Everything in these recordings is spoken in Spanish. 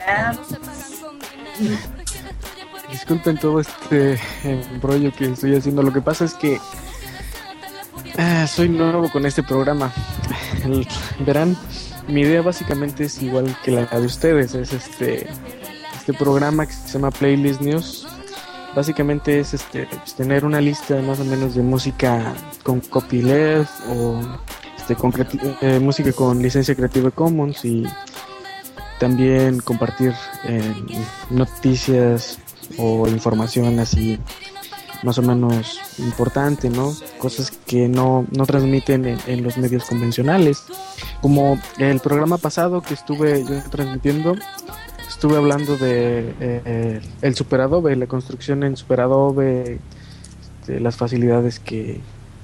Disculpen todo este rollo que estoy haciendo. Lo que pasa es que soy nuevo con este programa. Verán, mi idea básicamente es igual que la de ustedes. Es este programa que se llama Playlist News. Básicamente es pues, tener una lista más o menos de música con copyleft o con música con licencia Creative Commons, y también compartir noticias o información así más o menos importante, ¿no? Cosas que no transmiten en los medios convencionales. Como el programa pasado que estuve yo transmitiendo, estuve hablando de el superadobe, la construcción en superadobe, las facilidades que,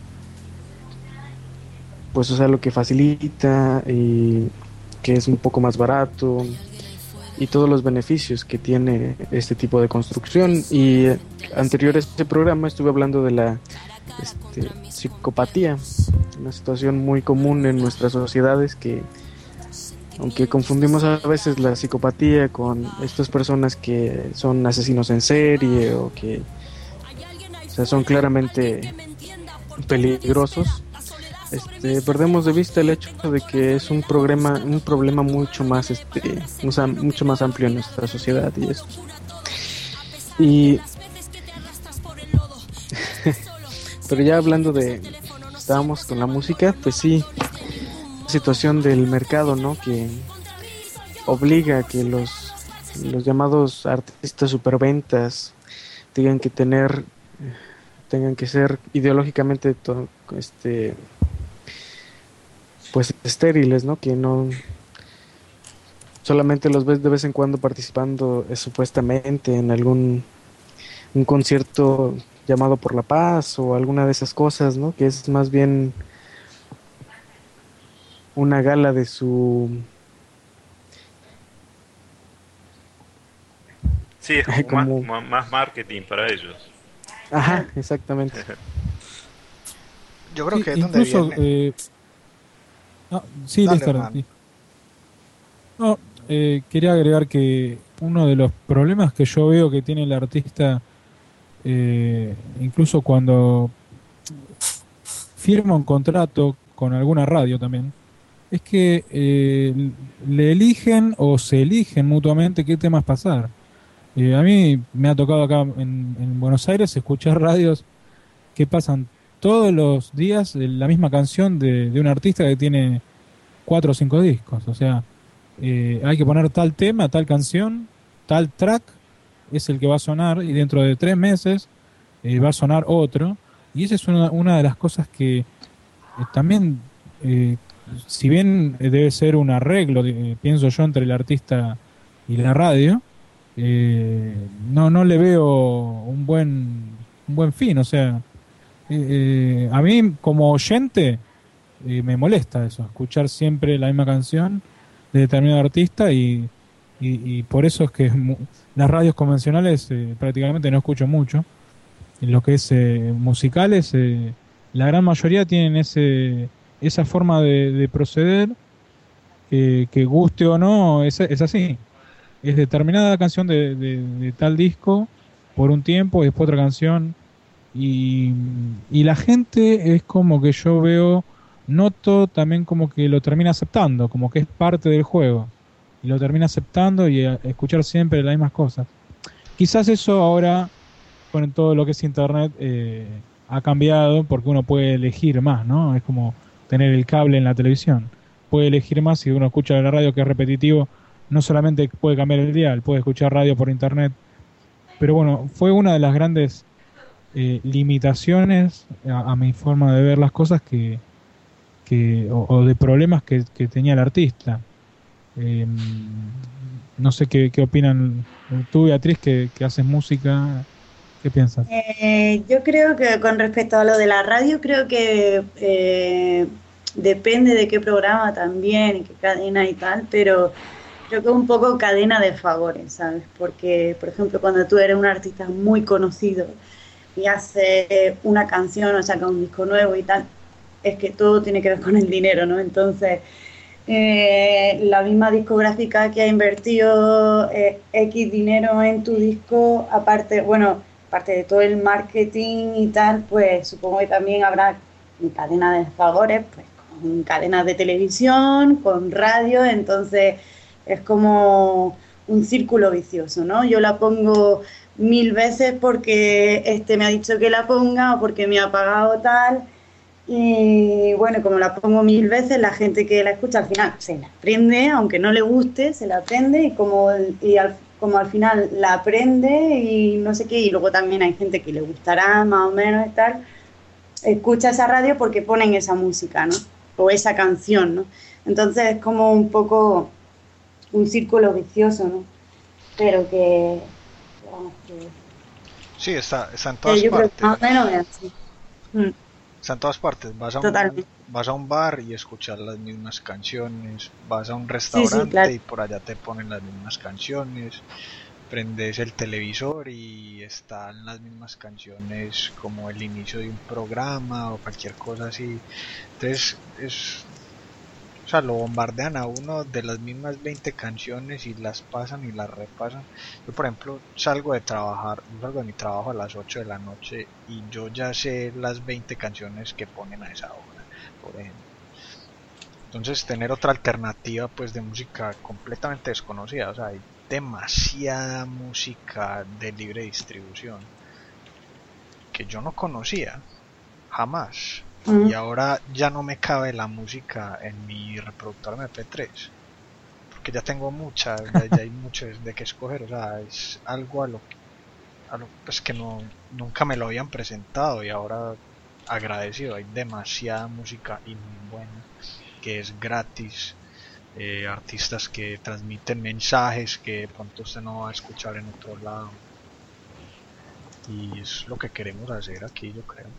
pues, o sea, lo que facilita y que es un poco más barato y todos los beneficios que tiene este tipo de construcción. Y anterior a este programa estuve hablando de la psicopatía, una situación muy común en nuestras sociedades, que aunque confundimos a veces la psicopatía con estas personas que son asesinos en serie o que, o sea, son claramente peligrosos, perdemos de vista el hecho de que es un problema mucho más mucho más amplio en nuestra sociedad. Y eso, y pero ya hablando estábamos con la música, pues sí, la situación del mercado, ¿no? Que obliga a que los llamados artistas superventas tengan que ser ideológicamente pues estériles, ¿no? Que no solamente los ves de vez en cuando participando supuestamente en un concierto llamado por la paz o alguna de esas cosas, ¿no? Que es más bien una gala de su... Sí, es como más marketing para ellos. Ajá, exactamente. Yo creo que es donde incluso, viene. sí, Dale, Lester, hermano. sí. No, quería agregar que uno de los problemas que yo veo que tiene el artista, incluso cuando firma un contrato con alguna radio también, es que le eligen o se eligen mutuamente qué temas pasar. A mí me ha tocado acá en Buenos Aires escuchar radios que pasan todos los días la misma canción de un artista que tiene 4 o 5 discos. O sea, hay que poner tal tema, tal canción, tal track, es el que va a sonar, y dentro de 3 meses va a sonar otro. Y esa es una de las cosas que también, si bien debe ser un arreglo, pienso yo, entre el artista y la radio, no le veo un buen fin. O sea, a mí como oyente me molesta eso, escuchar siempre la misma canción de determinado artista, y por eso es que las radios convencionales prácticamente no escucho mucho. En lo que es musicales, la gran mayoría tienen esa forma de proceder, que guste o no, es así. Es determinada canción de tal disco por un tiempo y después otra canción, y la gente es como que yo veo, noto también como que lo termina aceptando, como que es parte del juego, y lo termina aceptando y escuchar siempre las mismas cosas. Quizás eso ahora, con todo lo que es internet, ha cambiado, porque uno puede elegir más, ¿no? Es como tener el cable en la televisión. Puede elegir más. Si uno escucha la radio, que es repetitivo, no solamente puede cambiar el dial, puede escuchar radio por internet. Pero bueno, fue una de las grandes limitaciones a mi forma de ver las cosas, o de problemas que tenía el artista. No sé qué opinan tú, Beatriz, que haces música. ¿Qué piensas? Yo creo que con respecto a lo de la radio, creo que depende de qué programa también y qué cadena y tal, pero creo que es un poco cadena de favores, ¿sabes? Porque, por ejemplo, cuando tú eres un artista muy conocido y haces una canción o sacas un disco nuevo y tal, es que todo tiene que ver con el dinero, ¿no? Entonces, la misma discográfica que ha invertido X dinero en tu disco, aparte de todo el marketing y tal, pues supongo que también habrá cadena de favores, pues con cadenas de televisión, con radio, entonces es como un círculo vicioso, ¿no? Yo la pongo 1000 veces porque me ha dicho que la ponga o porque me ha pagado tal, y bueno, como la pongo 1000 veces, la gente que la escucha al final se la aprende, aunque no le guste, se la aprende, y como al final la aprende y no sé qué, y luego también hay gente que le gustará más o menos y tal, escucha esa radio porque ponen esa música, ¿no? O esa canción, ¿no? Entonces es como un poco un círculo vicioso, ¿no? Pero que... Sí, está en todas yo partes. Creo que más o menos es así. Está en todas partes. Vas a un bar y escuchas las mismas canciones. Vas a un restaurante, sí, claro, y por allá te ponen las mismas canciones. Prendes el televisor y están las mismas canciones como el inicio de un programa o cualquier cosa así. Entonces lo bombardean a uno de las mismas 20 canciones y las pasan y las repasan. Yo, por ejemplo, salgo de mi trabajo a las 8 de la noche y yo ya sé las 20 canciones que ponen a esa hora, por ejemplo. Entonces, tener otra alternativa pues de música completamente desconocida, o sea, hay demasiada música de libre distribución que yo no conocía jamás. Y ahora ya no me cabe la música en mi reproductor MP3 porque ya tengo muchas, ya hay mucho de que escoger, o sea, es algo a lo pues que nunca me lo habían presentado, y ahora agradecido, hay demasiada música y muy buena que es gratis, artistas que transmiten mensajes que de pronto usted no va a escuchar en otro lado, y es lo que queremos hacer aquí, yo creo.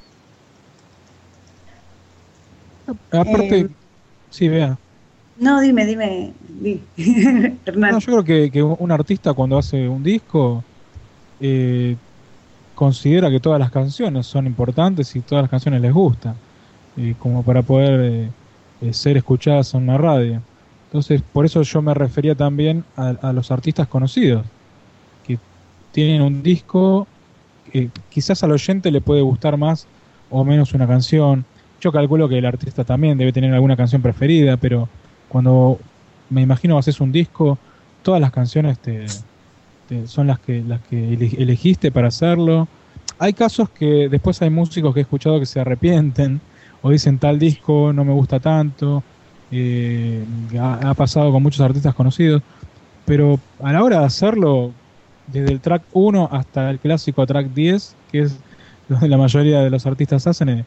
Aparte, sí, vea. No, dime. Hernán. No, yo creo que un artista cuando hace un disco considera que todas las canciones son importantes y todas las canciones les gustan, como para poder ser escuchadas en una radio. Entonces, por eso yo me refería también a los artistas conocidos, que tienen un disco, quizás al oyente le puede gustar más o menos una canción. Yo calculo que el artista también debe tener alguna canción preferida, pero cuando me imagino haces un disco, todas las canciones son las que elegiste para hacerlo. Hay casos que después hay músicos que he escuchado que se arrepienten o dicen tal disco no me gusta tanto. Ha pasado con muchos artistas conocidos, pero a la hora de hacerlo, desde el track 1 hasta el clásico track 10, que es donde la mayoría de los artistas hacen,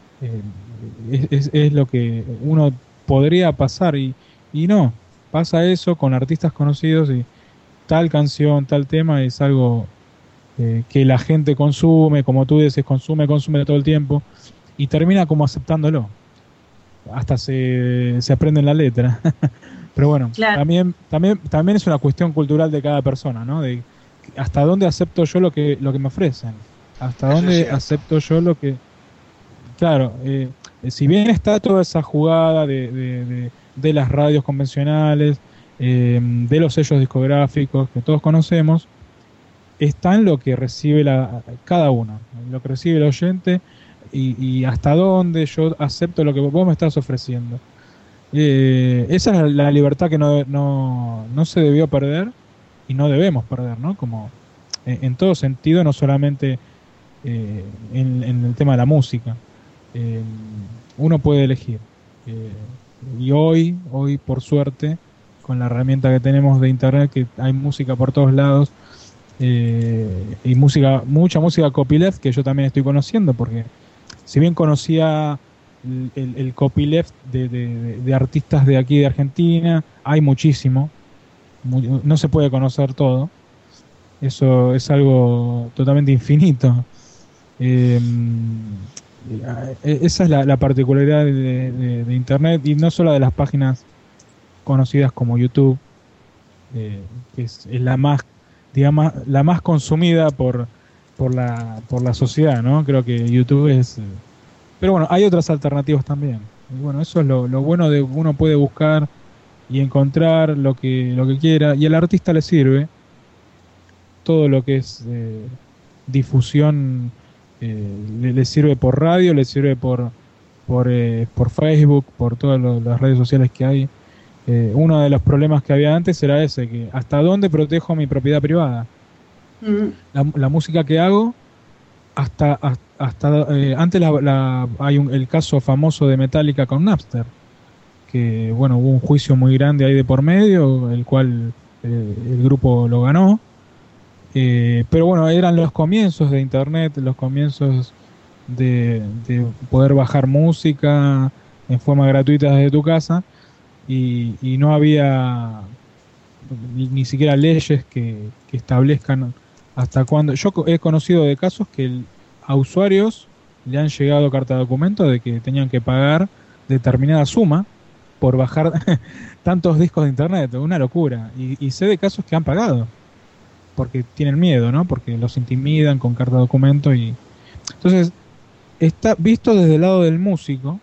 es lo que uno podría pasar, y no pasa eso con artistas conocidos, y tal canción, tal tema es algo que la gente consume, como tú dices, consume todo el tiempo, y termina como aceptándolo, hasta se aprenden la letra. Pero bueno, claro, también es una cuestión cultural de cada persona, ¿no? De hasta dónde acepto yo lo que me ofrecen, hasta dónde acepto yo lo que... Claro, si bien está toda esa jugada de las radios convencionales, de los sellos discográficos que todos conocemos, está en lo que recibe cada uno, lo que recibe el oyente, y hasta dónde yo acepto lo que vos me estás ofreciendo. Esa es la libertad que no se debió perder y no debemos perder, ¿no? Como en todo sentido, no solamente en el tema de la música. Uno puede elegir, y hoy por suerte, con la herramienta que tenemos de internet, que hay música por todos lados, y mucha música copyleft que yo también estoy conociendo, porque si bien conocía el copyleft de artistas de aquí de Argentina, hay muchísimo, no se puede conocer todo, eso es algo totalmente infinito. Esa es la particularidad de internet, y no solo de las páginas conocidas como YouTube, que es la más, digamos, la más consumida por la sociedad, ¿no? Creo que YouTube es... Pero bueno, hay otras alternativas también. Y bueno, eso es lo bueno de que uno puede buscar y encontrar lo que quiera, y al artista le sirve todo lo que es difusión, le sirve por radio, le sirve por Facebook, por todas las redes sociales que hay. Uno de los problemas que había antes era ese, que hasta dónde protejo mi propiedad privada. La música que hago, hasta antes hay el caso famoso de Metallica con Napster, que bueno, hubo un juicio muy grande ahí de por medio, el cual el grupo lo ganó. Pero bueno, eran los comienzos de internet, los comienzos de poder bajar música en forma gratuita desde tu casa, y no había ni siquiera leyes que establezcan hasta cuándo. Yo he conocido de casos que a usuarios le han llegado carta de documento de que tenían que pagar determinada suma por bajar tantos discos de internet, una locura. Y sé de casos que han pagado porque tienen miedo, ¿no? Porque los intimidan con carta de documento. Y entonces está visto desde el lado del músico.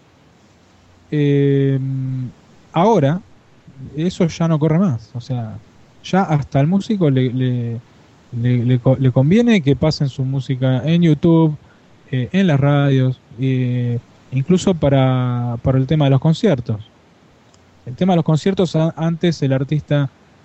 Ahora eso ya no corre más, o sea, ya hasta el músico le conviene que pasen su música en YouTube, en las radios, incluso para el tema de los conciertos. El tema de los conciertos, antes el artista,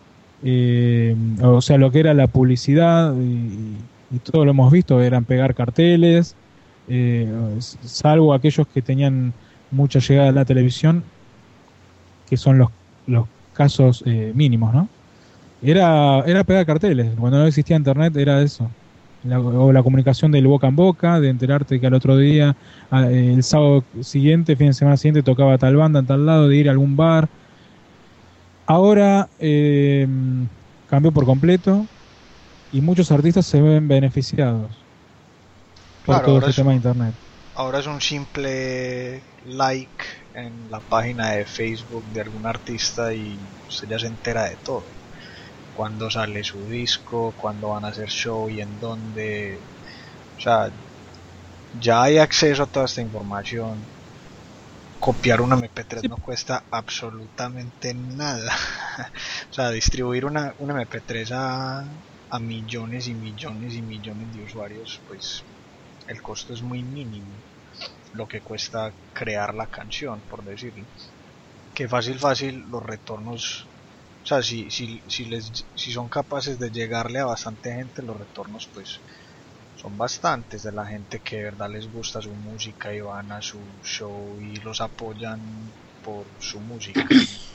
o sea, lo que era la publicidad y todo lo hemos visto, eran pegar carteles, salvo aquellos que tenían mucha llegada a la televisión, que son los casos mínimos, ¿no? Era pegar carteles. Cuando no existía internet era eso. O la comunicación del boca en boca, de enterarte que al otro día, el sábado siguiente, fin de semana siguiente, tocaba tal banda en tal lado, de ir a algún bar. Ahora cambió por completo y muchos artistas se ven beneficiados por todo este tema de internet. Ahora es un simple like en la página de Facebook de algún artista y usted ya se entera de todo. Cuándo sale su disco, cuándo van a hacer show y en dónde. O sea, ya hay acceso a toda esta información. Copiar una MP3 no cuesta absolutamente nada. O sea, distribuir una MP3 a millones y millones y millones de usuarios, pues el costo es muy mínimo. Lo que cuesta crear la canción, por decirlo. Que fácil los retornos, o sea, si son capaces de llegarle a bastante gente, los retornos pues son bastantes, de la gente que de verdad les gusta su música y van a su show y los apoyan por su música.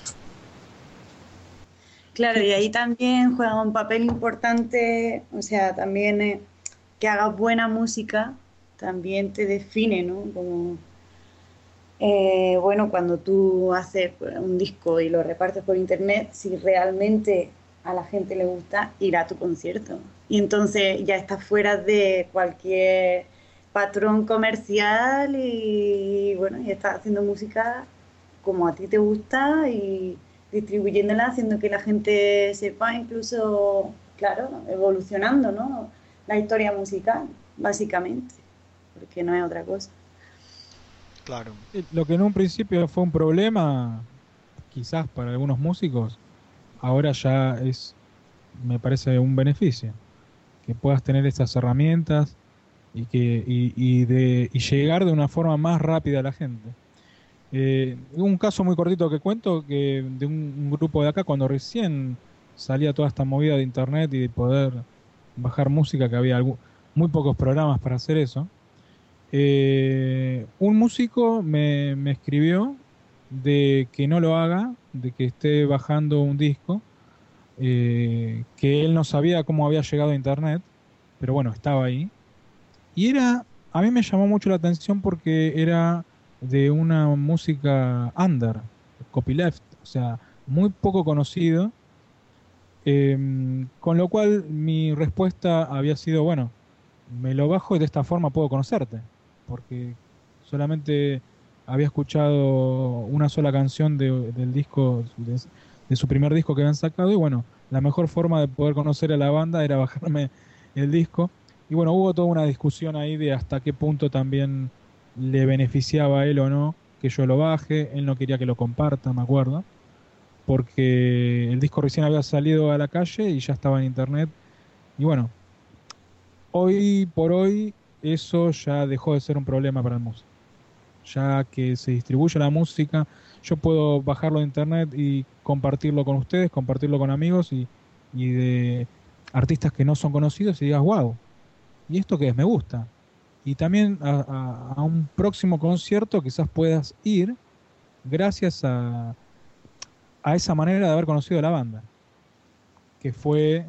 Claro, y ahí también juega un papel importante, o sea, también que hagas buena música también te define, ¿no? Como, bueno, cuando tú haces un disco y lo repartes por internet, si realmente a la gente le gusta, irá a tu concierto. Y entonces ya estás fuera de cualquier patrón comercial y bueno, y estás haciendo música como a ti te gusta y distribuyéndola, haciendo que la gente sepa, incluso, claro, evolucionando, ¿no? La historia musical, básicamente, porque no es otra cosa. Claro. Lo que en un principio fue un problema, quizás para algunos músicos, ahora ya es, me parece, un beneficio. Que puedas tener estas herramientas y llegar de una forma más rápida a la gente. Un caso muy cortito que cuento, que de un grupo de acá, cuando recién salía toda esta movida de internet y de poder bajar música, que había muy pocos programas para hacer eso, un músico me escribió de que no lo haga, de que esté bajando un disco, que él no sabía cómo había llegado a internet, pero bueno, estaba ahí. Y a mí me llamó mucho la atención porque era de una música under, copyleft, o sea, muy poco conocido, con lo cual mi respuesta había sido, bueno, me lo bajo y de esta forma puedo conocerte, porque solamente había escuchado una sola canción del disco, de su primer disco que habían sacado, y bueno, la mejor forma de poder conocer a la banda era bajarme el disco. Y bueno, hubo toda una discusión ahí de hasta qué punto también le beneficiaba a él o no que yo lo baje, él no quería que lo comparta, me acuerdo, porque el disco recién había salido a la calle y ya estaba en internet. Y bueno, hoy por hoy eso ya dejó de ser un problema para el músico. Ya que se distribuye la música, yo puedo bajarlo de internet y compartirlo con ustedes, compartirlo con amigos y de artistas que no son conocidos y digas, wow, ¿y esto qué es? Me gusta. Y también a un próximo concierto quizás puedas ir gracias a esa manera de haber conocido la banda, que fue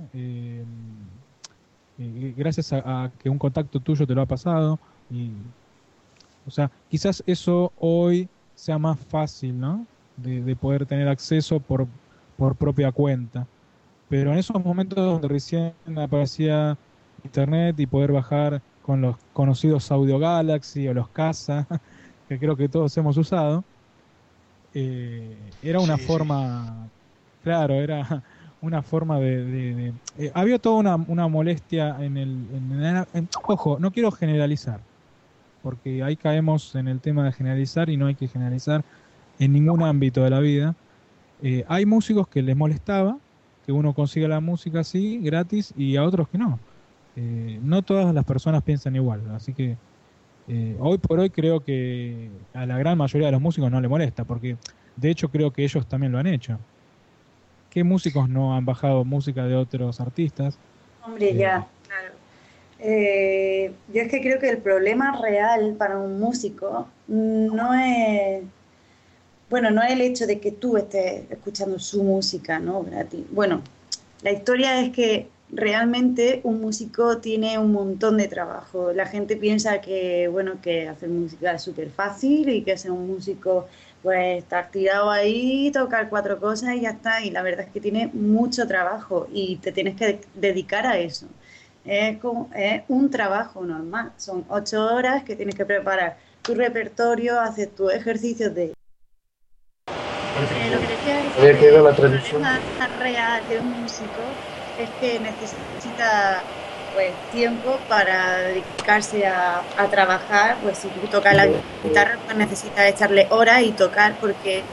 gracias a que un contacto tuyo te lo ha pasado. Y, o sea, quizás eso hoy sea más fácil, ¿no? De poder tener acceso por propia cuenta. Pero en esos momentos donde recién aparecía internet y poder bajar con los conocidos Audio Galaxy o los Casa, que creo que todos hemos usado, era una forma, claro, era una forma de había toda una molestia ojo, no quiero generalizar, porque ahí caemos en el tema de generalizar y no hay que generalizar en ningún ámbito de la vida. Hay músicos que les molestaba que uno consiga la música así, gratis, y a otros que no. No todas las personas piensan igual, así que hoy por hoy creo que a la gran mayoría de los músicos no le molesta, porque de hecho creo que ellos también lo han hecho. ¿Qué músicos no han bajado música de otros artistas? Hombre, ya, claro. Yo es que creo que el problema real para un músico no es... Bueno, no es el hecho de que tú estés escuchando su música, ¿no? Gratis. Bueno, la historia es que realmente un músico tiene un montón de trabajo. La gente piensa que, bueno, que hacer música es súper fácil y que ser un músico, pues, estar tirado ahí, tocar 4 cosas y ya está. Y la verdad es que tiene mucho trabajo y te tienes que dedicar a eso. Es un trabajo normal. Son 8 horas que tienes que preparar tu repertorio, hacer tus ejercicios de... lo que decía es que el problema real de un músico es que necesita, pues, tiempo para dedicarse a trabajar. Pues si tú tocas la guitarra, pues necesitas echarle horas y tocar porque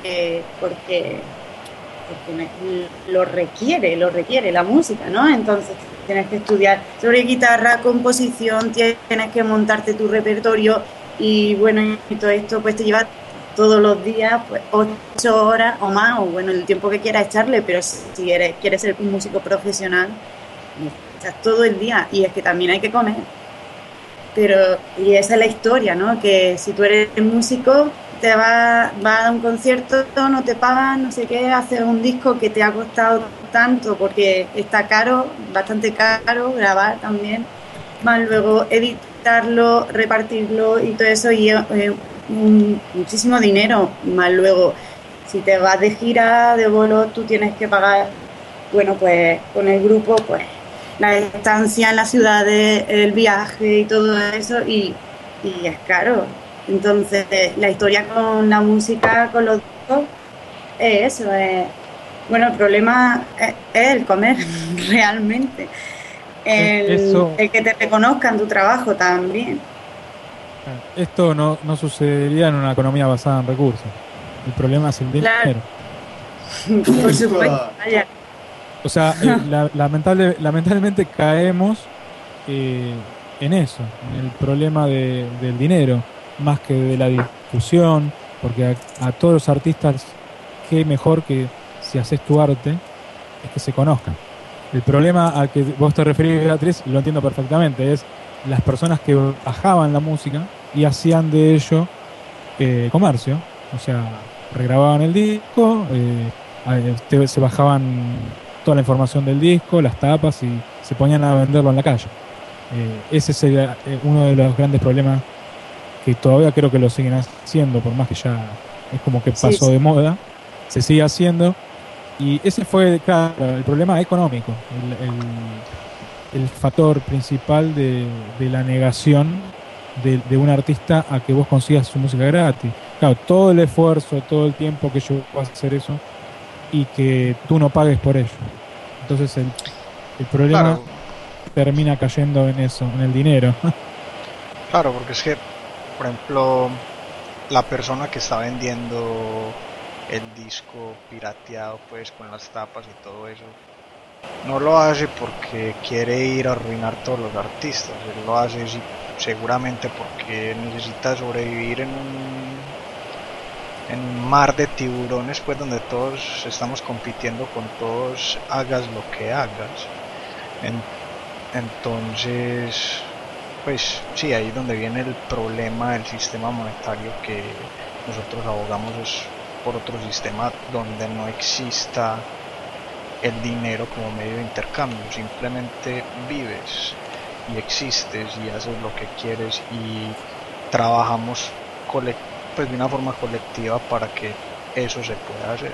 lo requiere la música, ¿no? Entonces tienes que estudiar sobre guitarra, composición, tienes que montarte tu repertorio y bueno, y todo esto pues te lleva todos los días, pues 8 horas o más, o bueno, el tiempo que quieras echarle, pero si quieres ser un músico profesional, estás todo el día, y es que también hay que comer. Y esa es la historia, ¿no? Que si tú eres músico, te vas a dar un concierto, no te pagan, no sé qué, haces un disco que te ha costado tanto, porque está caro, bastante caro, grabar también, más luego editarlo, repartirlo y todo eso, y muchísimo dinero, más luego si te vas de gira, de bolo, tú tienes que pagar, bueno, pues con el grupo, pues la estancia en la ciudad, el viaje y todo eso, y es caro. Entonces la historia con la música, con los discos, es eso, bueno, el problema es el comer realmente, el que te reconozcan tu trabajo también. Esto no sucedería en una economía basada en recursos. El problema es el dinero. Claro. Por supuesto. O sea, lamentablemente caemos en eso, en el problema del dinero, más que de la difusión, porque a todos los artistas, qué mejor que si haces tu arte, es que se conozcan. El problema al que vos te referís, Beatriz, lo entiendo perfectamente, es las personas que bajaban la música y hacían de ello comercio, o sea, regrababan el disco, se bajaban toda la información del disco, las tapas, y se ponían a venderlo en la calle. Ese sería uno de los grandes problemas que todavía creo que lo siguen haciendo, por más que ya es como que pasó de moda, se sigue haciendo, y ese fue, claro, el problema económico, el factor principal de la negación de un artista a que vos consigas su música gratis. Claro, todo el esfuerzo, todo el tiempo que yo voy a hacer eso y que tú no pagues por ello. Entonces el problema termina cayendo en eso, en el dinero. Claro, porque es que, por ejemplo, la persona que está vendiendo el disco pirateado, pues con las tapas y todo eso, no lo hace porque quiere ir a arruinar todos los artistas. Él lo hace seguramente porque necesita sobrevivir en un mar de tiburones, pues donde todos estamos compitiendo con todos, hagas lo que hagas. Entonces, pues sí, ahí es donde viene el problema del sistema monetario, que nosotros abogamos es por otro sistema donde no exista el dinero como medio de intercambio. Simplemente vives y existes y haces lo que quieres y trabajamos pues de una forma colectiva para que eso se pueda hacer.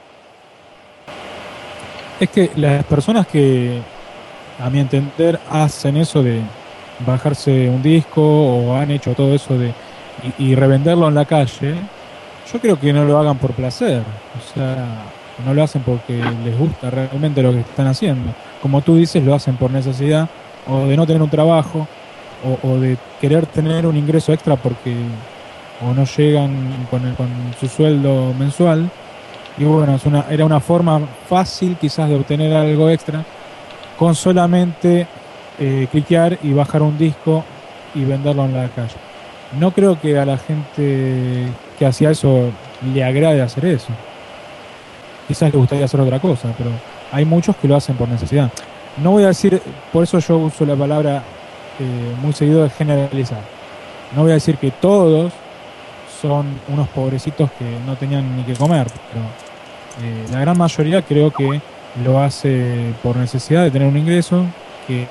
Es que las personas que, a mi entender, hacen eso de bajarse un disco o han hecho todo eso de y revenderlo en la calle, yo creo que no lo hagan por placer, o sea, no lo hacen porque les gusta realmente lo que están haciendo. Como tú dices, lo hacen por necesidad, o de no tener un trabajo, o de querer tener un ingreso extra porque o no llegan con su sueldo mensual. Y bueno, era una forma fácil quizás de obtener algo extra con solamente cliquear y bajar un disco y venderlo en la calle. No creo que a la gente que hacía eso le agrade hacer eso. Quizás le gustaría hacer otra cosa, pero hay muchos que lo hacen por necesidad. No voy a decir, por eso yo uso la palabra muy seguido de generalizar. No voy a decir que todos son unos pobrecitos que no tenían ni que comer, pero la gran mayoría creo que lo hace por necesidad de tener un ingreso que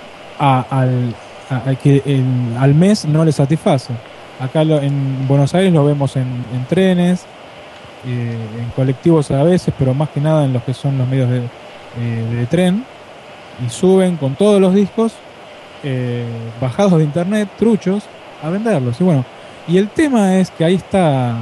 al mes no le satisface. Acá en Buenos Aires lo vemos en trenes, en colectivos a veces, pero más que nada en los que son los medios de tren, y suben con todos los discos bajados de internet, truchos, a venderlos. Y bueno, y el tema es que ahí está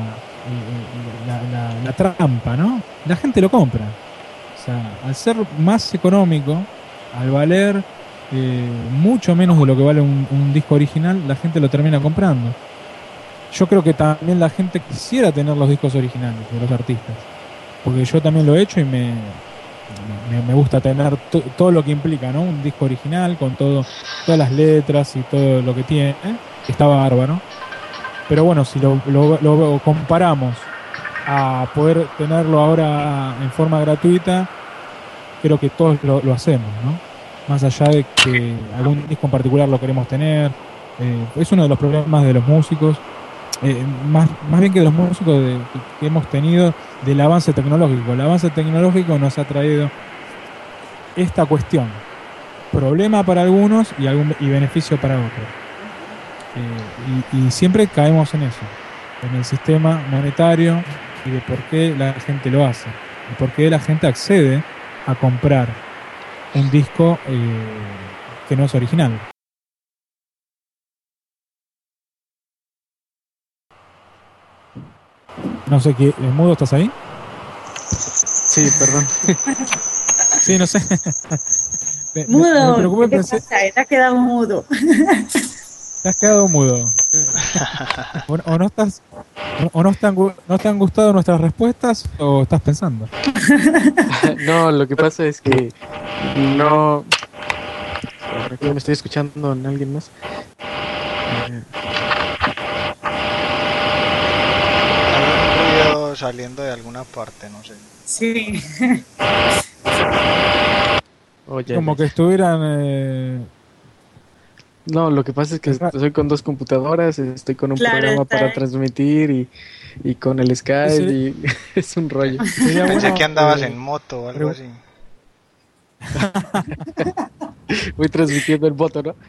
la trampa, ¿no? La gente lo compra. O sea, al ser más económico, al valer mucho menos de lo que vale un disco original, la gente lo termina comprando. Yo creo que también la gente quisiera tener los discos originales de los artistas, porque yo también lo he hecho y me gusta tener todo lo que implica, ¿no? Un disco original con todas las letras y todo lo que tiene, está bárbaro. Pero bueno, si lo comparamos a poder tenerlo ahora en forma gratuita, creo que todos lo hacemos, ¿no? Más allá de que algún disco en particular lo queremos tener, es uno de los problemas de los músicos, más bien que de los músicos que hemos tenido, del avance tecnológico. El avance tecnológico nos ha traído esta cuestión: problema para algunos y beneficio para otros. Y siempre caemos en eso, en el sistema monetario y de por qué la gente lo hace y por qué la gente accede a comprar un disco que no es original. No sé qué, ¿Mudo estás ahí? Sí, perdón. Sí, no sé. Mudo, ¿qué pasa? Te has quedado mudo. Te has quedado mudo. O no estás, no te han gustado nuestras respuestas, o estás pensando. No, lo que pasa es que no. Me estoy escuchando en alguien más. Saliendo de alguna parte, no sé. Sí. Oye, como que estuvieran... No, lo que pasa es que estoy con 2 computadoras, estoy con un programa para transmitir y con el Skype y es un rollo. Pensé que andabas en moto o algo así. Voy transmitiendo el voto, ¿no?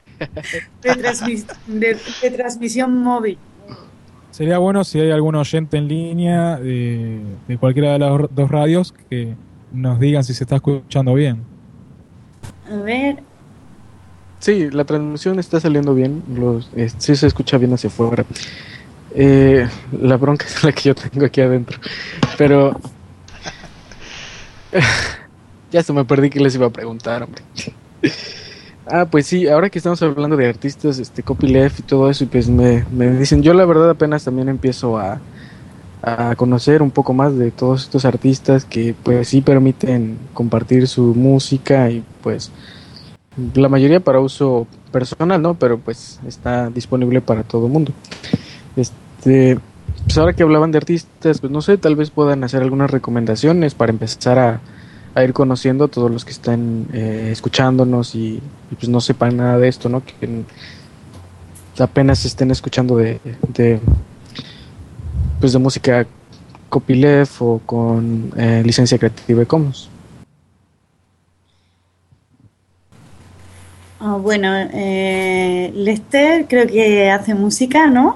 de transmisión móvil. Sería bueno si hay algún oyente en línea de cualquiera de las 2 radios que nos digan si se está escuchando bien. A ver. Sí, la transmisión está saliendo bien, sí se escucha bien hacia afuera. La bronca es la que yo tengo aquí adentro. Pero ya se me perdí que les iba a preguntar, hombre. Pues sí, ahora que estamos hablando de artistas, copyleft y todo eso, y pues me dicen, yo la verdad apenas también empiezo a conocer un poco más de todos estos artistas que pues sí permiten compartir su música y pues la mayoría para uso personal, ¿no? Pero pues está disponible para todo el mundo. Pues ahora que hablaban de artistas, pues no sé, tal vez puedan hacer algunas recomendaciones para empezar a ir conociendo a todos los que están escuchándonos y pues no sepan nada de esto, ¿no? Que apenas estén escuchando pues de música copyleft o con licencia Creative Commons. Bueno, Lester creo que hace música, ¿no?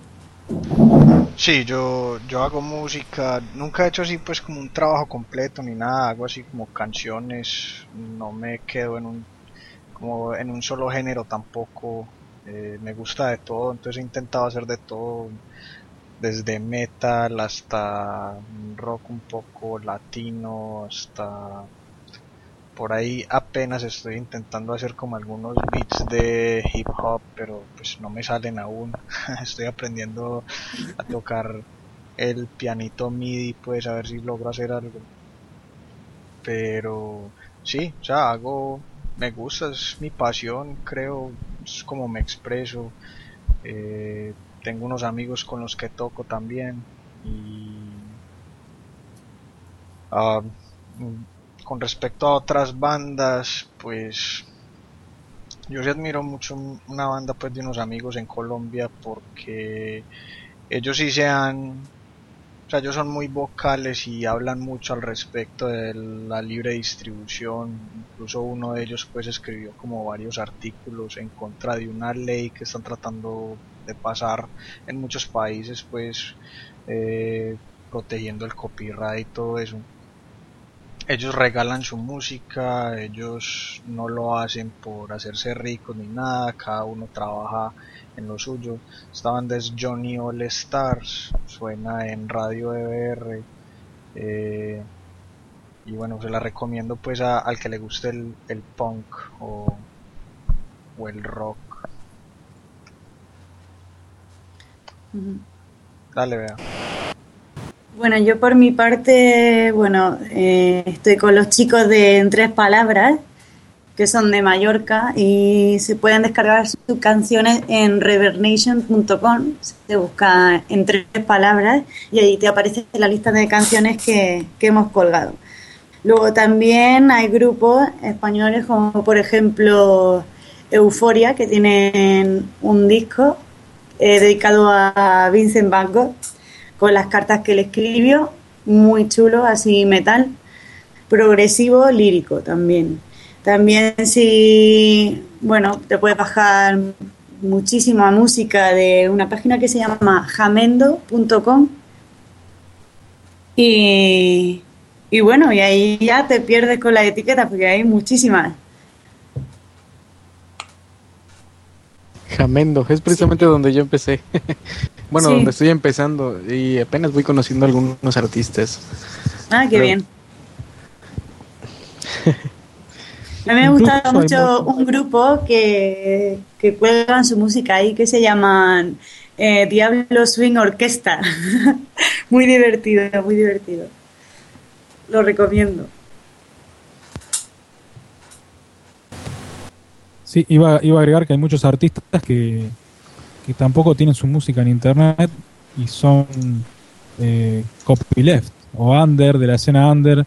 Sí, yo hago música, nunca he hecho así pues como un trabajo completo ni nada, hago así como canciones, no me quedo como en un solo género tampoco, me gusta de todo, entonces he intentado hacer de todo, desde metal hasta rock un poco latino, hasta por ahí apenas estoy intentando hacer como algunos beats de hip hop, pero pues no me salen aún. Estoy aprendiendo a tocar el pianito MIDI, pues a ver si logro hacer algo. Pero sí, o sea, me gusta, es mi pasión, creo, es como me expreso. Tengo unos amigos con los que toco también y con respecto a otras bandas, pues yo sí admiro mucho una banda pues de unos amigos en Colombia porque ellos sí o sea, ellos son muy vocales y hablan mucho al respecto de la libre distribución. Incluso uno de ellos pues escribió como varios artículos en contra de una ley que están tratando de pasar en muchos países, pues protegiendo el copyright y todo eso. Ellos regalan su música, ellos no lo hacen por hacerse ricos ni nada, cada uno trabaja en lo suyo. Esta banda es Johnny All Stars, suena en Radio EBR, y bueno, se la recomiendo pues al que le guste el punk o el rock. Dale, vea. Bueno, yo por mi parte, estoy con los chicos de En Tres Palabras, que son de Mallorca, y se pueden descargar sus canciones en reverbnation.com, se busca En Tres Palabras, y ahí te aparece la lista de canciones que hemos colgado. Luego también hay grupos españoles como por ejemplo Euforia, que tienen un disco dedicado a Vincent Van Gogh, con las cartas que él escribió, muy chulo, así metal, progresivo, lírico también. También te puedes bajar muchísima música de una página que se llama jamendo.com y ahí ya te pierdes con las etiquetas porque hay muchísimas. Jamendo, es precisamente donde yo empecé. Bueno, donde estoy empezando y apenas voy conociendo a algunos artistas. Qué bien. A mí me gusta mucho un grupo que cuelgan su música ahí que se llaman Diablo Swing Orquesta. Muy divertido, muy divertido. Lo recomiendo. Sí, iba a agregar que hay muchos artistas que tampoco tienen su música en internet y son copyleft o under, de la escena under,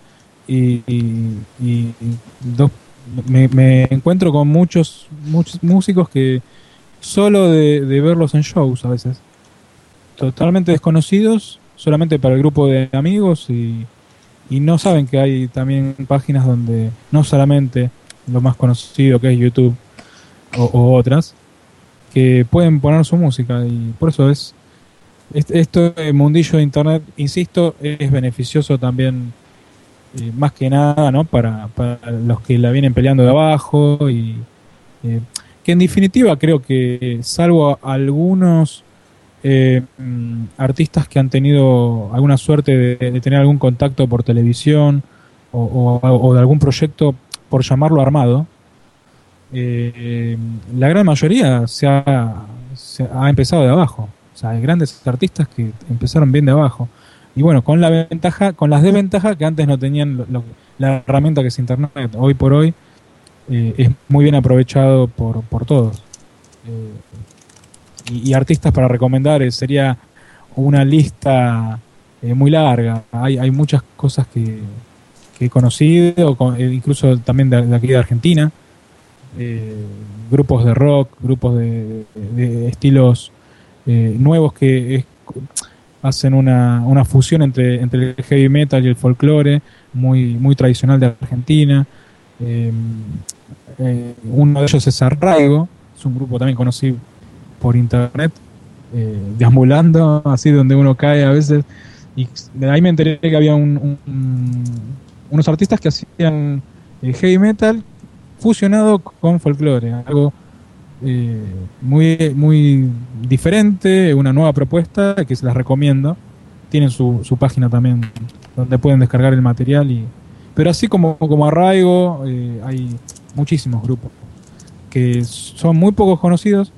me encuentro con muchos músicos que solo de verlos en shows a veces, totalmente desconocidos, solamente para el grupo de amigos y no saben que hay también páginas donde no solamente lo más conocido que es YouTube o otras, que pueden poner su música y por eso esto mundillo de internet, insisto, es beneficioso también, más que nada, ¿no? Para los que la vienen peleando de abajo y que en definitiva creo que salvo algunos artistas que han tenido alguna suerte de tener algún contacto por televisión o de algún proyecto, por llamarlo armado, la gran mayoría se ha empezado de abajo. O sea, hay grandes artistas que empezaron bien de abajo. Y bueno, con la ventaja, con las desventajas que antes no tenían la herramienta que es Internet. Hoy por hoy es muy bien aprovechado por todos. Y artistas para recomendar sería una lista muy larga. Hay muchas cosas que he conocido, incluso también de aquí de Argentina. Grupos de rock, grupos de estilos nuevos que hacen una fusión entre el heavy metal y el folclore, muy tradicional de Argentina. Uno de ellos es Arraigo, es un grupo también conocido por internet, deambulando, así donde uno cae a veces. Y de ahí me enteré que había unos artistas que hacían heavy metal fusionado con folclore, algo muy diferente, una nueva propuesta que se las recomiendo. Tienen su página también donde pueden descargar el material, pero así como Arraigo, hay muchísimos grupos que son muy poco conocidos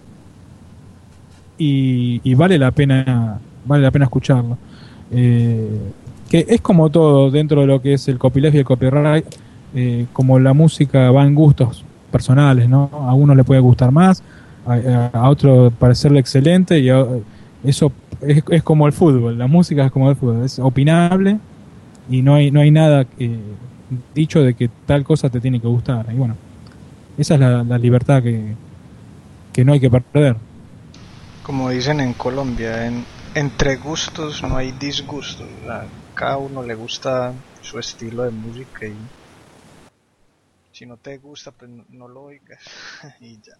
y vale la pena escucharlo. Que es como todo dentro de lo que es el copyleft y el copyright, como la música va en gustos personales, ¿no? A uno le puede gustar más, a otro parecerle excelente, y eso es como el fútbol. La música es como el fútbol, es opinable y no hay nada dicho de que tal cosa te tiene que gustar. Y bueno, esa es la libertad que no hay que perder. Como dicen en Colombia, entre gustos no hay disgustos. A cada uno le gusta su estilo de música y si no te gusta, pues no lo oigas y ya.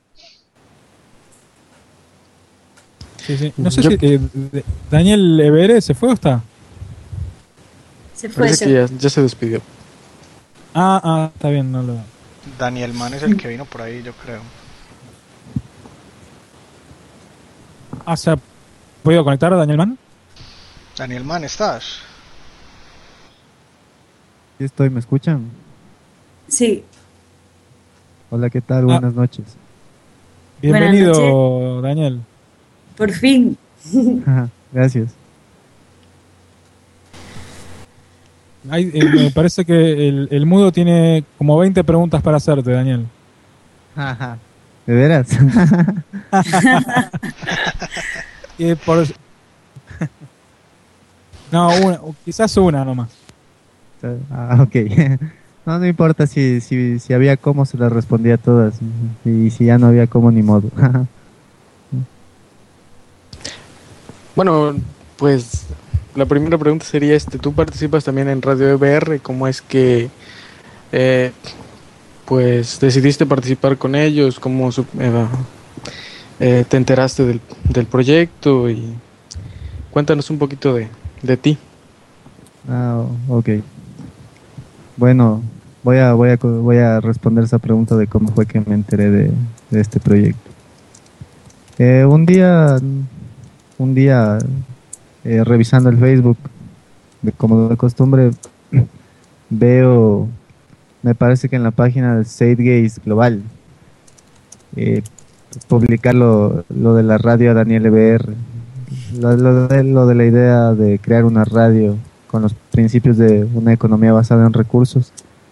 Sí. No sé si Daniel Everé se fue o está. Se fue. Parece que ya se despidió. Está bien, no lo. Daniel Mann es el que vino por ahí, yo creo. ¿Se ha podido conectar a Daniel Mann? Daniel Mann, ¿estás? Sí estoy, ¿me escuchan? Sí. Hola, ¿qué tal? Buenas noches. Bienvenido, Daniel. Por fin. Gracias. Me parece que el mudo tiene como 20 preguntas para hacerte, Daniel. ¿De veras? No, quizás una nomás. Ok. No importa si había cómo, se las respondía a todas. Y si ya no había cómo, ni modo. Bueno, pues la primera pregunta sería, ¿tú participas también en Radio EBR? ¿Cómo es que pues decidiste participar con ellos? ¿Cómo te enteraste del proyecto? Y cuéntanos un poquito de ti. Ok. Bueno, voy a responder esa pregunta de cómo fue que me enteré de este proyecto. Un día revisando el Facebook, como de costumbre, veo, me parece que en la página del Zeitgeist Global, publicar lo de la radio Daniel EBR, lo de la idea de crear una radio con los principios de una economía basada en recursos.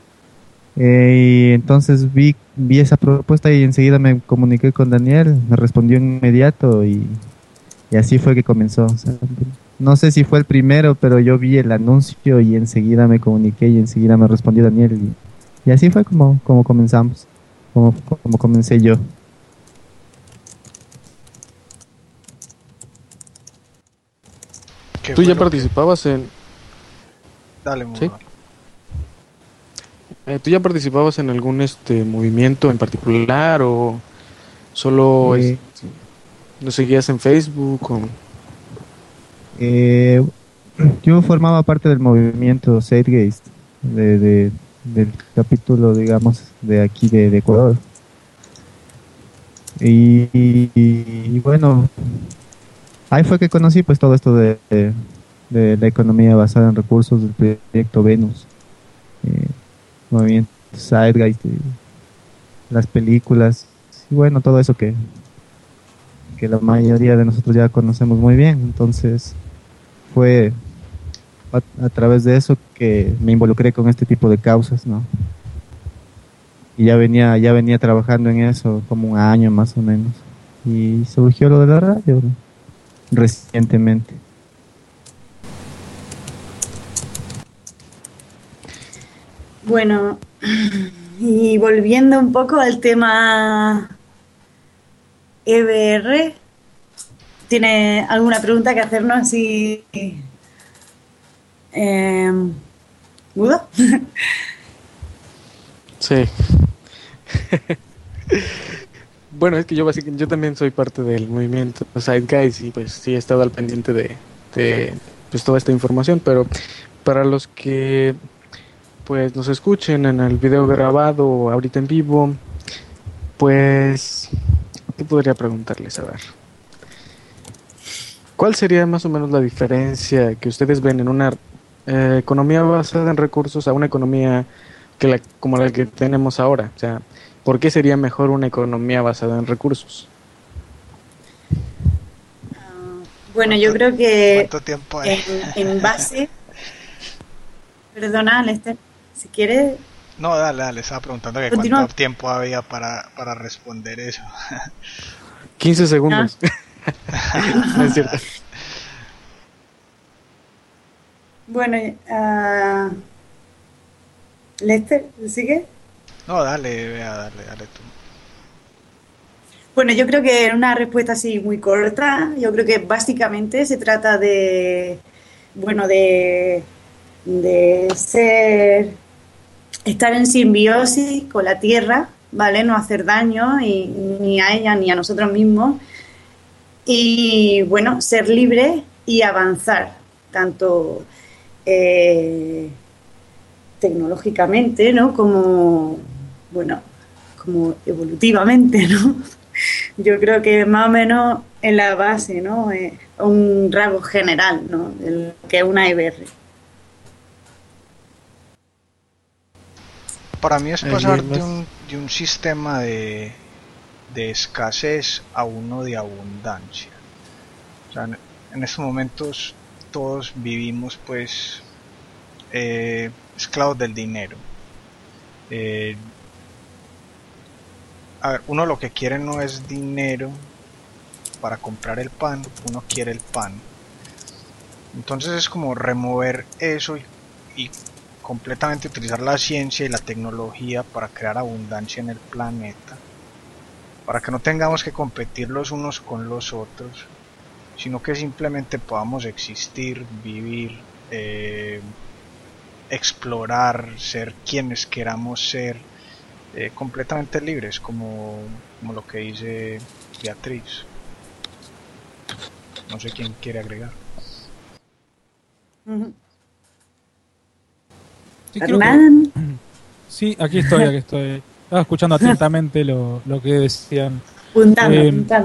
Y entonces vi esa propuesta y enseguida me comuniqué con Daniel, me respondió inmediato y así fue que comenzó. O sea, no sé si fue el primero, pero yo vi el anuncio y enseguida me comuniqué y enseguida me respondió Daniel y así fue como comenzamos, como comencé yo. ¿Tú ya participabas en...? Dale, ¿Sí? ¿Tú ya participabas en algún movimiento en particular o solo lo seguías en Facebook? Yo formaba parte del movimiento Zeitgeist, del capítulo, digamos, de aquí de Ecuador. Y bueno, ahí fue que conocí pues todo esto de la economía basada en recursos, del proyecto Venus, movimiento Zeitgeist las películas, y bueno, todo eso que la mayoría de nosotros ya conocemos muy bien. Entonces fue a través de eso que me involucré con este tipo de causas, ¿no? Y ya venía trabajando en eso como un año más o menos, y surgió lo de la radio, ¿no? Recientemente. Bueno, y volviendo un poco al tema EBR, ¿tiene alguna pregunta que hacernos así? ¿Mudo? Sí. Bueno, es que yo también soy parte del movimiento Zeitgeist y pues sí he estado al pendiente de pues toda esta información, pero para los que pues nos escuchen en el video grabado o ahorita en vivo, pues ¿qué podría preguntarles? A ver, ¿cuál sería más o menos la diferencia que ustedes ven en una economía basada en recursos a una economía como la que tenemos ahora? O sea, ¿por qué sería mejor una economía basada en recursos? Bueno, yo creo que ¿cuánto tiempo hay? en base... Perdona, Lester, si quieres... No, dale, estaba preguntando que cuánto tiempo había para responder eso. 15 segundos. No es cierto. Bueno, Lester, ¿sigue? No, dale tú. Bueno, yo creo que en una respuesta así muy corta, yo creo que básicamente se trata de estar en simbiosis con la tierra, ¿vale? No hacer daño ni a ella ni a nosotros mismos. Y bueno, ser libre y avanzar, tanto tecnológicamente, ¿no? Como evolutivamente, ¿no? Yo creo que más o menos en la base, ¿no? Un rasgo general, ¿no? De lo que es una EBR. Para mí es pasar de un sistema de escasez a uno de abundancia. O sea, en estos momentos todos vivimos pues esclavos del dinero. A ver, uno lo que quiere no es dinero para comprar el pan, uno quiere el pan. Entonces es como remover eso y completamente utilizar la ciencia y la tecnología para crear abundancia en el planeta, para que no tengamos que competir los unos con los otros, sino que simplemente podamos existir, vivir, explorar, ser quienes queramos ser, completamente libres, como lo que dice Beatriz. No sé quién quiere agregar. Sí, sí, aquí estoy. Estaba escuchando atentamente lo que decían. Puntando.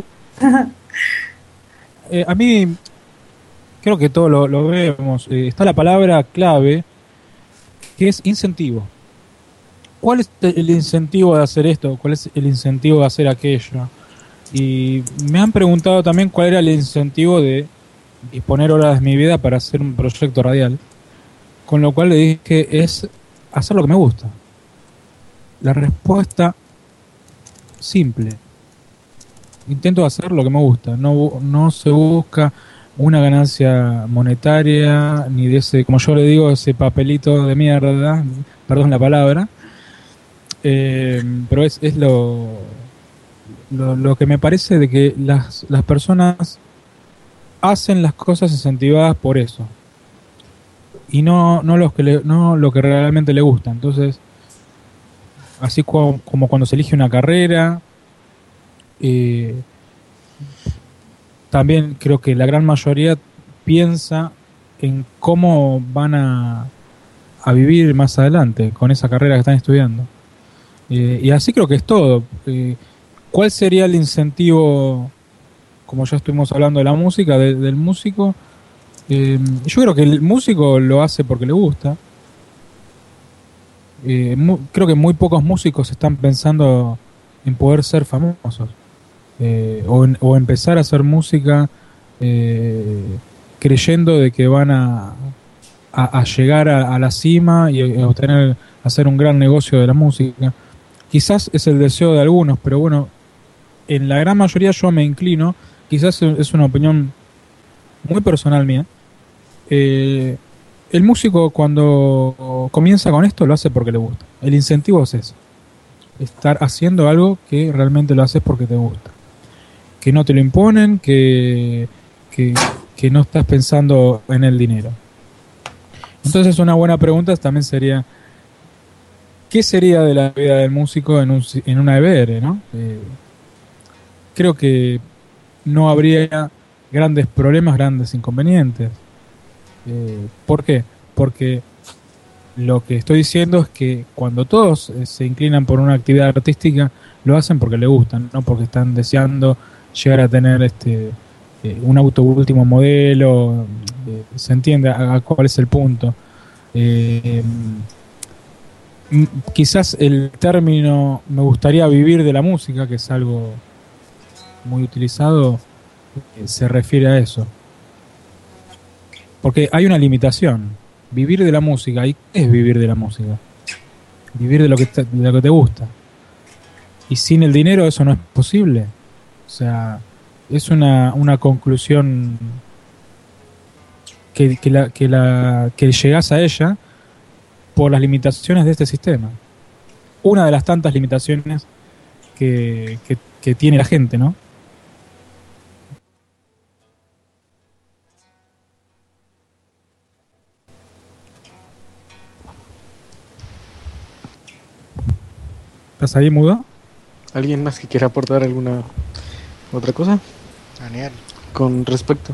A mí, creo que todo lo vemos. Está la palabra clave, que es incentivo. ¿Cuál es el incentivo de hacer esto? ¿Cuál es el incentivo de hacer aquello? Y me han preguntado también cuál era el incentivo de disponer horas de mi vida para hacer un proyecto radial. Con lo cual le dije que es hacer lo que me gusta. La respuesta simple. Intento hacer lo que me gusta. No se busca una ganancia monetaria, ni de ese, como yo le digo, ese papelito de mierda, perdón la palabra. Pero es lo que me parece de que las personas hacen las cosas incentivadas por eso y no lo que realmente le gusta. Entonces, así como cuando se elige una carrera, también creo que la gran mayoría piensa en cómo van a vivir más adelante con esa carrera que están estudiando. Y así creo que es todo. ¿Cuál sería el incentivo, como ya estuvimos hablando de la música, del músico? Yo creo que el músico lo hace porque le gusta. Creo que muy pocos músicos están pensando en poder ser famosos, o empezar a hacer música creyendo de que van a llegar a la cima y hacer un gran negocio de la música. Quizás es el deseo de algunos, pero bueno, en la gran mayoría yo me inclino, quizás es una opinión muy personal mía. El músico cuando comienza con esto lo hace porque le gusta. El incentivo es eso, estar haciendo algo que realmente lo haces porque te gusta, que no te lo imponen, que no estás pensando en el dinero. Entonces una buena pregunta también sería, ¿qué sería de la vida del músico en una EBR, ¿no? Creo que no habría grandes problemas, grandes inconvenientes. ¿Por qué? Porque lo que estoy diciendo es que cuando todos se inclinan por una actividad artística, lo hacen porque les gustan, no porque están deseando llegar a tener un auto último modelo. ¿Se entiende a cuál es el punto? Quizás el término me gustaría vivir de la música, que es algo muy utilizado, se refiere a eso. Porque hay una limitación. Vivir de la música. ¿Y qué es vivir de la música? Vivir de lo que te gusta. Y sin el dinero eso no es posible. O sea, es una conclusión que llegás a ella por las limitaciones de este sistema. Una de las tantas limitaciones que tiene la gente, ¿no? ¿Estás ahí, mudo? ¿Alguien más que quiera aportar alguna otra cosa? Daniel. Con respecto.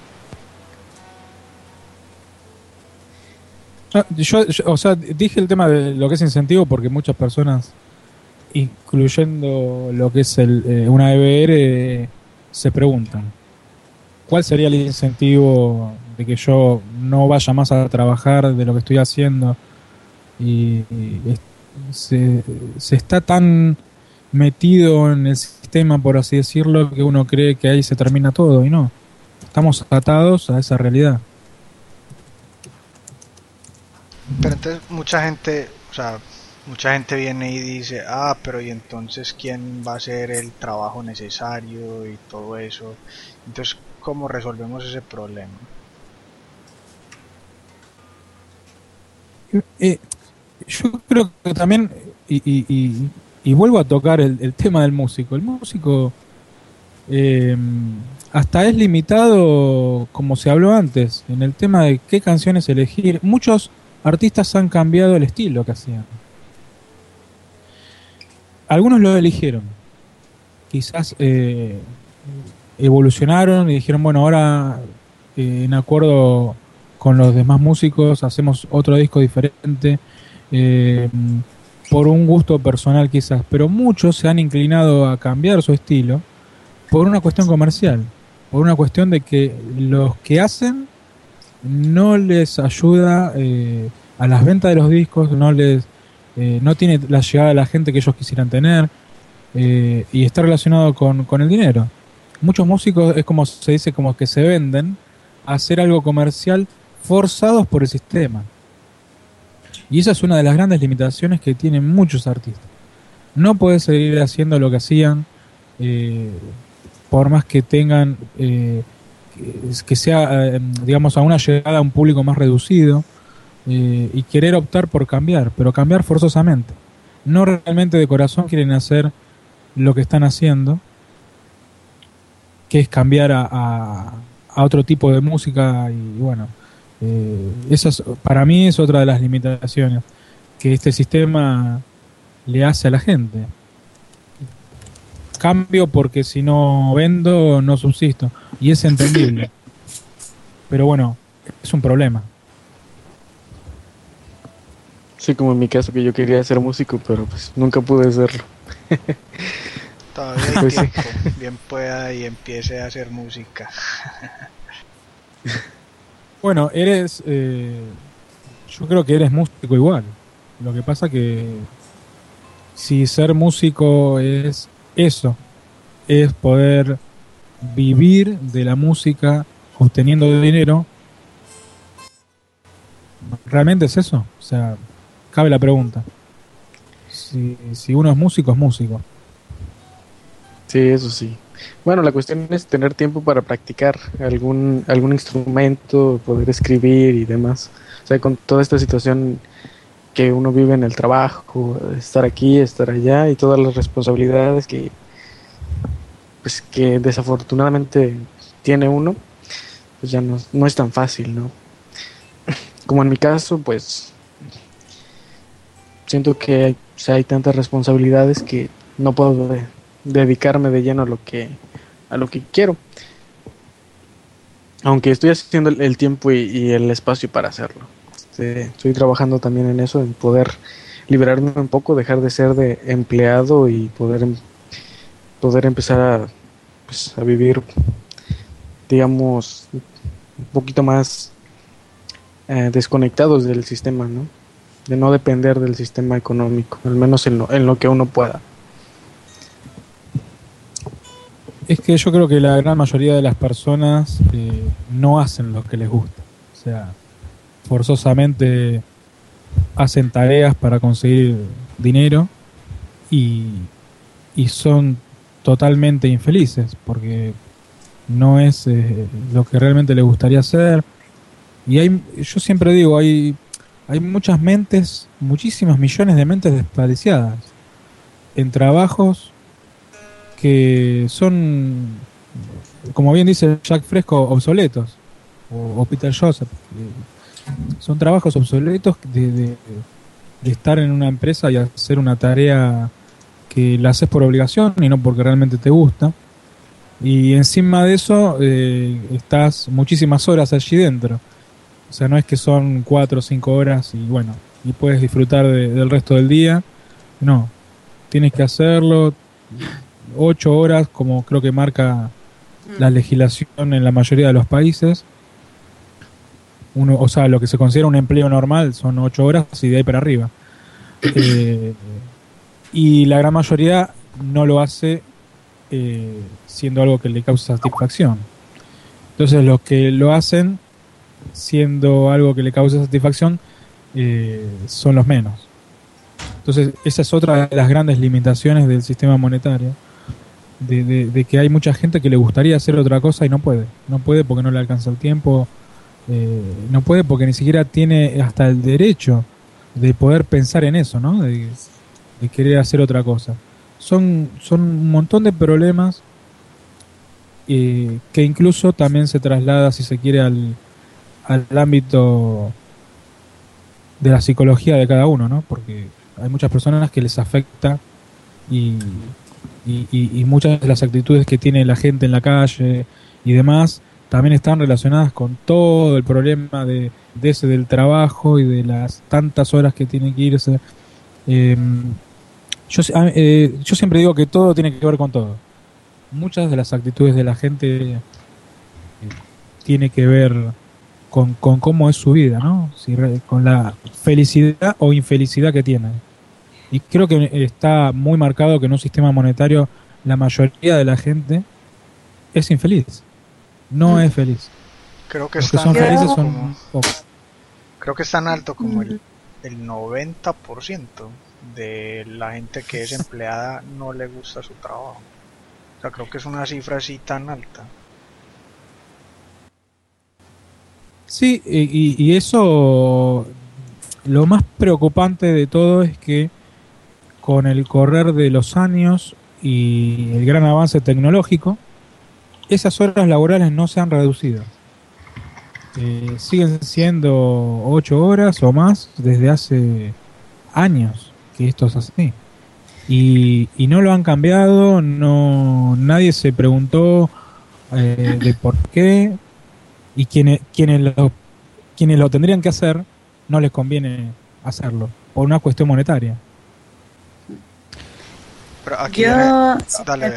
Yo, o sea, dije el tema de lo que es incentivo porque muchas personas, incluyendo lo que es una EBR, se preguntan ¿cuál sería el incentivo de que yo no vaya más a trabajar de lo que estoy haciendo? Y se está tan metido en el sistema, por así decirlo, que uno cree que ahí se termina todo, y no. Estamos atados a esa realidad. Pero entonces mucha gente viene y dice, pero ¿y entonces quién va a hacer el trabajo necesario y todo eso? Entonces, ¿cómo resolvemos ese problema? Yo creo que también, y vuelvo a tocar el tema del músico. El músico hasta es limitado, como se habló antes, en el tema de qué canciones elegir. Muchos artistas han cambiado el estilo que hacían. Algunos lo eligieron. Quizás evolucionaron y dijeron, bueno, ahora en acuerdo con los demás músicos hacemos otro disco diferente, por un gusto personal quizás, pero muchos se han inclinado a cambiar su estilo por una cuestión comercial, por una cuestión de que los que hacen no les ayuda a las ventas de los discos, no tiene la llegada de la gente que ellos quisieran tener, y está relacionado con el dinero. Muchos músicos es como se dice, como que se venden a hacer algo comercial forzados por el sistema. Y esa es una de las grandes limitaciones que tienen muchos artistas. No puedes seguir haciendo lo que hacían, por más que tengan, que sea, digamos, a una llegada a un público más reducido, y querer optar por cambiar, pero cambiar forzosamente. No realmente de corazón quieren hacer lo que están haciendo, que es cambiar a otro tipo de música. Y bueno, para mí es otra de las limitaciones que este sistema le hace a la gente. Cambio porque si no vendo no subsisto, y es entendible, pero bueno, es un problema. Sí, como en mi caso, que yo quería ser músico, pero pues nunca pude serlo. Todavía hay Pues tiempo, bien pueda y empiece a hacer música. Bueno, yo creo que eres músico igual. Lo que pasa que si ser músico es eso, es poder vivir de la música obteniendo dinero, ¿realmente es eso? O sea, cabe la pregunta. Si uno es músico, es músico. Sí, eso sí. Bueno, la cuestión es tener tiempo para practicar algún instrumento, poder escribir y demás. O sea, con toda esta situación que uno vive en el trabajo, estar aquí, estar allá y todas las responsabilidades que desafortunadamente tiene uno, pues ya no es tan fácil, ¿no? Como en mi caso, pues siento que hay tantas responsabilidades que no puedo dedicarme de lleno a lo que quiero, aunque estoy haciendo el tiempo y el espacio para hacerlo. Estoy trabajando también en eso, en poder liberarme un poco, dejar de ser de empleado y poder empezar a vivir, digamos, un poquito más desconectados del sistema, ¿no? De no depender del sistema económico, al menos en lo que uno pueda. Es que yo creo que la gran mayoría de las personas no hacen lo que les gusta. O sea, forzosamente hacen tareas para conseguir dinero y son totalmente infelices porque no es lo que realmente les gustaría hacer. Y yo siempre digo, hay muchas mentes, muchísimas millones de mentes desperdiciadas en trabajos que son, como bien dice Jack Fresco, obsoletos, o Peter Joseph. Son trabajos obsoletos de estar en una empresa y hacer una tarea que la haces por obligación y no porque realmente te gusta. Y encima de eso estás muchísimas horas allí dentro. O sea, no es que son 4 o 5 horas y bueno, y puedes disfrutar del resto del día. No, tienes que hacerlo 8 horas, como creo que marca la legislación en la mayoría de los países. O sea, lo que se considera un empleo normal son 8 horas y de ahí para arriba. Y la gran mayoría no lo hace siendo algo que le causa satisfacción. Entonces los que lo hacen siendo algo que le causa satisfacción son los menos. Entonces esa es otra de las grandes limitaciones del sistema monetario, de que hay mucha gente que le gustaría hacer otra cosa y no puede porque no le alcanza el tiempo, no puede porque ni siquiera tiene hasta el derecho de poder pensar en eso, ¿no? De querer hacer otra cosa. Son un montón de problemas que incluso también se traslada, si se quiere, al ámbito de la psicología de cada uno, ¿no? Porque hay muchas personas que les afecta y muchas de las actitudes que tiene la gente en la calle y demás también están relacionadas con todo el problema del trabajo y de las tantas horas que tiene que irse. Yo siempre digo que todo tiene que ver con todo. Muchas de las actitudes de la gente tiene que ver con cómo es su vida, ¿no? Con la felicidad o infelicidad que tiene. Y creo que está muy marcado que en un sistema monetario la mayoría de la gente es infeliz. No es feliz. Creo que los que son felices son pocos. Creo que es tan alto como el 90% de la gente que es empleada no le gusta su trabajo. O sea, creo que es una cifra así tan alta. Sí, y eso, lo más preocupante de todo es que con el correr de los años y el gran avance tecnológico, esas horas laborales no se han reducido. Siguen siendo 8 horas o más desde hace años que esto es así. Y no lo han cambiado, nadie se preguntó de por qué, y quienes lo tendrían que hacer no les conviene hacerlo por una cuestión monetaria. Pero aquí dale.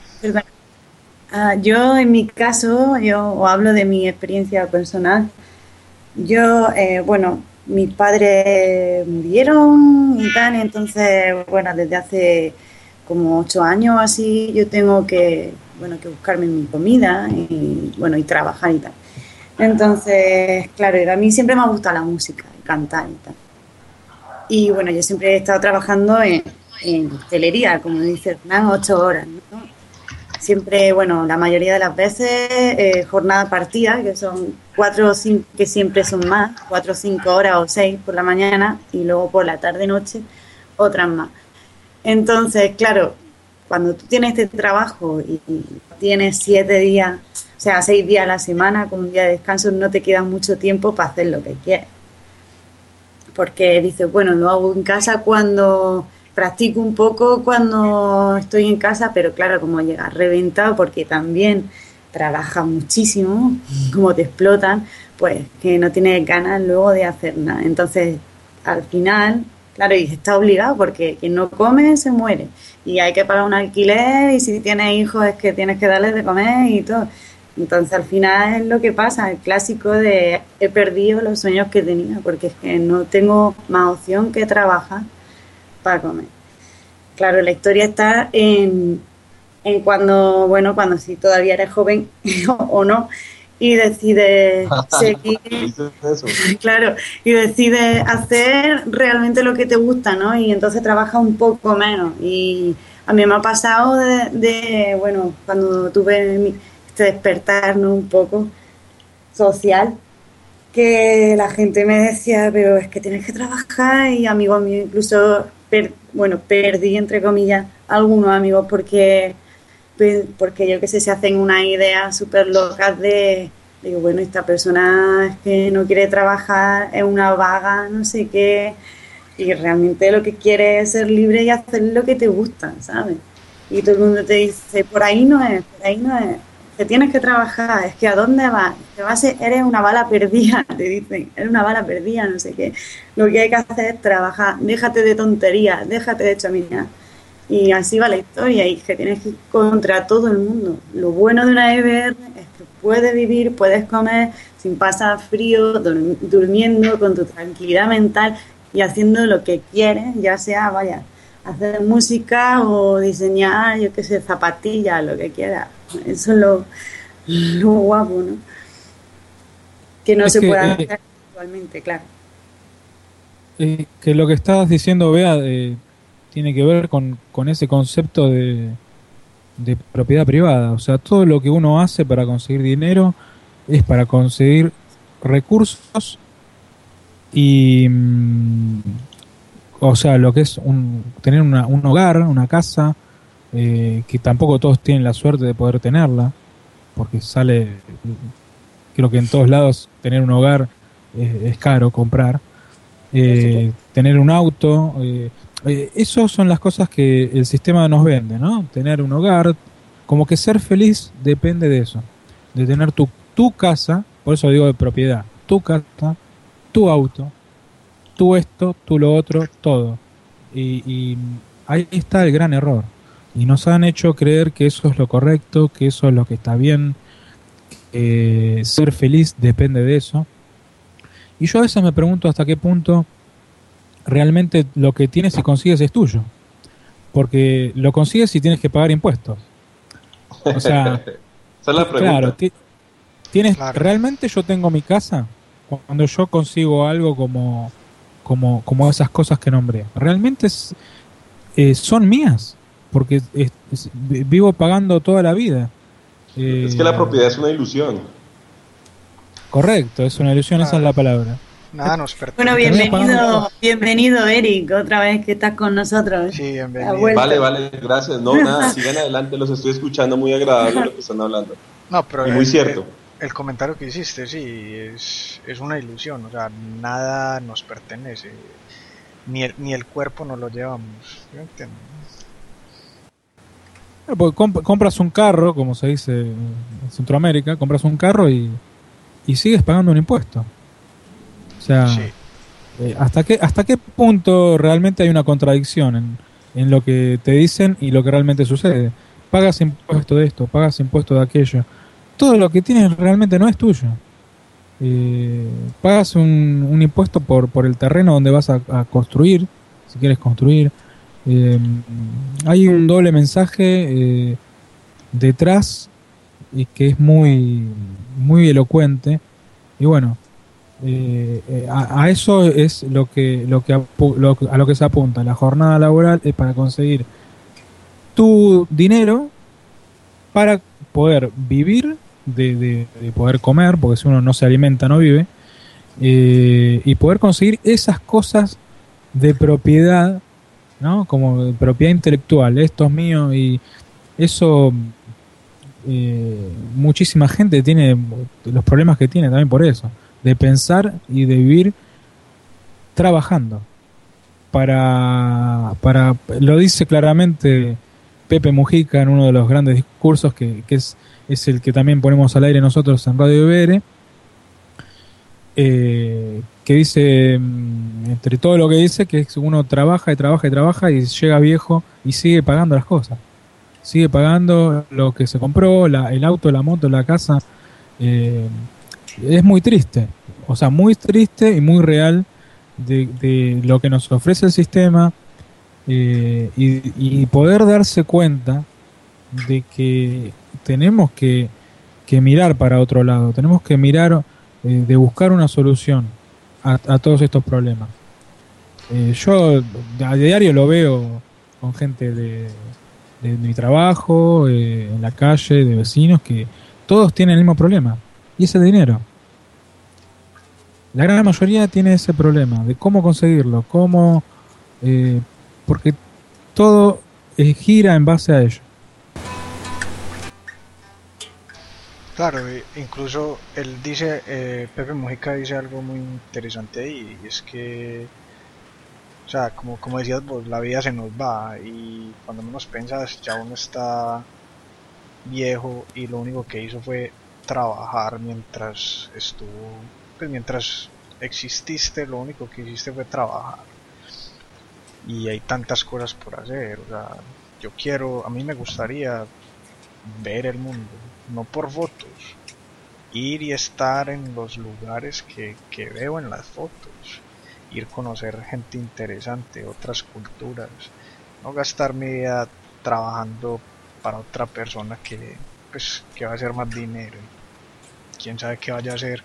Yo en mi caso, yo hablo de mi experiencia personal. Yo, mis padres murieron y tal, entonces, bueno, desde hace como 8 años así, yo tengo que buscarme mi comida y, bueno, y trabajar y tal. Entonces, claro, a mí siempre me ha gustado la música, cantar y tal. Y, bueno, yo siempre he estado trabajando en hostelería, como dice Hernán, 8 horas, ¿no? Siempre, bueno, la mayoría de las veces jornada partida, que son 4 o 5, que siempre son más, 4 o 5 horas o 6 por la mañana y luego por la tarde-noche otras más. Entonces, claro, cuando tú tienes este trabajo y tienes 7 días, o sea, 6 días a la semana con un día de descanso, no te queda mucho tiempo para hacer lo que quieres. Porque dices, bueno, lo hago en casa cuando practico un poco cuando estoy en casa, pero claro, como llegas reventado porque también trabajas muchísimo, como te explotan, pues que no tienes ganas luego de hacer nada. Entonces, al final, claro, y está obligado porque quien no come se muere. Y hay que pagar un alquiler y si tienes hijos es que tienes que darles de comer y todo. Entonces, al final es lo que pasa, el clásico de he perdido los sueños que tenía porque es que no tengo más opción que trabajar para comer. Claro, la historia está en cuando, bueno, cuando si todavía eres joven o no, y decides seguir, claro, y decides hacer realmente lo que te gusta, ¿no? Y entonces trabajas un poco menos. Y a mí me ha pasado bueno, cuando tuve este despertar, ¿no? Un poco social, que la gente me decía, pero es que tienes que trabajar, y amigos míos incluso, perdí, entre comillas, algunos amigos porque yo qué sé, se hacen unas ideas súper locas digo, bueno, esta persona es que no quiere trabajar, es una vaga, no sé qué, y realmente lo que quiere es ser libre y hacer lo que te gusta, ¿sabes? Y todo el mundo te dice, por ahí no es, que tienes que trabajar, es que ¿a dónde vas? Eres una bala perdida, te dicen, eres una bala perdida, no sé qué. Lo que hay que hacer es trabajar, déjate de tonterías, déjate de chaminar. Y así va la historia, y que tienes que ir contra todo el mundo. Lo bueno de una EBR es que puedes vivir, puedes comer sin pasar frío, durmiendo con tu tranquilidad mental y haciendo lo que quieres, ya sea, hacer música o diseñar, yo qué sé, zapatillas, lo que quieras. Eso es lo guapo, ¿no? Que no se puede hacer actualmente, claro. Que lo que estabas diciendo, Bea, tiene que ver con ese concepto de propiedad privada. O sea, todo lo que uno hace para conseguir dinero es para conseguir recursos y... o sea, lo que es tener un hogar, una casa, que tampoco todos tienen la suerte de poder tenerla, porque creo que en todos lados tener un hogar es caro comprar, tener un auto, esas son las cosas que el sistema nos vende, ¿no? Tener un hogar, como que ser feliz depende de eso, de tener tu casa, por eso digo de propiedad, tu casa, tu auto, tú esto, tú lo otro, todo. Y ahí está el gran error. Y nos han hecho creer que eso es lo correcto, que eso es lo que está bien, ser feliz depende de eso. Y yo a veces me pregunto hasta qué punto realmente lo que tienes y consigues es tuyo. Porque lo consigues y tienes que pagar impuestos. O sea, esa es la pregunta. Claro, claro. Realmente yo tengo mi casa cuando yo consigo algo como esas cosas que nombré. Realmente son mías, porque vivo pagando toda la vida. Es que la propiedad es una ilusión. Correcto, es una ilusión, claro. Esa es la palabra. Nada nos pertenece. Bueno, bienvenido Eric, otra vez que estás con nosotros. Sí, bienvenido. Vale, gracias. No, nada, sigan adelante, los estoy escuchando, muy agradable lo que están hablando. No, pero y muy cierto. El comentario que hiciste, sí, es una ilusión, o sea, nada nos pertenece, ni el cuerpo nos lo llevamos. ¿Yo entiendo? Porque compras un carro, como se dice en Centroamérica, compras un carro y sigues pagando un impuesto. O sea, sí. ¿Hasta qué punto realmente hay una contradicción en lo que te dicen y lo que realmente sucede? Pagas impuesto de esto, pagas impuesto de aquello. Todo lo que tienes realmente no es tuyo. pagas un impuesto por el terreno donde vas a construir, si quieres construir. Hay un doble mensaje detrás y que es muy, muy elocuente. Y bueno, a eso es a lo que se apunta. La jornada laboral es para conseguir tu dinero para poder vivir, de poder comer, porque si uno no se alimenta no vive, y poder conseguir esas cosas de propiedad, ¿no? Como de propiedad intelectual, esto es mío, y eso muchísima gente tiene los problemas que tiene también por eso, de pensar y de vivir trabajando para lo dice claramente Pepe Mujica en uno de los grandes discursos que es el que también ponemos al aire nosotros en Radio BR, que dice, entre todo lo que dice, que uno trabaja y trabaja y trabaja y llega viejo y sigue pagando las cosas, sigue pagando lo que se compró, el auto, la moto, la casa. Es muy triste, o sea, muy triste y muy real de lo que nos ofrece el sistema, y poder darse cuenta de que tenemos que mirar para otro lado, tenemos que mirar, de buscar una solución a todos estos problemas. Yo a diario lo veo con gente de mi trabajo, en la calle, de vecinos, que todos tienen el mismo problema, y es el dinero. La gran mayoría tiene ese problema de cómo conseguirlo, porque todo gira en base a ello. Claro, incluso él dice, Pepe Mujica dice algo muy interesante ahí, y es que, o sea, como decías vos, la vida se nos va, y cuando menos pensas ya uno está viejo y lo único que hizo fue trabajar mientras estuvo, pues mientras exististe, lo único que hiciste fue trabajar. Y hay tantas cosas por hacer, o sea, a mí me gustaría ver el mundo, no por fotos, ir y estar en los lugares que veo en las fotos, ir a conocer gente interesante, otras culturas, no gastar mi vida trabajando para otra persona que va a hacer más dinero, quién sabe qué vaya a hacer.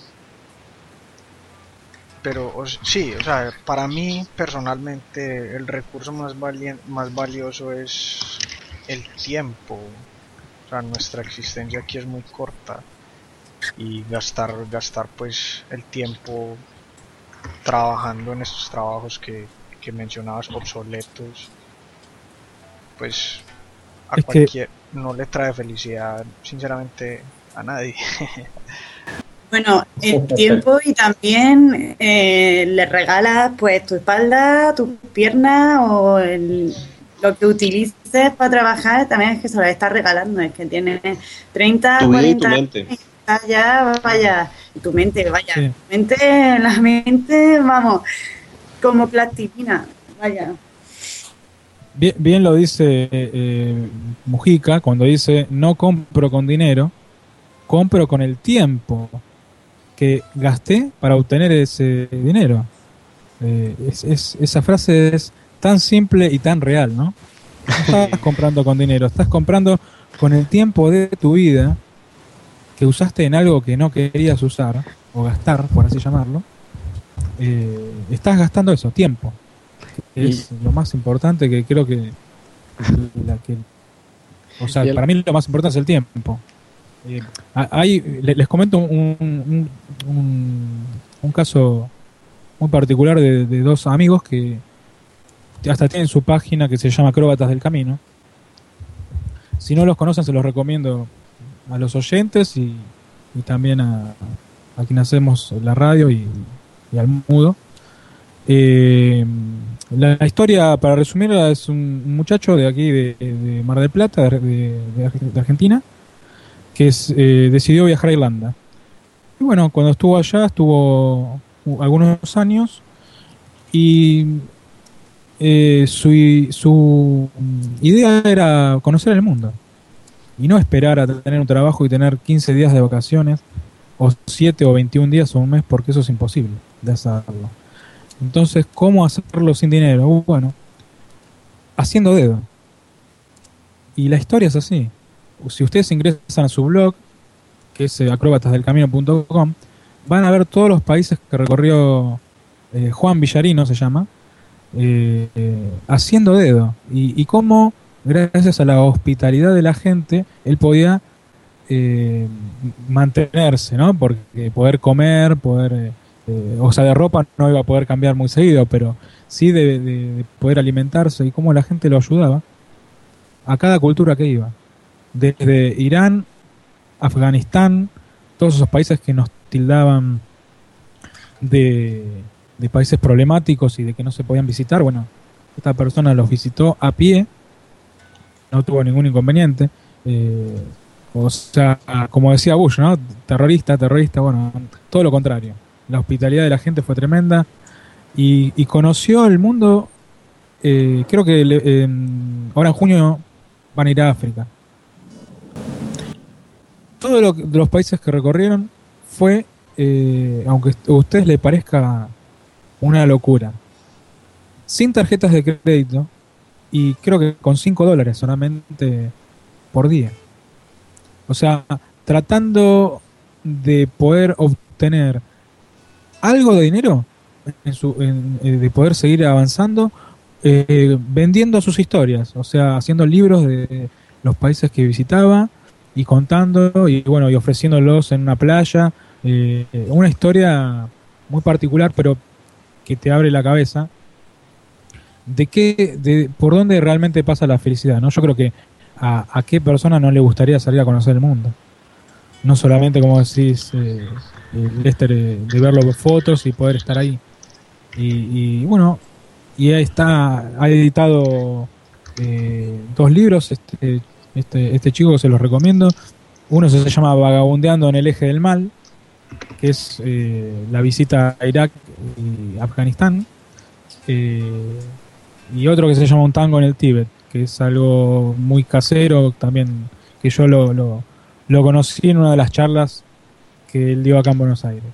Pero sí, o sea, para mí personalmente el recurso más valioso es el tiempo. O sea, nuestra existencia aquí es muy corta, y gastar pues el tiempo trabajando en estos trabajos que mencionabas obsoletos, pues no le trae felicidad sinceramente a nadie. Bueno, el tiempo, y también le regalas pues tu espalda, tus piernas, o lo que utilices para trabajar, también es que se lo estás regalando, es que tienes 30, tu 40 vida y tu mente. Ya, vaya, y tu mente, vaya, sí. la mente, vamos, como plastilina, vaya. Bien lo dice Mujica cuando dice: no compro con dinero, compro con el tiempo que gasté para obtener ese dinero. Esa frase es tan simple y tan real, ¿no? No estás comprando con dinero, estás comprando con el tiempo de tu vida que usaste en algo que no querías usar, o gastar, por así llamarlo. Estás gastando eso, tiempo. Es lo más importante, que creo que o sea, para mí lo más importante es el tiempo. Les comento un caso muy particular de dos amigos que hasta tienen su página que se llama Acróbatas del Camino. Si no los conocen, se los recomiendo a los oyentes y también a quien hacemos la radio y al mudo. La historia, para resumirla, es un muchacho de aquí de Mar del Plata, de Argentina, que decidió viajar a Irlanda. Y bueno, cuando estuvo allá, estuvo algunos años, y su idea era conocer el mundo y no esperar a tener un trabajo y tener 15 días de vacaciones o 7 o 21 días o un mes, porque eso es imposible de hacerlo. Entonces, ¿cómo hacerlo sin dinero? Bueno, haciendo dedo. Y la historia es así. Si ustedes ingresan a su blog, que es acrobatasdelcamino.com, van a ver todos los países que recorrió Juan Villarino, se llama, haciendo dedo. Y cómo, gracias a la hospitalidad de la gente, él podía mantenerse, ¿no? Porque poder comer, o sea, de ropa no iba a poder cambiar muy seguido, pero sí de poder alimentarse, y cómo la gente lo ayudaba a cada cultura que iba. Desde Irán, Afganistán, todos esos países que nos tildaban de países problemáticos y de que no se podían visitar, bueno, esta persona los visitó a pie, no tuvo ningún inconveniente. O sea, como decía Bush, ¿no? Terrorista, bueno, todo lo contrario. La hospitalidad de la gente fue tremenda y conoció el mundo. Creo que ahora en junio van a ir a África. Todos los países que recorrieron fue, aunque a ustedes les parezca una locura, sin tarjetas de crédito y creo que con $5 solamente por día. O sea, tratando de poder obtener algo de dinero, de poder seguir avanzando, vendiendo sus historias, o sea, haciendo libros de los países que visitaba y contando y bueno, y ofreciéndolos en una playa, una historia muy particular, pero que te abre la cabeza de por dónde realmente pasa la felicidad, ¿no? Yo creo que a qué persona no le gustaría salir a conocer el mundo, no solamente, como decís, Lester, de ver las fotos y poder estar ahí. Y bueno, y ahí está, ha editado 2 libros este chico, que se los recomiendo. Uno se llama Vagabundeando en el Eje del Mal, que es la visita a Irak y Afganistán, y otro que se llama Un tango en el Tíbet, que es algo muy casero también, que yo lo conocí en una de las charlas que él dio acá en Buenos Aires.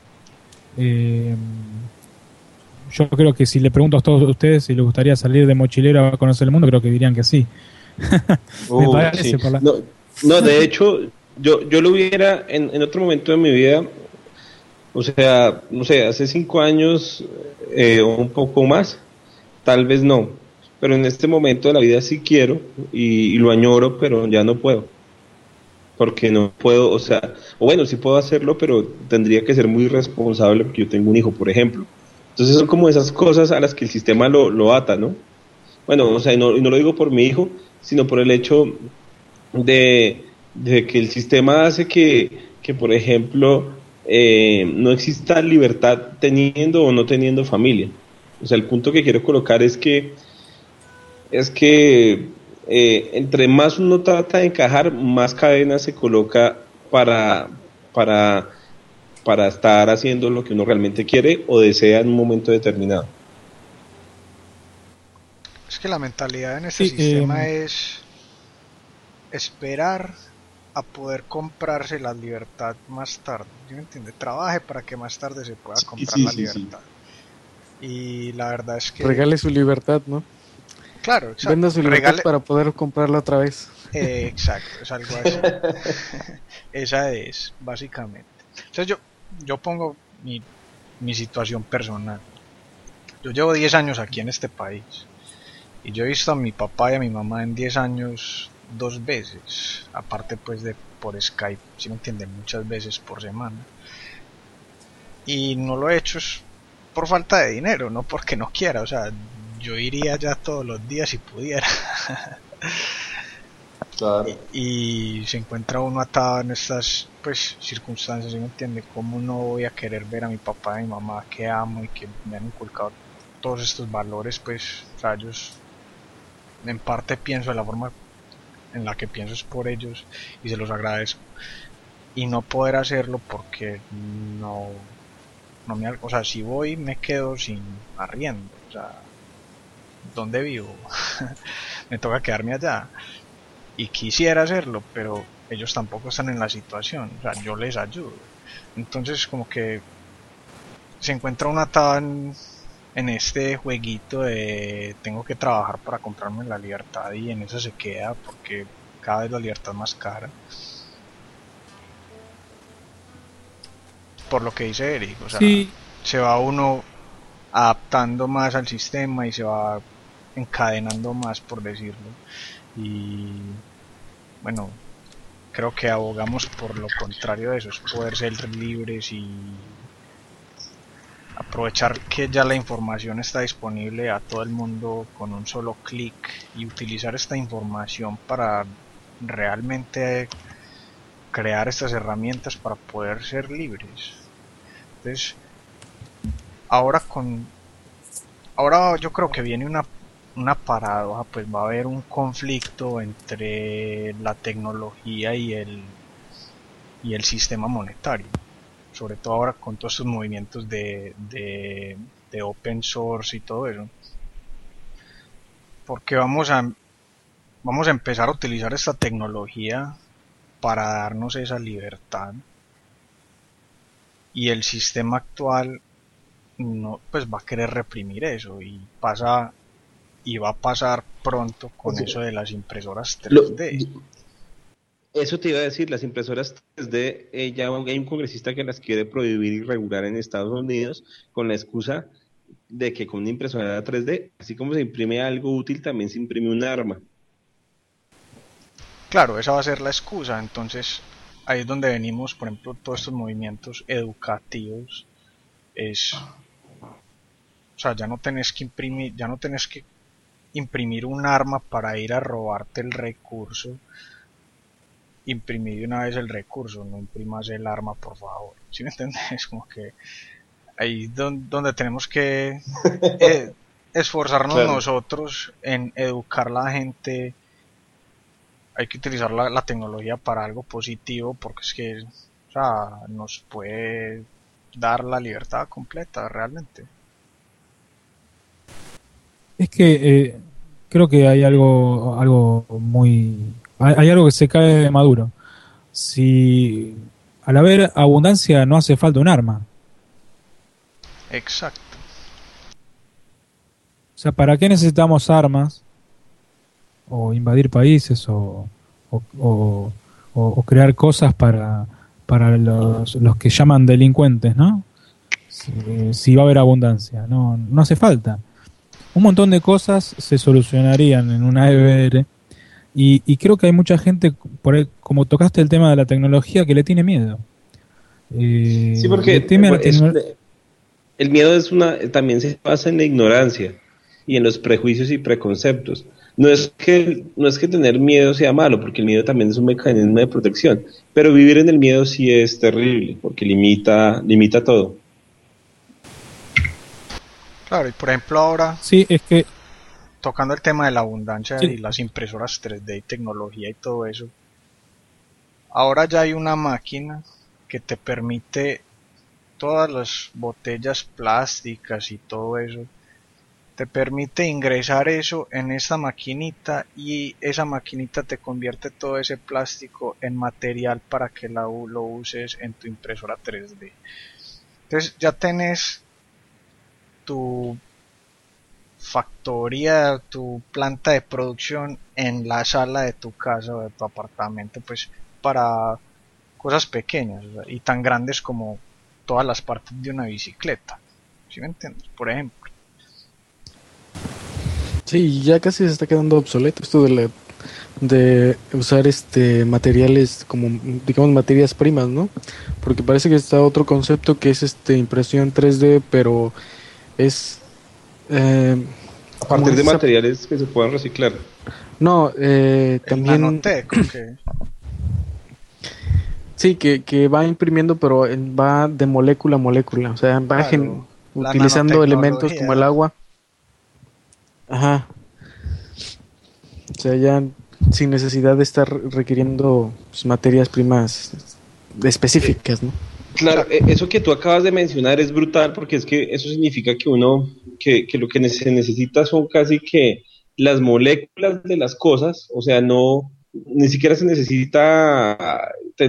Yo creo que si le pregunto a todos ustedes si les gustaría salir de mochilero a conocer el mundo, creo que dirían que sí. Me parece, sí. por la... No, de hecho, yo lo hubiera en otro momento de mi vida, o sea, no sé, hace 5 años o un poco más, tal vez no, pero en este momento de la vida sí quiero y lo añoro, pero ya no puedo, porque no puedo, o sea, o bueno, sí puedo hacerlo, pero tendría que ser muy responsable porque yo tengo un hijo, por ejemplo. Entonces son como esas cosas a las que el sistema lo ata, ¿no? Bueno, o sea, y no lo digo por mi hijo, sino por el hecho de que el sistema hace que por ejemplo, no exista libertad teniendo o no teniendo familia. O sea, el punto que quiero colocar es que entre más uno trata de encajar, más cadenas se coloca para estar haciendo lo que uno realmente quiere o desea en un momento determinado. Es que la mentalidad en este sistema es esperar a poder comprarse la libertad más tarde. ¿Sí me entiende? Trabaje para que más tarde se pueda comprar la libertad. Sí. Y la verdad es que... Regale su libertad, ¿no? Claro, exacto. Venda su libertad para poder comprarla otra vez. Exacto, es algo así. Esa es, básicamente. Entonces yo pongo mi situación personal. Yo llevo 10 años aquí en este país. Y yo he visto a mi papá y a mi mamá en 10 años 2 veces. Aparte pues de por Skype, si me entienden, muchas veces por semana. Y no lo he hecho por falta de dinero, no porque no quiera. O sea, yo iría ya todos los días si pudiera. Claro. Y se encuentra uno atado en estas pues circunstancias, ¿sí me entiende? ¿Cómo no voy a querer ver a mi papá y mi mamá que amo y que me han inculcado todos estos valores? Pues, o sea, ellos, en parte pienso de la forma en la que pienso es por ellos y se los agradezco. Y no poder hacerlo porque no me, o sea, si voy me quedo sin arriendo, o sea, ¿dónde vivo? Me toca quedarme allá. y quisiera hacerlo, pero ellos tampoco están en la situación, o sea, yo les ayudo. Entonces como que se encuentra una atado en este jueguito de tengo que trabajar para comprarme la libertad, y en eso se queda porque cada vez la libertad es más cara. Por lo que dice Eric, o sea, sí, se va uno adaptando más al sistema y se va encadenando más, por decirlo. Y bueno, creo que abogamos por lo contrario de eso, es poder ser libres y aprovechar que ya la información está disponible a todo el mundo con un solo clic y utilizar esta información para realmente crear estas herramientas para poder ser libres. Entonces, ahora yo creo que viene una paradoja, pues va a haber un conflicto entre la tecnología y el sistema monetario, sobre todo ahora con todos estos movimientos de open source y todo eso, porque vamos a empezar a utilizar esta tecnología para darnos esa libertad, y el sistema actual no, pues va a querer reprimir eso, y va a pasar pronto con eso de las impresoras 3D. Eso te iba a decir, las impresoras 3D, ya hay un congresista que las quiere prohibir y regular en Estados Unidos con la excusa de que con una impresora 3D, así como se imprime algo útil, también se imprime un arma. Claro, esa va a ser la excusa. Entonces ahí es donde venimos, por ejemplo, todos estos movimientos educativos. O sea, ya no tenés que imprimir un arma para ir a robarte el recurso. Imprimir de una vez el recurso, no imprimas el arma, por favor. ¿Sí me entiendes? Como que ahí donde tenemos que esforzarnos, claro, nosotros en educar a la gente. Hay que utilizar la tecnología para algo positivo, porque es que, o sea, nos puede dar la libertad completa realmente. Es que creo que hay algo muy... Hay algo que se cae de maduro. Si al haber abundancia no hace falta un arma. Exacto. O sea, ¿para qué necesitamos armas? O invadir países o crear cosas para los que llaman delincuentes, ¿no? Si va a haber abundancia. No hace falta. Un montón de cosas se solucionarían en una EBR. Y creo que hay mucha gente, como tocaste el tema de la tecnología, que le tiene miedo. Sí, porque el miedo también se basa en la ignorancia y en los prejuicios y preconceptos. No es que tener miedo sea malo, porque el miedo también es un mecanismo de protección, pero vivir en el miedo sí es terrible, porque limita todo. Claro, y por ejemplo ahora... Sí, es que... Tocando el tema de la abundancia, sí, y las impresoras 3D y tecnología y todo eso, ahora ya hay una máquina que te permite todas las botellas plásticas y todo eso, te permite ingresar eso en esa maquinita, y esa maquinita te convierte todo ese plástico en material para que lo uses en tu impresora 3D. Entonces ya tenés tu factoría, tu planta de producción en la sala de tu casa o de tu apartamento, pues para cosas pequeñas, o sea, y tan grandes como todas las partes de una bicicleta. ¿Sí me entiendes? Por ejemplo. Sí, ya casi se está quedando obsoleto esto de usar materiales como, digamos, materias primas, ¿no? Porque parece que está otro concepto que es impresión 3D, pero es a partir de materiales que se puedan reciclar. No, también nanotech, okay. Sí, que va imprimiendo, pero va de molécula a molécula, o sea, va utilizando elementos como el agua. Ajá. O sea, ya sin necesidad de estar requiriendo pues, materias primas específicas, ¿no? Claro, eso que tú acabas de mencionar es brutal, porque es que eso significa que que lo que se necesita son casi que las moléculas de las cosas, o sea, no ni siquiera se necesita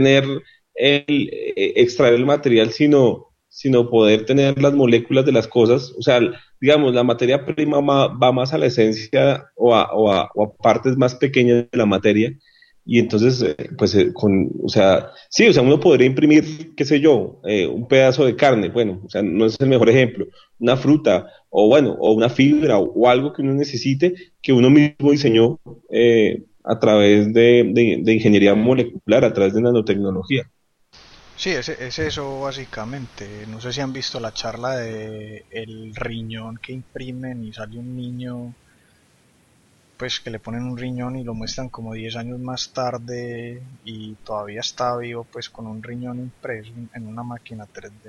extraer el material, sino poder tener las moléculas de las cosas. O sea, digamos, la materia prima va más a la esencia o a partes más pequeñas de la materia. Y entonces, o sea, sí, o sea, uno podría imprimir, qué sé yo, un pedazo de carne, bueno, o sea, no es el mejor ejemplo, una fruta, o una fibra, o algo que uno necesite, que uno mismo diseñó a través de ingeniería molecular, a través de nanotecnología. Sí, es eso básicamente. No sé si han visto la charla de el riñón que imprimen y sale un niño, pues que le ponen un riñón y lo muestran como 10 años más tarde y todavía está vivo, pues con un riñón impreso en una máquina 3D.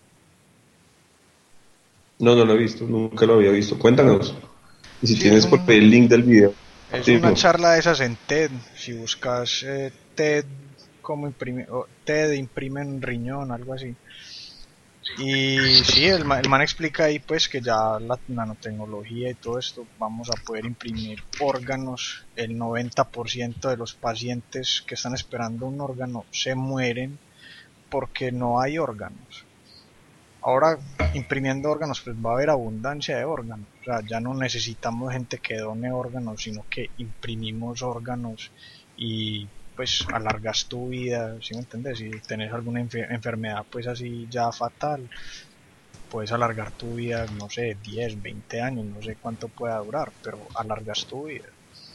No lo he visto, nunca lo había visto. Cuéntanos. Y si tienes por ahí el link del video. Es una charla de esas en TED. Si buscas TED, cómo imprime, TED imprime un riñón, algo así. Y sí, el man explica ahí pues que ya la nanotecnología y todo esto, vamos a poder imprimir órganos. El 90% de los pacientes que están esperando un órgano se mueren porque no hay órganos. Ahora, imprimiendo órganos, pues va a haber abundancia de órganos. O sea, ya no necesitamos gente que done órganos, sino que imprimimos órganos y pues alargas tu vida, ¿sí me entiendes? Si tenés alguna enfermedad pues así ya fatal, puedes alargar tu vida, no sé, 10, 20 años, no sé cuánto pueda durar, pero alargas tu vida.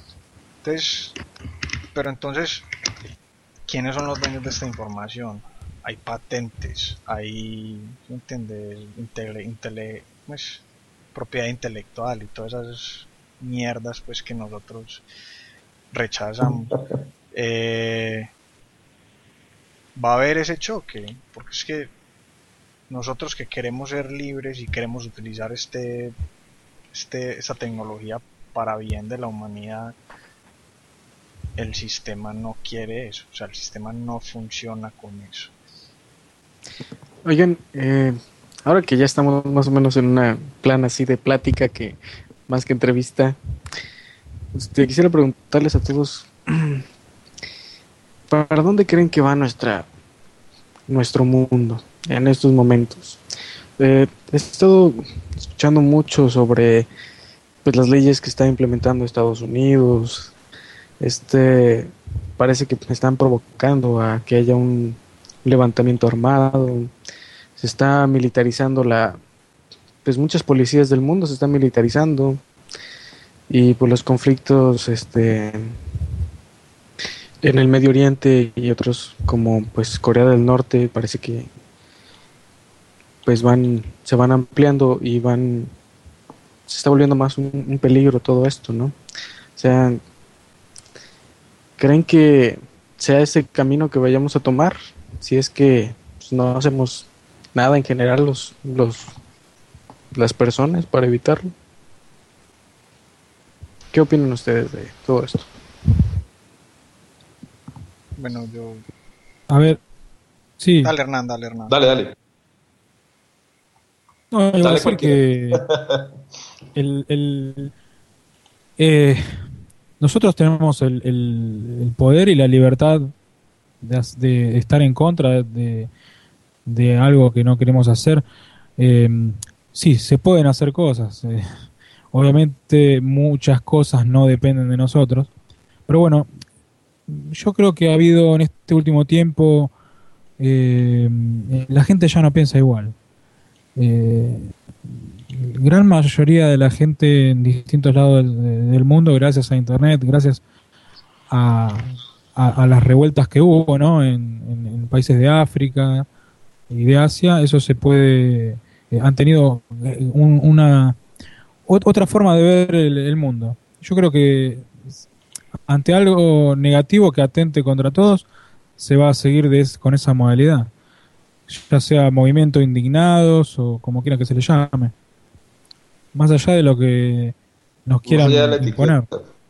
Entonces, ¿quiénes son los dueños de esta información? Hay patentes, hay, ¿me entiendes? Pues, propiedad intelectual y todas esas mierdas pues que nosotros rechazamos. Va a haber ese choque, porque es que nosotros que queremos ser libres y queremos utilizar esta tecnología para bien de la humanidad, el sistema no quiere eso, o sea, el sistema no funciona con eso. Oigan, ahora que ya estamos más o menos en una plan así de plática que más que entrevista, quisiera preguntarles a todos, ¿para dónde creen que va nuestro mundo en estos momentos? He estado escuchando mucho sobre pues las leyes que está implementando Estados Unidos. Parece que están provocando a que haya un levantamiento armado. Se está militarizando pues muchas policías del mundo se están militarizando, y pues los conflictos en el Medio Oriente y otros como pues Corea del Norte parece que pues se van ampliando y se está volviendo más un peligro todo esto, ¿no? O sea, ¿creen que sea ese camino que vayamos a tomar si es que pues, no hacemos nada en general las personas para evitarlo? ¿Qué opinan ustedes de todo esto? Bueno, yo... A ver, sí. Dale, Hernán. Dale. No, yo voy a decir que nosotros tenemos el poder y la libertad de estar en contra de algo que no queremos hacer. Sí, se pueden hacer cosas. Obviamente muchas cosas no dependen de nosotros. Pero bueno, yo creo que ha habido en este último tiempo, la gente ya no piensa igual. Gran mayoría de la gente en distintos lados del mundo, gracias a internet, gracias a las revueltas que hubo, ¿no? en países de África y de Asia, eso se puede, han tenido otra forma de ver el mundo. Yo creo que ante algo negativo que atente contra todos, se va a seguir con esa modalidad, ya sea movimiento indignados o como quiera que se le llame, más allá de lo que nos quieran imponer.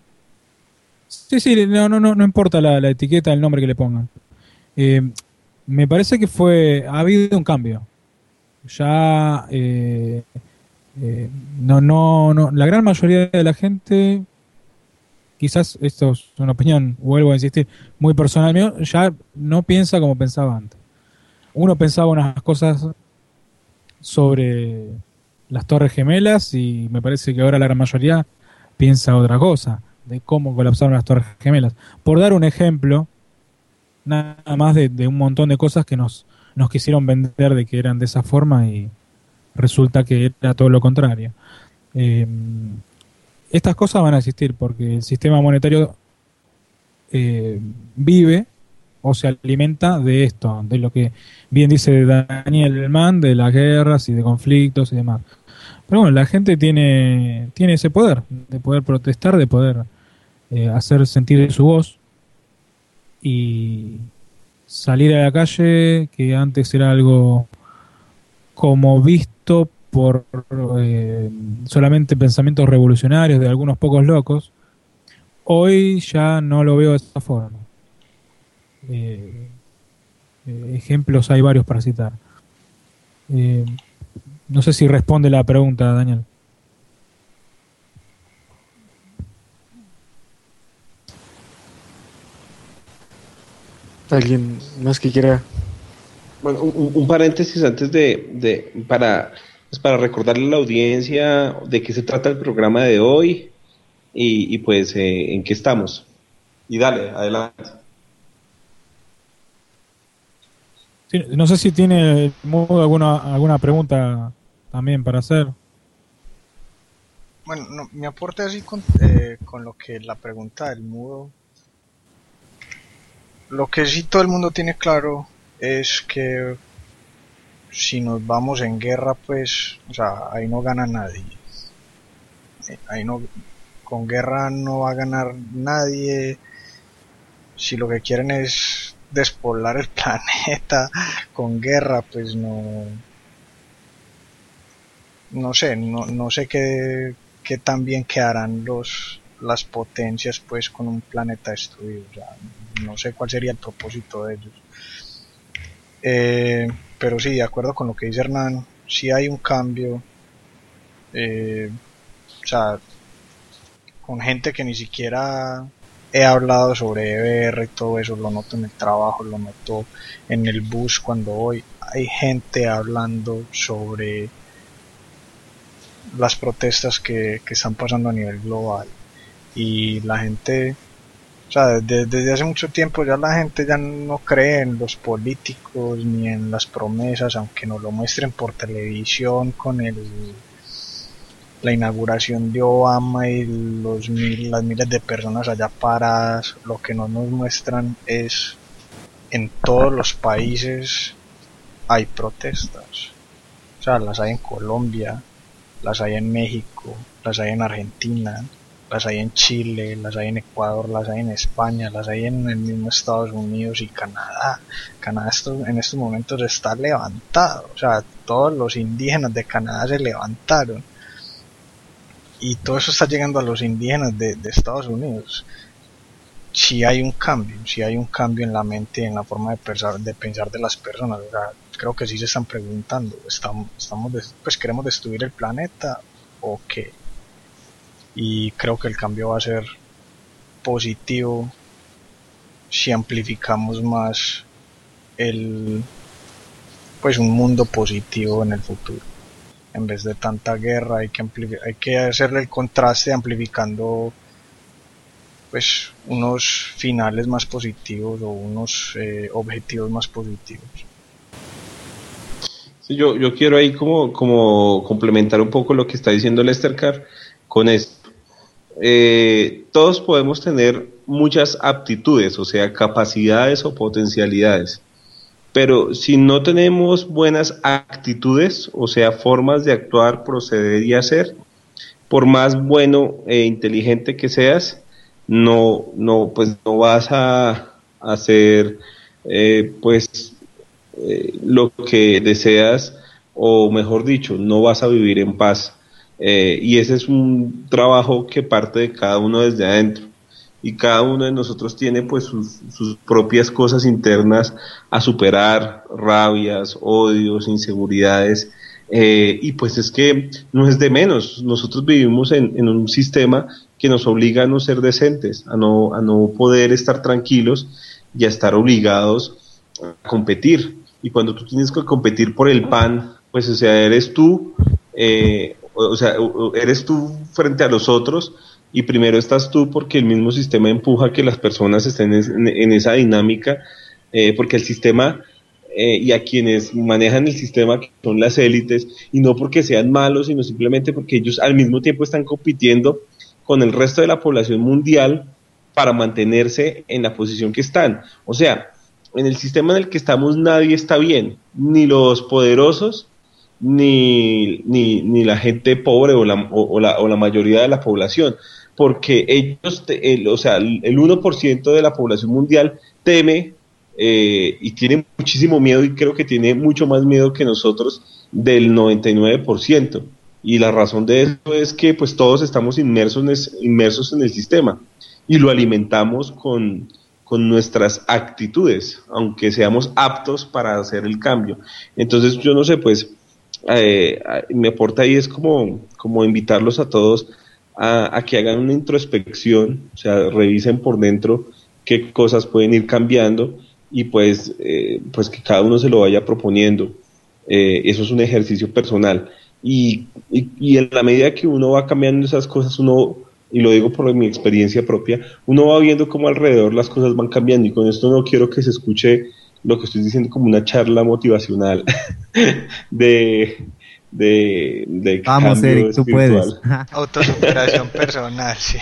Sí, no importa la etiqueta, el nombre que le pongan. Me parece que ha habido un cambio. Ya no, la gran mayoría de la gente quizás esto es una opinión, vuelvo a insistir, muy personal mío, ya no piensa como pensaba antes. Uno pensaba unas cosas sobre las Torres Gemelas y me parece que ahora la gran mayoría piensa otra cosa, de cómo colapsaron las Torres Gemelas. Por dar un ejemplo, nada más de un montón de cosas que nos quisieron vender de que eran de esa forma y resulta que era todo lo contrario. Estas cosas van a existir porque el sistema monetario vive o se alimenta de esto, de lo que bien dice Daniel Elman, de las guerras y de conflictos y demás. Pero bueno, la gente tiene ese poder, de poder protestar, de poder hacer sentir su voz y salir a la calle, que antes era algo como visto por solamente pensamientos revolucionarios de algunos pocos locos, hoy ya no lo veo de esa forma. Ejemplos hay varios para citar. No sé si responde la pregunta, Daniel. ¿Alguien más que quiera? Bueno, un paréntesis antes para recordarle a la audiencia de qué se trata el programa de hoy y pues en qué estamos. Y dale, adelante. Sí, no sé si tiene alguna pregunta también para hacer. Bueno, no, mi aporte así con lo que la pregunta del mudo. Lo que sí todo el mundo tiene claro es que si nos vamos en guerra, pues, o sea, ahí no gana nadie. Ahí no, con guerra no va a ganar nadie. Si lo que quieren es despoblar el planeta con guerra, pues no sé qué tan bien quedarán las potencias pues con un planeta destruido. O sea, no sé cuál sería el propósito de ellos. Pero sí, de acuerdo con lo que dice Hernán, sí hay un cambio. O sea, con gente que ni siquiera he hablado sobre EBR y todo eso, lo noto en el trabajo, lo noto en el bus cuando voy. Hay gente hablando sobre las protestas que están pasando a nivel global. Y la gente, o sea, desde hace mucho tiempo ya la gente ya no cree en los políticos ni en las promesas, aunque nos lo muestren por televisión con la inauguración de Obama y las miles de personas allá paradas. Lo que no nos muestran es en todos los países hay protestas. O sea, las hay en Colombia, las hay en México, las hay en Argentina, las hay en Chile, las hay en Ecuador, las hay en España, las hay en el mismo Estados Unidos y Canadá. Canadá en estos momentos está levantado, o sea, todos los indígenas de Canadá se levantaron. Y todo eso está llegando a los indígenas de Estados Unidos. Si hay un cambio en la mente y en la forma de pensar de las personas. O sea, creo que sí se están preguntando, pues queremos destruir el planeta o qué. Y creo que el cambio va a ser positivo si amplificamos más pues un mundo positivo en el futuro. En vez de tanta guerra hay que hacerle el contraste amplificando pues unos finales más positivos o unos objetivos más positivos. Sí, yo quiero ahí como complementar un poco lo que está diciendo Lester Carr con esto. Todos podemos tener muchas aptitudes, o sea, capacidades o potencialidades, pero si no tenemos buenas actitudes, o sea, formas de actuar, proceder y hacer, por más bueno e inteligente que seas, no vas a hacer lo que deseas, o mejor dicho, no vas a vivir en paz. Y ese es un trabajo que parte de cada uno desde adentro, y cada uno de nosotros tiene pues sus propias cosas internas a superar, rabias, odios, inseguridades, y pues es que no es de menos. Nosotros vivimos en un sistema que nos obliga a no ser decentes, a no poder estar tranquilos y a estar obligados a competir. Y cuando tú tienes que competir por el pan, pues o sea, eres tú frente a los otros, y primero estás tú porque el mismo sistema empuja a que las personas estén en esa dinámica, porque el sistema y a quienes manejan el sistema, que son las élites, y no porque sean malos, sino simplemente porque ellos al mismo tiempo están compitiendo con el resto de la población mundial para mantenerse en la posición que están. O sea, en el sistema en el que estamos nadie está bien, ni los poderosos, ni la gente pobre o la mayoría de la población, porque ellos, el 1% de la población mundial teme y tiene muchísimo miedo, y creo que tiene mucho más miedo que nosotros del 99%, y la razón de eso es que pues todos estamos inmersos en el sistema y lo alimentamos con nuestras actitudes, aunque seamos aptos para hacer el cambio. Entonces yo no sé, pues mi aporte ahí es como invitarlos a todos a que hagan una introspección, o sea, revisen por dentro qué cosas pueden ir cambiando, y pues que cada uno se lo vaya proponiendo. Eso es un ejercicio personal, y en la medida que uno va cambiando esas cosas, y lo digo por mi experiencia propia, uno va viendo cómo alrededor las cosas van cambiando, y con esto no quiero que se escuche lo que estoy diciendo como una charla motivacional de Vamos, cambio Eric, tú puedes. Autosuperación personal, sí.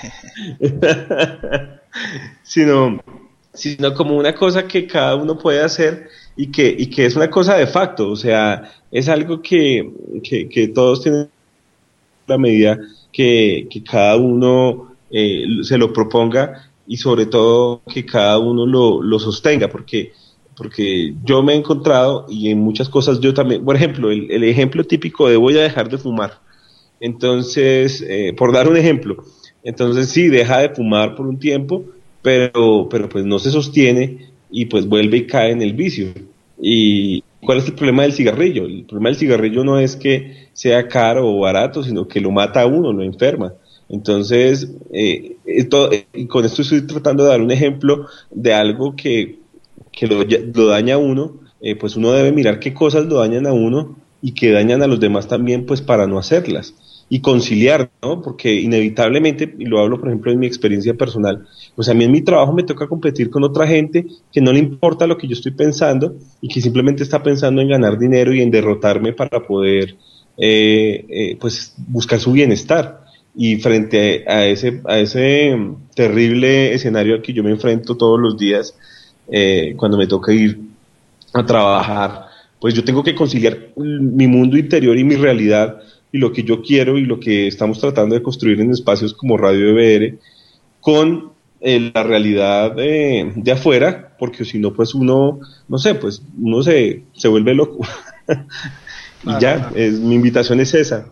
sino como una cosa que cada uno puede hacer, y que es una cosa de facto, o sea, es algo que todos tienen, la medida que cada uno se lo proponga, y sobre todo que cada uno lo sostenga, porque yo me he encontrado, y en muchas cosas yo también, por ejemplo, el ejemplo típico de voy a dejar de fumar. Entonces, por dar un ejemplo, entonces sí, deja de fumar por un tiempo, pero pues no se sostiene, y pues vuelve y cae en el vicio. ¿Y cuál es el problema del cigarrillo? El problema del cigarrillo no es que sea caro o barato, sino que lo mata a uno, lo enferma. Entonces, y con esto estoy tratando de dar un ejemplo de algo que lo daña a uno. Pues uno debe mirar qué cosas lo dañan a uno y que dañan a los demás también, pues para no hacerlas, y conciliar, ¿no? Porque inevitablemente, y lo hablo por ejemplo en mi experiencia personal, pues a mí en mi trabajo me toca competir con otra gente que no le importa lo que yo estoy pensando, y que simplemente está pensando en ganar dinero y en derrotarme para poder pues buscar su bienestar. Y frente a ese terrible escenario al que yo me enfrento todos los días, cuando me toca ir a trabajar, pues yo tengo que conciliar mi mundo interior y mi realidad, y lo que yo quiero y lo que estamos tratando de construir en espacios como Radio EBR, con la realidad de afuera, porque si no, pues uno, no sé, pues uno se vuelve loco. Y ya, mi invitación es esa,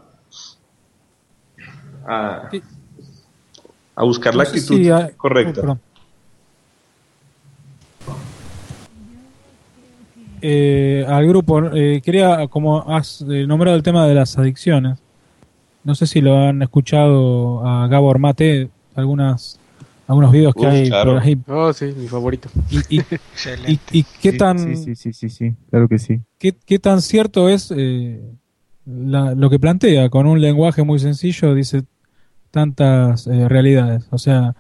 a buscar la actitud correcta. Al grupo, quería, como has nombrado el tema de las adicciones, no sé si lo han escuchado a Gabor Mate, algunos videos que hay claro. por ahí. Oh, sí, mi favorito. Y qué tan... Sí, claro que sí. ¿Qué tan cierto es lo que plantea? Con un lenguaje muy sencillo dice tantas realidades. O sea,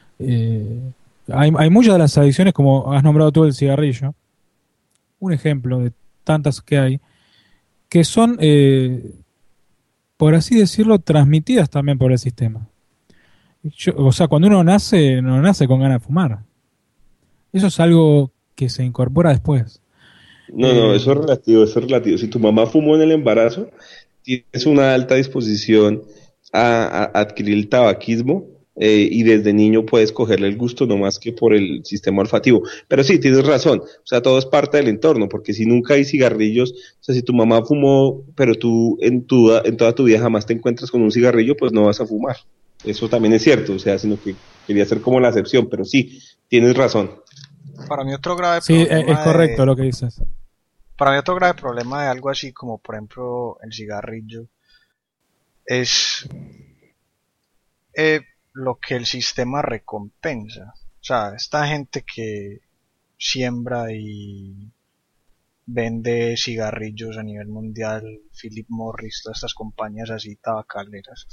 hay muchas de las adicciones, como has nombrado tú el cigarrillo, un ejemplo de tantas que hay, que son, por así decirlo, transmitidas también por el sistema. O sea, cuando uno nace, no nace con ganas de fumar. Eso es algo que se incorpora después. No, eso es relativo. Si tu mamá fumó en el embarazo, tienes una alta disposición a adquirir el tabaquismo, y desde niño puedes cogerle el gusto, no más que por el sistema olfativo. Pero sí, tienes razón, o sea, todo es parte del entorno, porque si nunca hay cigarrillos, o sea, si tu mamá fumó, pero tú en toda tu vida jamás te encuentras con un cigarrillo, pues no vas a fumar. Eso también es cierto, o sea, sino que quería hacer como la excepción, pero sí, tienes razón. Para mí otro grave problema... Sí, es correcto lo que dices. Para mí otro grave problema de algo así como, por ejemplo, el cigarrillo, es lo que el sistema recompensa. O sea, esta gente que siembra y vende cigarrillos a nivel mundial, Philip Morris, todas estas compañías así tabacaleras,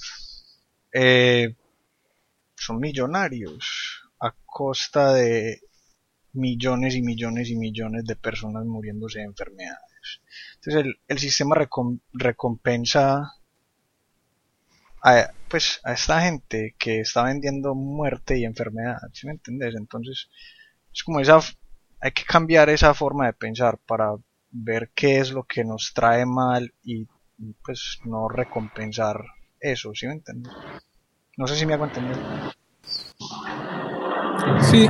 son millonarios a costa de millones y millones y millones de personas muriéndose de enfermedades. Entonces el sistema recompensa a esta gente que está vendiendo muerte y enfermedad, ¿sí me entendés? Entonces es como hay que cambiar esa forma de pensar para ver qué es lo que nos trae mal y pues no recompensar eso, ¿sí me entiendes? No sé si me hago entender. Sí,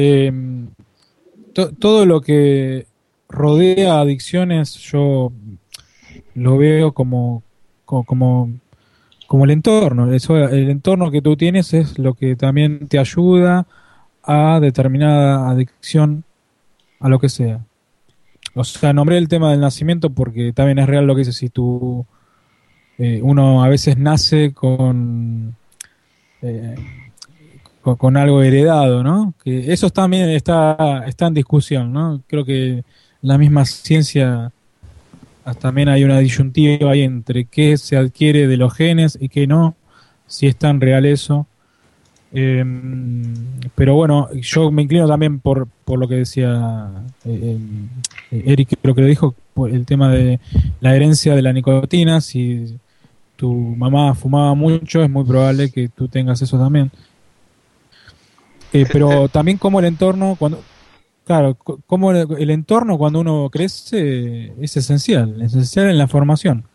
todo lo que rodea adicciones yo lo veo como el entorno. El entorno que tú tienes es lo que también te ayuda a determinada adicción, a lo que sea. O sea, nombré el tema del nacimiento porque también es real lo que dices. Si tú, uno a veces nace con algo heredado, ¿no? Que eso también está en discusión, ¿no? Creo que la misma ciencia también hay una disyuntiva ahí entre qué se adquiere de los genes y qué no, si es tan real eso. Pero bueno, yo me inclino también por lo que decía Eric, creo que lo dijo, por el tema de la herencia de la nicotina. Si tu mamá fumaba mucho, es muy probable que tú tengas eso también. Pero también como el entorno, como el entorno cuando uno crece es esencial en la formación.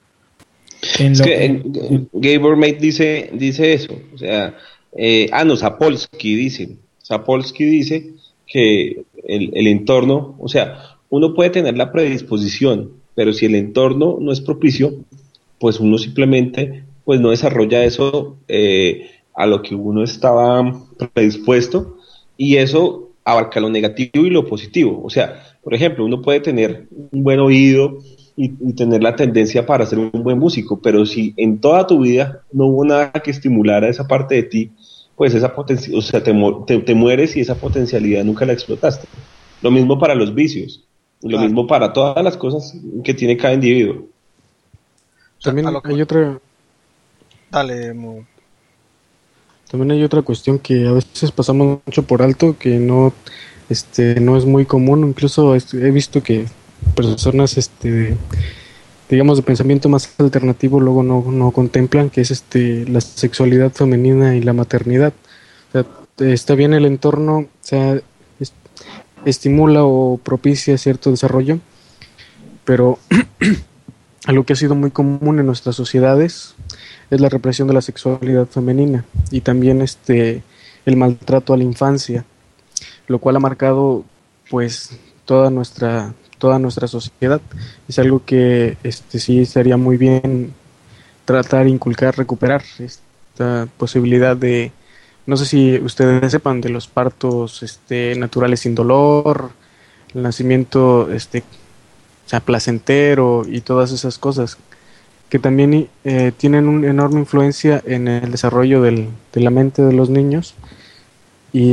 Gabor Mate dice eso, o sea, Sapolsky dice que el entorno, o sea, uno puede tener la predisposición, pero si el entorno no es propicio, pues uno simplemente pues no desarrolla eso a lo que uno estaba predispuesto, y eso abarca lo negativo y lo positivo. O sea, por ejemplo, uno puede tener un buen oído y tener la tendencia para ser un buen músico, pero si en toda tu vida no hubo nada que estimulara esa parte de ti, pues esa potencia, o sea, te mueres y esa potencialidad nunca la explotaste. Lo mismo para los vicios, lo mismo para todas las cosas que tiene cada individuo. También hay otra... Dale, También hay otra cuestión que a veces pasamos mucho por alto, que no es muy común. Incluso he visto que personas digamos de pensamiento más alternativo luego no contemplan, que es la sexualidad femenina y la maternidad. O sea, está bien el entorno, o sea, estimula o propicia cierto desarrollo, pero algo que ha sido muy común en nuestras sociedades es la represión de la sexualidad femenina y también el maltrato a la infancia, lo cual ha marcado pues toda nuestra sociedad. Es algo que sí estaría muy bien tratar, inculcar, recuperar esta posibilidad de, no sé si ustedes sepan, de los partos naturales sin dolor, el nacimiento placentero y todas esas cosas que también tienen una enorme influencia en el desarrollo de la mente de los niños, y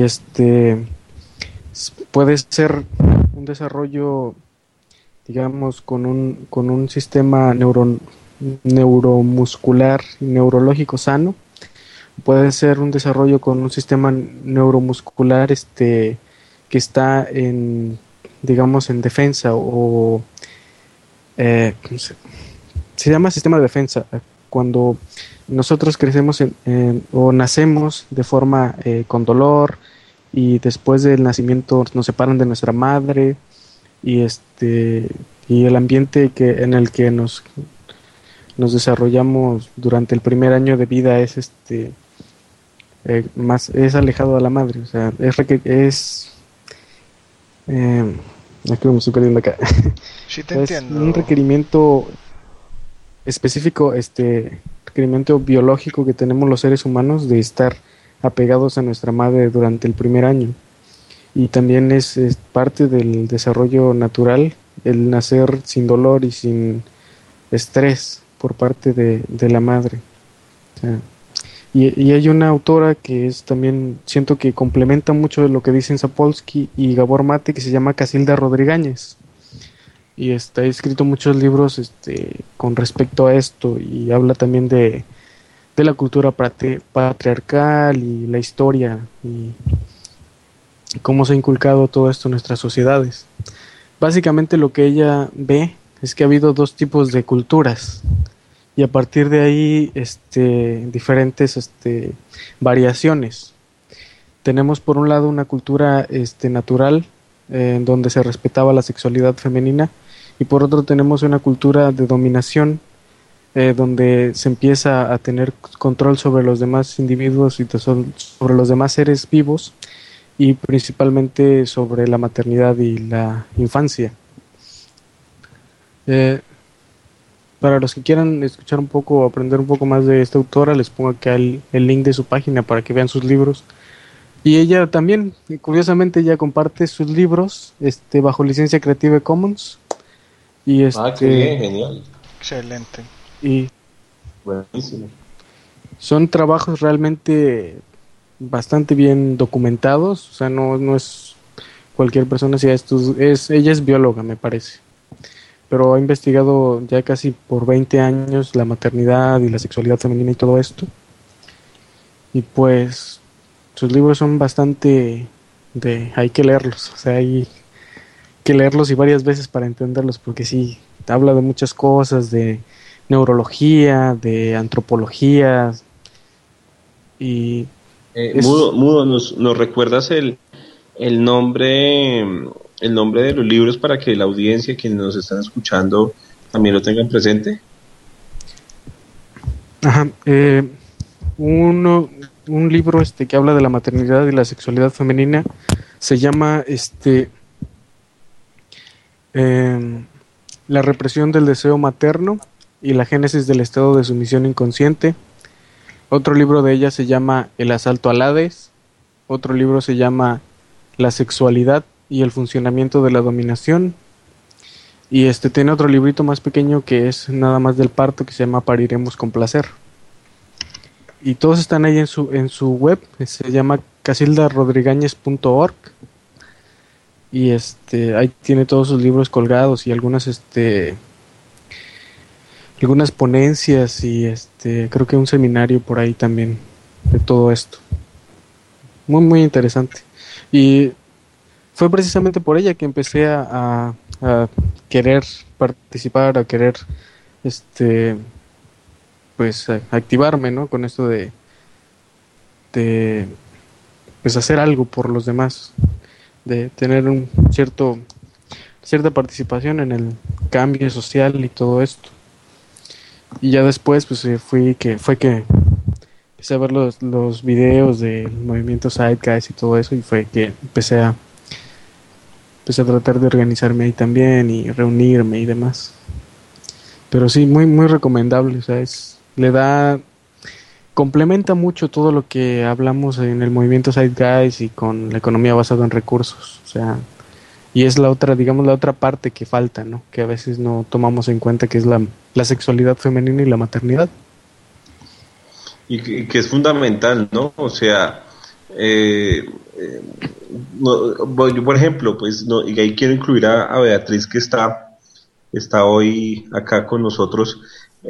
puede ser un desarrollo, digamos, con un sistema neuromuscular y neurológico sano. Puede ser un desarrollo con un sistema neuromuscular que está digamos, en defensa o se llama sistema de defensa. Cuando nosotros crecemos o nacemos de forma con dolor, y después del nacimiento nos separan de nuestra madre, y el ambiente en el que nos desarrollamos durante el primer año de vida es es alejado de la madre. O sea, aquí me estoy perdiendo acá. Sí, te entiendo. Un requerimiento específico, requerimiento biológico que tenemos los seres humanos de estar apegados a nuestra madre durante el primer año. Y también es parte del desarrollo natural el nacer sin dolor y sin estrés por parte de la madre. O sea, Y hay una autora que es también, siento que complementa mucho de lo que dicen Sapolsky y Gabor Mate, que se llama Casilda Rodríguez. Y ha escrito muchos libros con respecto a esto, y habla también de la cultura patriarcal y la historia y cómo se ha inculcado todo esto en nuestras sociedades. Básicamente lo que ella ve es que ha habido dos tipos de culturas, y a partir de ahí diferentes variaciones. Tenemos por un lado una cultura natural, en donde se respetaba la sexualidad femenina, y por otro tenemos una cultura de dominación, donde se empieza a tener control sobre los demás individuos y sobre los demás seres vivos, y principalmente sobre la maternidad y la infancia. Para los que quieran escuchar un poco o aprender un poco más de esta autora, les pongo acá el link de su página para que vean sus libros. Y ella también, curiosamente, ella comparte sus libros bajo licencia Creative Commons. Y qué bien, genial. Excelente. Y buenísimo. Son trabajos realmente bastante bien documentados, o sea, no es cualquier persona. Si ella es bióloga, me parece, pero ha investigado ya casi por 20 años la maternidad y la sexualidad femenina y todo esto. Y pues sus libros son bastante hay que leerlos, o sea, hay que leerlos y varias veces para entenderlos, porque sí, habla de muchas cosas, de neurología, de antropología. Y Mudo, ¿nos recuerdas el nombre de los libros para que la audiencia, quienes nos están escuchando, también lo tengan presente? Ajá, un libro que habla de la maternidad y la sexualidad femenina se llama La represión del deseo materno y la génesis del estado de sumisión inconsciente. Otro libro de ella se llama El asalto al Hades. Otro libro se llama La sexualidad y el funcionamiento de la dominación. Y tiene otro librito más pequeño que es nada más del parto, que se llama Pariremos con placer. Y todos están ahí en su web, se llama casildarodrigañez.org. Y ahí tiene todos sus libros colgados y algunas ponencias y creo que un seminario por ahí también de todo esto. Muy muy interesante. Y fue precisamente por ella que empecé a querer participar, a querer pues activarme, ¿no? Con esto de pues hacer algo por los demás, de tener cierta participación en el cambio social y todo esto. Y ya después pues fue que empecé a ver los videos del movimiento Zeitgeist y todo eso, y fue que empecé a tratar de organizarme ahí también y reunirme y demás. Pero sí, muy muy recomendable, o sea, complementa mucho todo lo que hablamos en el movimiento Zeitgeist y con la economía basada en recursos, o sea, y es la otra parte que falta, ¿no? Que a veces no tomamos en cuenta, que es la sexualidad femenina y la maternidad. Y que es fundamental, ¿no? O sea, yo, por ejemplo, pues y ahí quiero incluir a Beatriz, que está hoy acá con nosotros.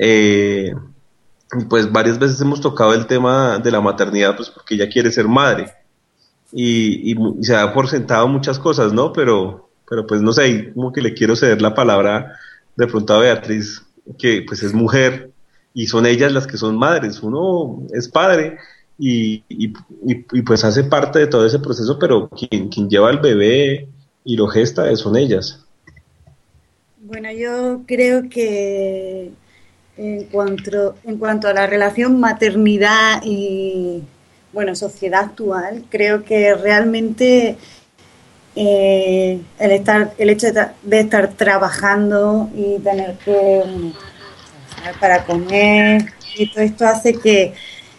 Pues varias veces hemos tocado el tema de la maternidad, pues porque ella quiere ser madre y se da por sentado muchas cosas, ¿no? Pero pues no sé, como que le quiero ceder la palabra de pronto a Beatriz, que pues es mujer y son ellas las que son madres. Uno es padre y pues hace parte de todo ese proceso, pero quien lleva al bebé y lo gesta son ellas. Bueno, yo creo que en cuanto a la relación maternidad y sociedad actual, creo que realmente el hecho de estar trabajando y tener que para comer y todo esto hace que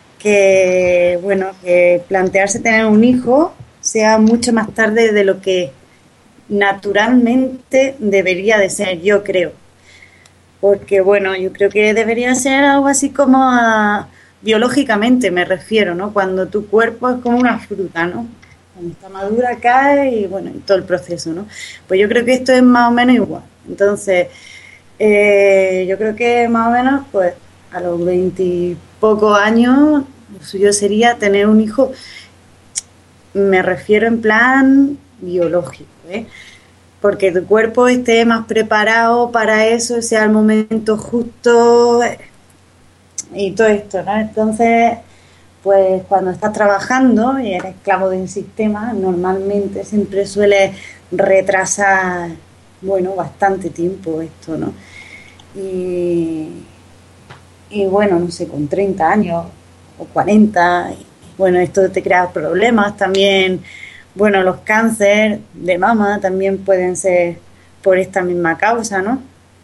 plantearse tener un hijo sea mucho más tarde de lo que naturalmente debería de ser, yo creo. Porque yo creo que debería ser algo así como a biológicamente me refiero, ¿no? Cuando tu cuerpo es como una fruta, ¿no? Cuando está madura cae y bueno, y todo el proceso, ¿no? Pues yo creo que esto es más o menos igual. Entonces, yo creo que más o menos, pues a los 20 y pocos años, lo suyo sería tener un hijo, me refiero en plan biológico, ¿eh? Porque tu cuerpo esté más preparado para eso, sea el momento justo y todo esto, ¿no? Entonces, pues cuando estás trabajando y eres esclavo de un sistema, normalmente siempre suele retrasar, bueno, bastante tiempo esto, ¿no? Y bueno, no sé, con 30 años o 40, bueno, esto te crea problemas también. Bueno, los cánceres de mama también pueden ser por esta misma causa, ¿no?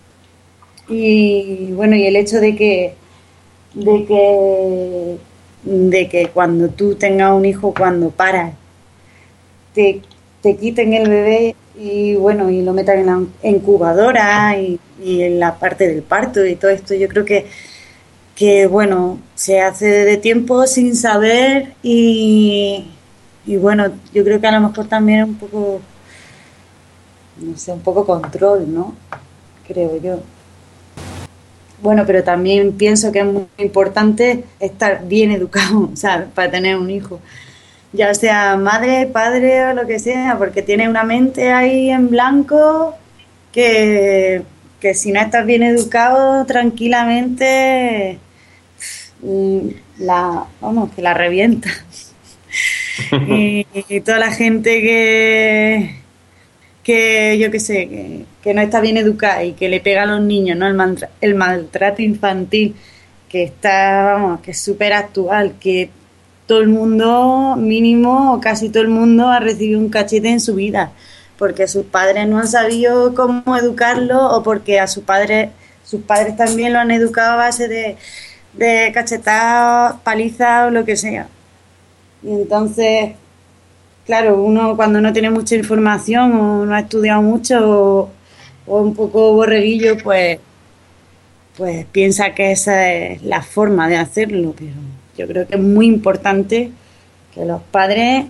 Y bueno, y el hecho de que cuando tú tengas un hijo, cuando paras, te quiten el bebé y bueno, y lo metan en la incubadora y en la parte del parto y todo esto, yo creo que bueno, se hace de tiempo sin saber y bueno, yo creo que a lo mejor también es un poco, no sé, un poco control, ¿no? Creo yo. Bueno, pero también pienso que es muy importante estar bien educado, ¿sabes? Para tener un hijo. Ya sea madre, padre o lo que sea, porque tiene una mente ahí en blanco que si no estás bien educado, tranquilamente, que la revienta. Y toda la gente que yo qué sé, que no está bien educada y que le pega a los niños, ¿no? El maltrato infantil que está, que es súper actual, que todo el mundo, mínimo, o casi todo el mundo ha recibido un cachete en su vida, porque sus padres no han sabido cómo educarlo o porque a sus padres también lo han educado a base de cachetadas, palizas o lo que sea. Y entonces, claro, uno cuando no tiene mucha información o no ha estudiado mucho o un poco borreguillo, pues piensa que esa es la forma de hacerlo, pero yo creo que es muy importante que los padres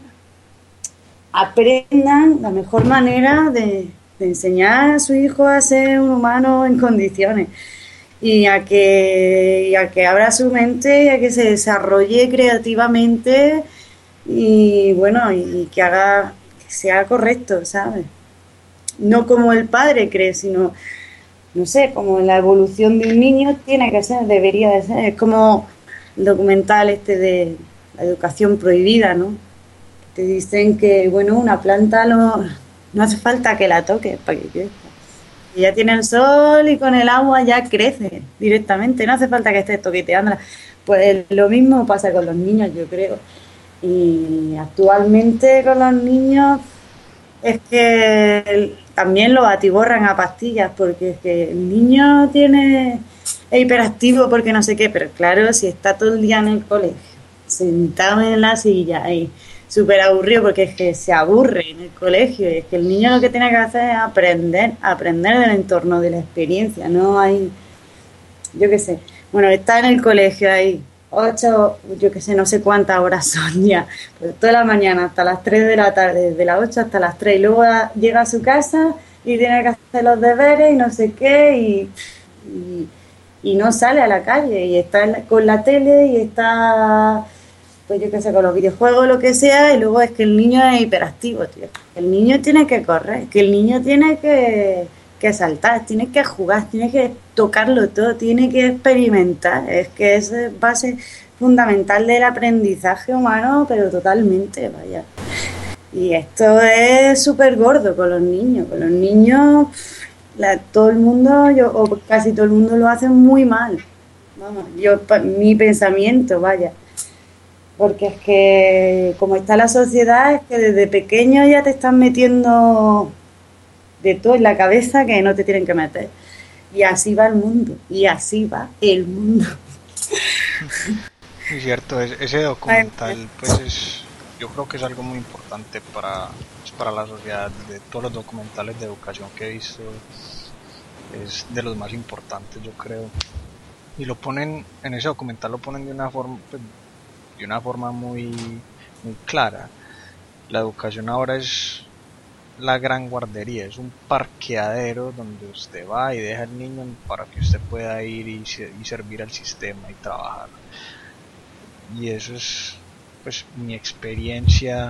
aprendan la mejor manera de enseñar a su hijo a ser un humano en condiciones y a que abra su mente y a que se desarrolle creativamente y bueno, y que sea correcto, ¿sabes? No como el padre cree, sino, no sé, como la evolución de un niño tiene que ser, debería de ser. Es como el documental de la educación prohibida, ¿no? Te dicen que, bueno, una planta no hace falta que la toques para que crezca. Y ya tiene el sol y con el agua ya crece directamente, no hace falta que estés toqueteándola. Pues lo mismo pasa con los niños, yo creo. Y actualmente con los niños es que también los atiborran a pastillas, porque es que el niño es hiperactivo porque no sé qué, pero claro, si está todo el día en el colegio, sentado en la silla y súper aburrido, porque es que se aburre en el colegio, y es que el niño lo que tiene que hacer es aprender del entorno, de la experiencia, no hay, yo qué sé, bueno, está en el colegio ahí, 8, yo qué sé, no sé cuántas horas son ya, pues toda la mañana hasta las 3 de la tarde, desde las 8 hasta las 3, y luego llega a su casa y tiene que hacer los deberes y no sé qué, y no sale a la calle, y está con la tele y está, pues yo qué sé, con los videojuegos, lo que sea, y luego es que el niño es hiperactivo, tío. El niño tiene que correr, que el niño tiene que saltar, tiene que jugar, tiene que tocarlo todo, tiene que experimentar. Es que es base fundamental del aprendizaje humano, pero totalmente, vaya. Y esto es súper gordo con los niños. Con los niños, todo el mundo, o casi todo el mundo lo hace muy mal. Vamos, mi pensamiento, vaya. Porque es que como está la sociedad, es que desde pequeño ya te están metiendo de todo en la cabeza que no te tienen que meter. Y así va el mundo. Es cierto, ese documental, pues yo creo que es algo muy importante para la sociedad. De todos los documentales de educación que he visto, es de los más importantes, yo creo. Y lo ponen, en ese documental lo ponen de una forma muy, muy clara. La educación ahora es la gran guardería, es un parqueadero donde usted va y deja al niño para que usted pueda ir y servir al sistema y trabajar. Y eso es pues mi experiencia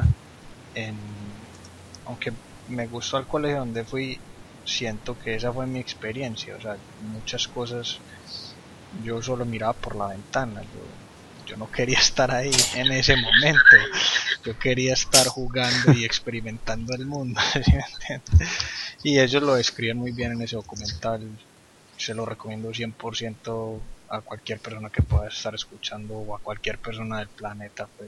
aunque me gustó el colegio donde fui, siento que esa fue mi experiencia. O sea, muchas cosas yo solo miraba por la ventana, yo no quería estar ahí en ese momento, yo quería estar jugando y experimentando el mundo. ¿Sí me entiendes? Y ellos lo describen muy bien en ese documental, se lo recomiendo 100% a cualquier persona que pueda estar escuchando o a cualquier persona del planeta, pues.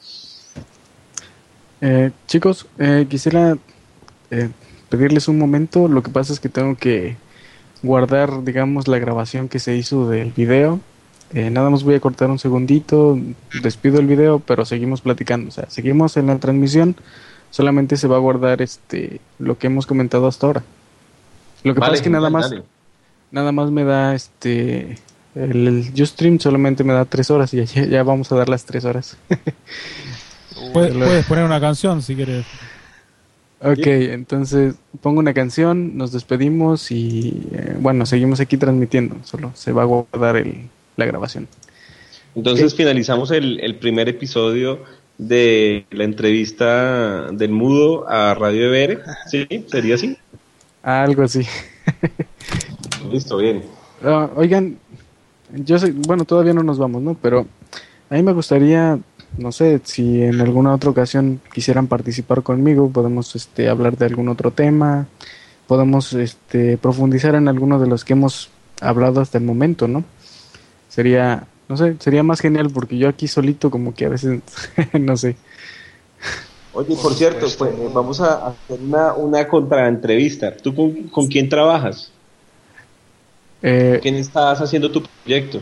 Chicos, quisiera pedirles un momento. Lo que pasa es que tengo que guardar, digamos, la grabación que se hizo del video. Nada más voy a cortar un segundito, despido el video, pero seguimos platicando. O sea, seguimos en la transmisión, solamente se va a guardar lo que hemos comentado hasta ahora. Lo que pasa es que nada más me da el Ustream solamente me da 3 horas y ya vamos a dar las 3 horas. Puedes poner una canción si quieres. Ok, entonces pongo una canción, nos despedimos y bueno, seguimos aquí transmitiendo, solo se va a guardar la grabación. Entonces finalizamos el primer episodio de la entrevista del Mudo a Radio EBR, ¿sí? ¿Sería así? Algo así. Listo, bien. Oigan, yo sé, bueno, todavía no nos vamos, ¿no? Pero a mí me gustaría, no sé, si en alguna otra ocasión quisieran participar conmigo, podemos hablar de algún otro tema, podemos profundizar en alguno de los que hemos hablado hasta el momento, ¿no? Sería, no sé, sería más genial porque yo aquí solito como que a veces, no sé. Oye, por cierto, pues, vamos a hacer una contraentrevista. ¿Tú con quién trabajas? ¿Quién estás haciendo tu proyecto?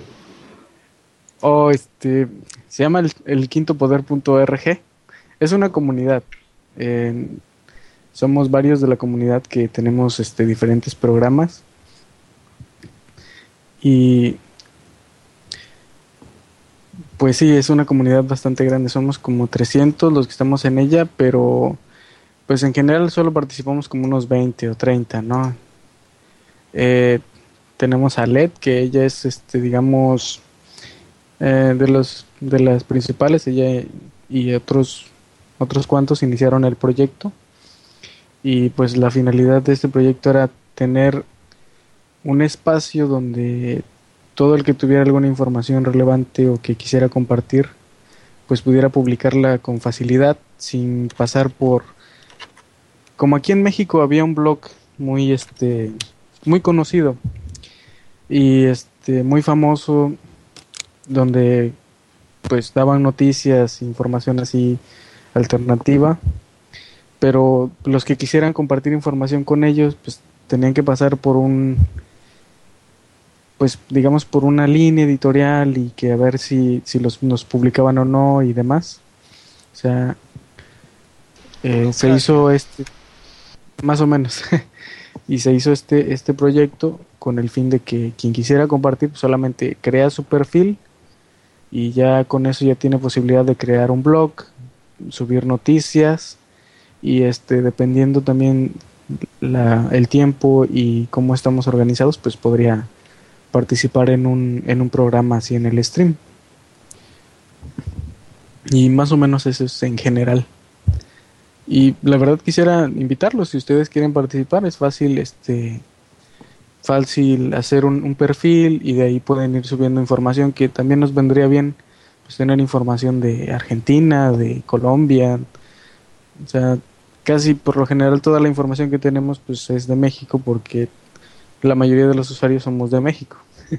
Se llama el quintopoder.org. Es una comunidad. Somos varios de la comunidad que tenemos diferentes programas. Y pues sí, es una comunidad bastante grande. Somos como 300 los que estamos en ella, pero pues en general solo participamos como unos 20 o 30, ¿no? Tenemos a LED, que ella es, digamos, de las principales. Ella y otros cuantos iniciaron el proyecto. Y pues la finalidad de este proyecto era tener un espacio donde todo el que tuviera alguna información relevante o que quisiera compartir, pues pudiera publicarla con facilidad, sin pasar por... Como aquí en México había un blog muy muy conocido y muy famoso, donde pues daban noticias, información así alternativa, pero los que quisieran compartir información con ellos pues tenían que pasar por pues digamos por una línea editorial y que a ver si nos publicaban o no y demás. O sea, se hizo más o menos y se hizo este proyecto con el fin de que quien quisiera compartir pues solamente crea su perfil y ya con eso ya tiene posibilidad de crear un blog, subir noticias y dependiendo también el tiempo y cómo estamos organizados, pues podría participar en un programa así en el stream. Y más o menos eso es en general. Y la verdad quisiera invitarlos, si ustedes quieren participar, es fácil fácil hacer un perfil y de ahí pueden ir subiendo información, que también nos vendría bien pues tener información de Argentina, de Colombia. O sea, casi por lo general toda la información que tenemos pues es de México, porque la mayoría de los usuarios somos de México.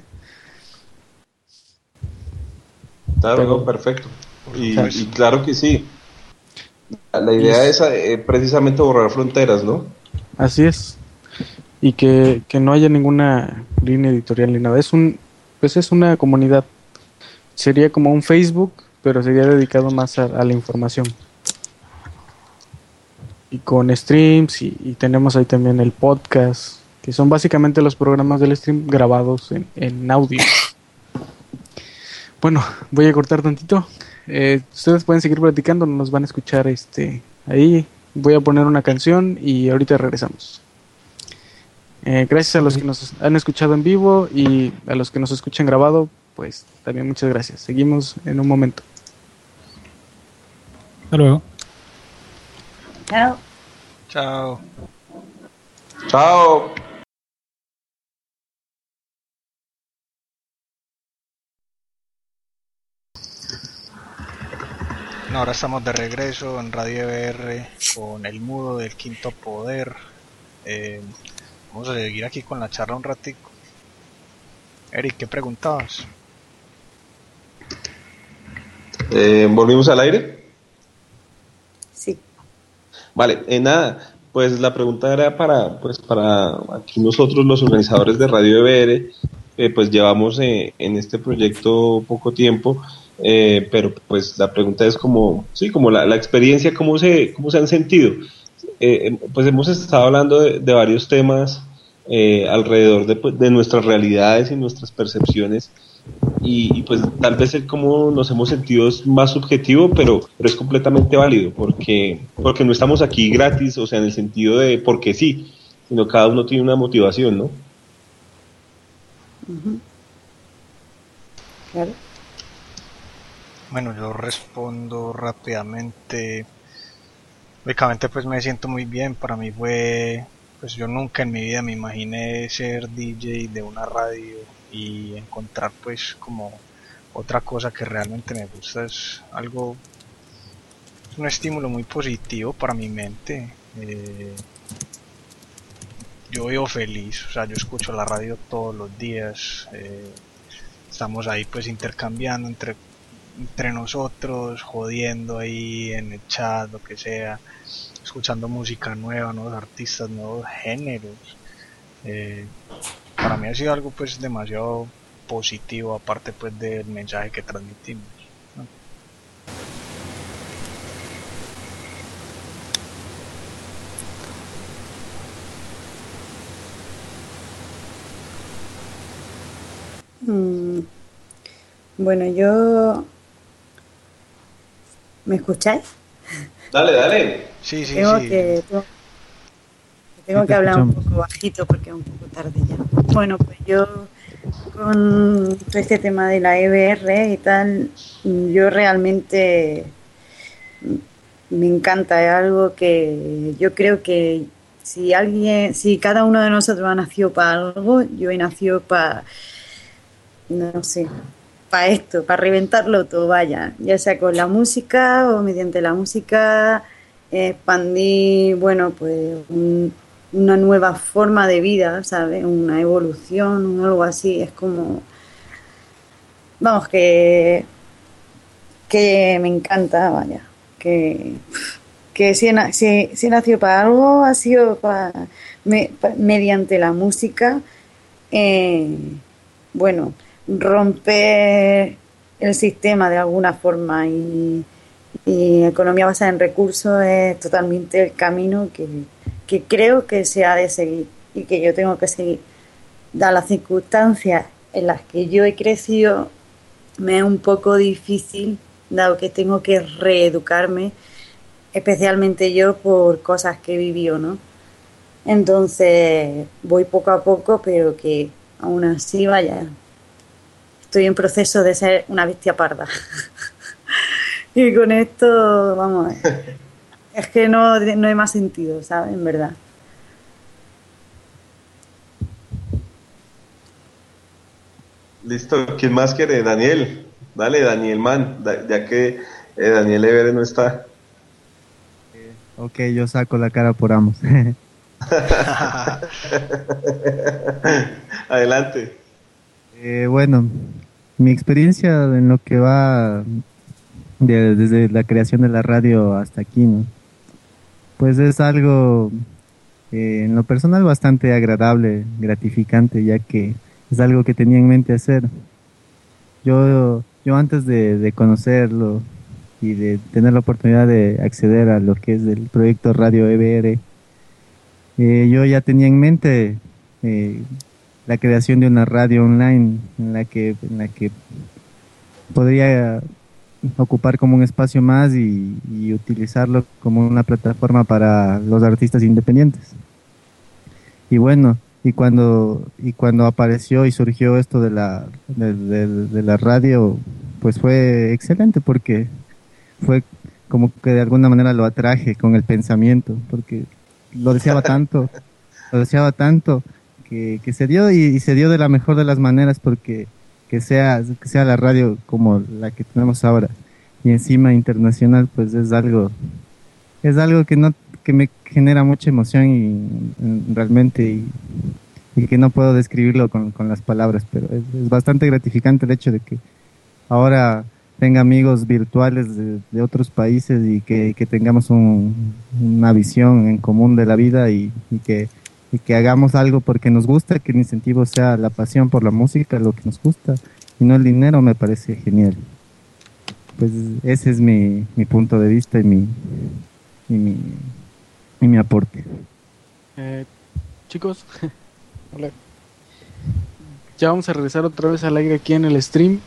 Claro, perfecto. Y claro que sí. La idea es precisamente borrar fronteras, ¿no? Así es. Y que no haya ninguna línea editorial ni nada. Pues es una comunidad. Sería como un Facebook, pero sería dedicado más a la información. Y con streams y tenemos ahí también el podcast, que son básicamente los programas del stream grabados en audio. bueno, voy a cortar tantito. Ustedes pueden seguir platicando, nos van a escuchar ahí. Voy a poner una canción y ahorita regresamos. Gracias a los que nos han escuchado en vivo y a los que nos escuchan grabado, pues también muchas gracias. Seguimos en un momento. Hasta luego. Chao. Chao. Chao. Ahora estamos de regreso en Radio EBR con El Mudo del Quinto Poder. Vamos a seguir aquí con la charla un ratico. Eric, ¿qué preguntabas? ¿Volvimos al aire? Sí. Vale, nada, pues la pregunta era para aquí nosotros los organizadores de Radio EBR, pues llevamos en este proyecto poco tiempo, pero pues la pregunta es como la experiencia, cómo se han sentido. Pues hemos estado hablando de varios temas alrededor de nuestras realidades y nuestras percepciones, y pues tal vez el cómo nos hemos sentido es más subjetivo, pero es completamente válido, porque no estamos aquí gratis, o sea, en el sentido de porque sí, sino cada uno tiene una motivación, ¿no? Uh-huh. Claro. Bueno, yo respondo rápidamente. Lógicamente pues me siento muy bien. Para mí fue, pues yo nunca en mi vida me imaginé ser DJ de una radio y encontrar pues como otra cosa que realmente me gusta. Es un estímulo muy positivo para mi mente. Yo vivo feliz, o sea, yo escucho la radio todos los días. Estamos ahí pues intercambiando entre nosotros, jodiendo ahí en el chat, lo que sea, escuchando música nueva, nuevos artistas, nuevos géneros. Para mí ha sido algo pues demasiado positivo, aparte pues del mensaje que transmitimos, ¿no? Bueno, yo... ¿Me escucháis? Dale. Sí. Tengo que hablar un poco bajito porque es un poco tarde ya. Bueno, pues yo con todo este tema de la EBR y tal, yo realmente me encanta, es algo que yo creo que si cada uno de nosotros ha nacido para algo, yo he nacido para, no sé, para esto, para reventarlo todo, vaya, ya sea con la música o mediante la música, expandir, bueno, pues una nueva forma de vida, ¿sabes? Una evolución, algo así, es como, vamos, que me encanta, vaya, que si he nacido para algo, ha sido mediante la música, bueno, romper el sistema de alguna forma y economía basada en recursos es totalmente el camino que creo que se ha de seguir y que yo tengo que seguir. Dadas las circunstancias en las que yo he crecido, me es un poco difícil, dado que tengo que reeducarme, especialmente yo por cosas que he vivido, ¿no? Entonces voy poco a poco, pero que aún así, vaya, estoy en proceso de ser una bestia parda. Y con esto, vamos, es que no hay más sentido, ¿sabes? En verdad. Listo, ¿quién más quiere? Daniel. Dale, Daniel, man, ya que Daniel Evere no está. Ok, yo saco la cara por ambos. Adelante. Bueno, mi experiencia en lo que va desde la creación de la radio hasta aquí, ¿no? Pues es algo en lo personal bastante agradable, gratificante, ya que es algo que tenía en mente hacer. Yo antes de conocerlo y de tener la oportunidad de acceder a lo que es el proyecto Radio EBR, yo ya tenía en mente la creación de una radio online en la que podría ocupar como un espacio más y utilizarlo como una plataforma para los artistas independientes. Y bueno, y cuando apareció y surgió esto de la radio, pues fue excelente porque fue como que de alguna manera lo atraje con el pensamiento, porque lo deseaba tanto, que se dio y se dio de la mejor de las maneras, porque que sea la radio como la que tenemos ahora y encima internacional, pues es algo que me genera mucha emoción y realmente y que no puedo describirlo con las palabras, pero es bastante gratificante el hecho de que ahora tenga amigos virtuales de otros países y que tengamos una visión en común de la vida y que hagamos algo porque nos gusta, que el incentivo sea la pasión por la música, lo que nos gusta y no el dinero. Me parece genial. Pues ese es mi punto de vista y mi aporte. Chicos, hola. Ya vamos a regresar otra vez al aire aquí en el stream.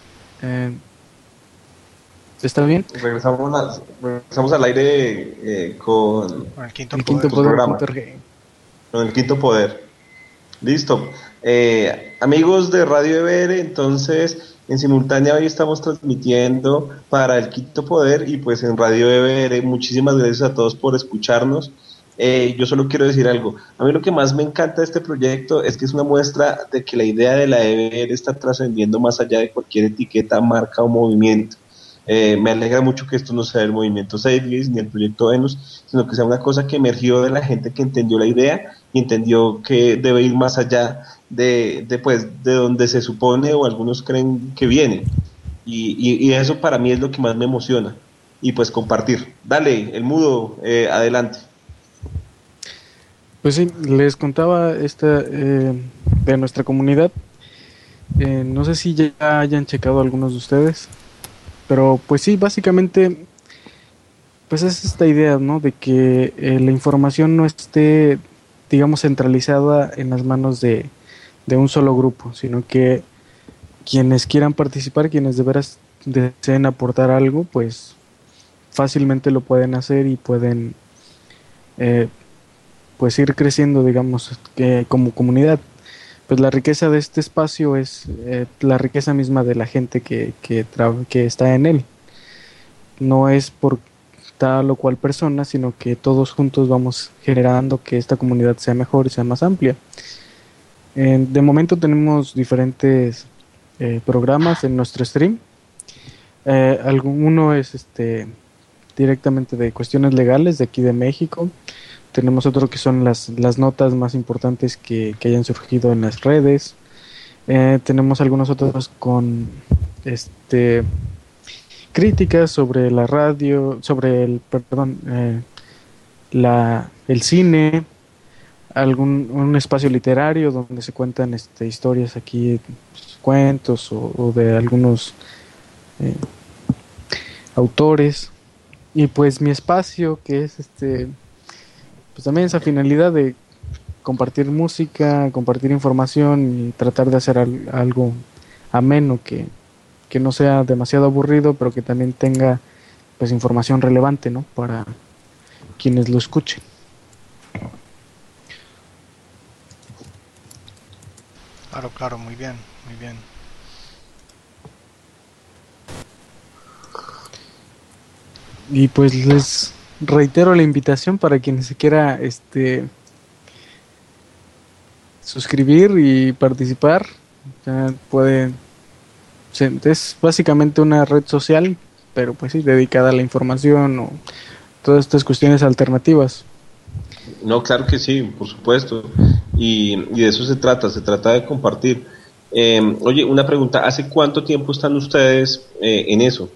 ¿Está bien? Regresamos al aire con el quinto poder. Con el quinto poder. Listo. Amigos de Radio EBR, entonces en simultánea hoy estamos transmitiendo para el quinto poder y pues en Radio EBR. Muchísimas gracias a todos por escucharnos. Yo solo quiero decir algo. A mí lo que más me encanta de este proyecto es que es una muestra de que la idea de la EBR está trascendiendo más allá de cualquier etiqueta, marca o movimiento. Me alegra mucho que esto no sea el movimiento Zeitgeist ni el proyecto Venus, sino que sea una cosa que emergió de la gente que entendió la idea y entendió que debe ir más allá de donde se supone o algunos creen que viene. Y eso para mí es lo que más me emociona. Y pues compartir. Dale, el mudo, adelante. Pues sí, les contaba de nuestra comunidad. No sé si ya hayan checado algunos de ustedes. Pero pues sí, básicamente pues es esta idea, ¿no? De que la información no esté, digamos, centralizada en las manos de un solo grupo, sino que quienes quieran participar, quienes de veras deseen aportar algo, pues fácilmente lo pueden hacer y pueden pues ir creciendo, digamos, como comunidad. Pues la riqueza de este espacio es la riqueza misma de la gente que está en él. No es por tal o cual persona, sino que todos juntos vamos generando que esta comunidad sea mejor y sea más amplia. De momento tenemos diferentes programas en nuestro stream. Uno es directamente de cuestiones legales de aquí de México. Tenemos otro que son las notas más importantes que hayan surgido en las redes. Tenemos algunos otros con críticas sobre la radio, sobre el cine, un espacio literario donde se cuentan historias aquí, cuentos o de algunos autores. Y pues mi espacio, que es pues también esa finalidad de compartir música, compartir información y tratar de hacer algo ameno que no sea demasiado aburrido, pero que también tenga pues información relevante, ¿no? Para quienes lo escuchen. Claro, muy bien. Y pues les reitero la invitación para quien se quiera suscribir y participar. Es básicamente una red social, pero pues sí, dedicada a la información o todas estas cuestiones alternativas. No, claro que sí, por supuesto, y de eso se trata de compartir. Oye, una pregunta, ¿hace cuánto tiempo están ustedes en eso?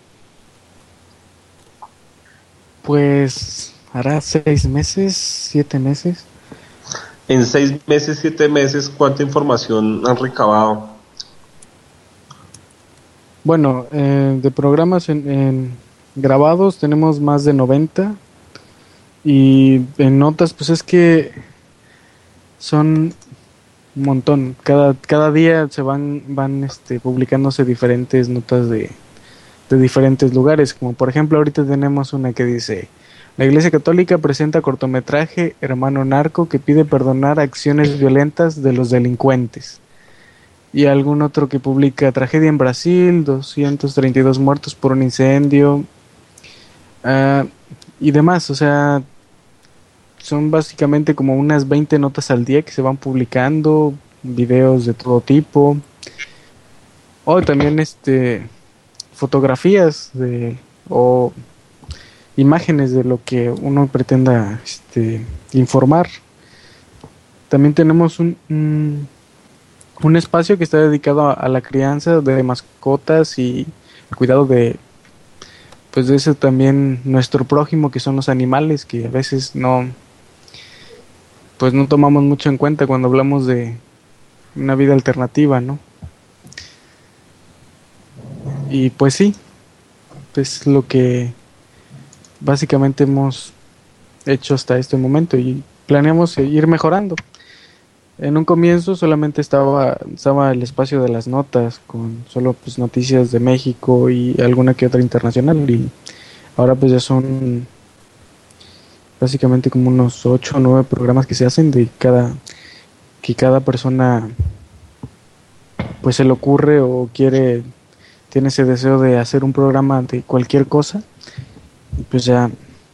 Pues hará 6 meses, 7 meses. En 6 meses, 7 meses, ¿cuánta información han recabado? Bueno, de programas en grabados tenemos más de 90 y en notas pues es que son un montón. Cada día se van publicándose diferentes notas de diferentes lugares, como por ejemplo ahorita tenemos una que dice: la Iglesia Católica presenta cortometraje Hermano Narco que pide perdonar acciones violentas de los delincuentes. Y algún otro que publica tragedia en Brasil, 232 muertos por un incendio, y demás. O sea, son básicamente como unas 20 notas al día que se van publicando, videos de todo tipo. O también fotografías o imágenes de lo que uno pretenda informar. También tenemos un espacio que está dedicado a la crianza de mascotas y el cuidado de eso también, nuestro prójimo, que son los animales, que a veces no tomamos mucho en cuenta cuando hablamos de una vida alternativa, ¿no? Y pues sí, es lo que básicamente hemos hecho hasta este momento y planeamos ir mejorando. En un comienzo solamente estaba el espacio de las notas, con solo pues noticias de México y alguna que otra internacional, y ahora pues ya son básicamente como unos 8 o 9 programas que se hacen que cada persona pues se le ocurre o tiene ese deseo de hacer un programa de cualquier cosa, y pues ya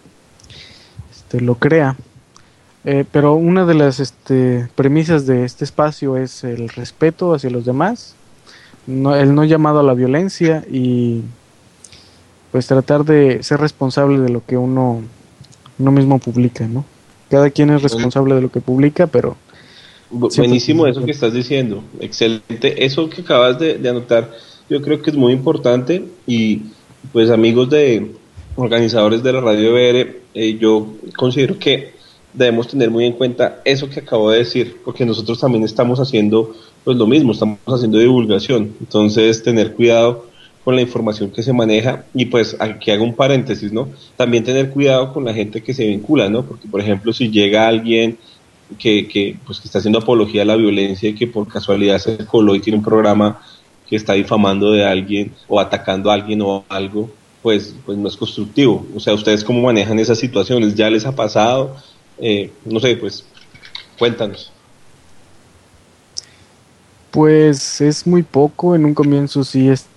lo crea. Pero una de las premisas de este espacio es el respeto hacia los demás, el no llamado a la violencia, y pues tratar de ser responsable de lo que uno mismo publica, ¿no? Cada quien es responsable de lo que publica, pero... Buenísimo eso que estás diciendo, excelente. Eso que acabas de anotar, yo creo que es muy importante, y pues amigos de organizadores de la Radio BR, yo considero que debemos tener muy en cuenta eso que acabo de decir, porque nosotros también estamos haciendo pues lo mismo, estamos haciendo divulgación. Entonces tener cuidado con la información que se maneja, y pues aquí hago un paréntesis, ¿no? También tener cuidado con la gente que se vincula, ¿no? Porque por ejemplo, si llega alguien que está haciendo apología a la violencia y que por casualidad se coló y tiene un programa que está difamando de alguien o atacando a alguien o algo, pues no es constructivo. O sea, ¿ustedes cómo manejan esas situaciones? ¿Ya les ha pasado? No sé, pues cuéntanos. Pues es muy poco. En un comienzo sí, es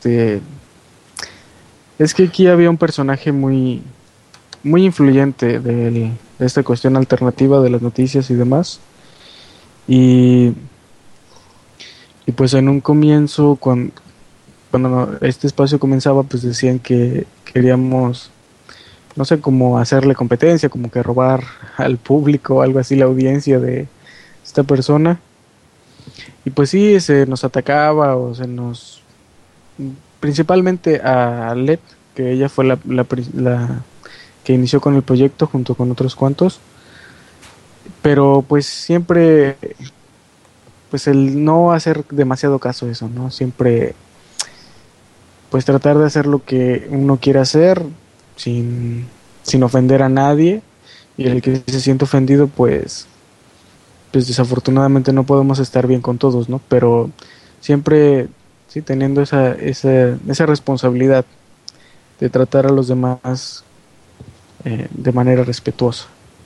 que aquí había un personaje muy muy influyente de esta cuestión alternativa de las noticias y demás, y pues en un comienzo cuando este espacio comenzaba, pues decían que queríamos, no sé, como hacerle competencia, como que robar al público, algo así, la audiencia de esta persona. Y pues sí, se nos atacaba, o se nos... Principalmente a Led, que ella fue la que inició con el proyecto junto con otros cuantos. Pero pues siempre... Pues el no hacer demasiado caso a eso, ¿no? Siempre... Pues tratar de hacer lo que uno quiere hacer sin ofender a nadie, y el que se siente ofendido pues desafortunadamente no podemos estar bien con todos, ¿no? Pero siempre sí teniendo esa responsabilidad de tratar a los demás de manera respetuosa.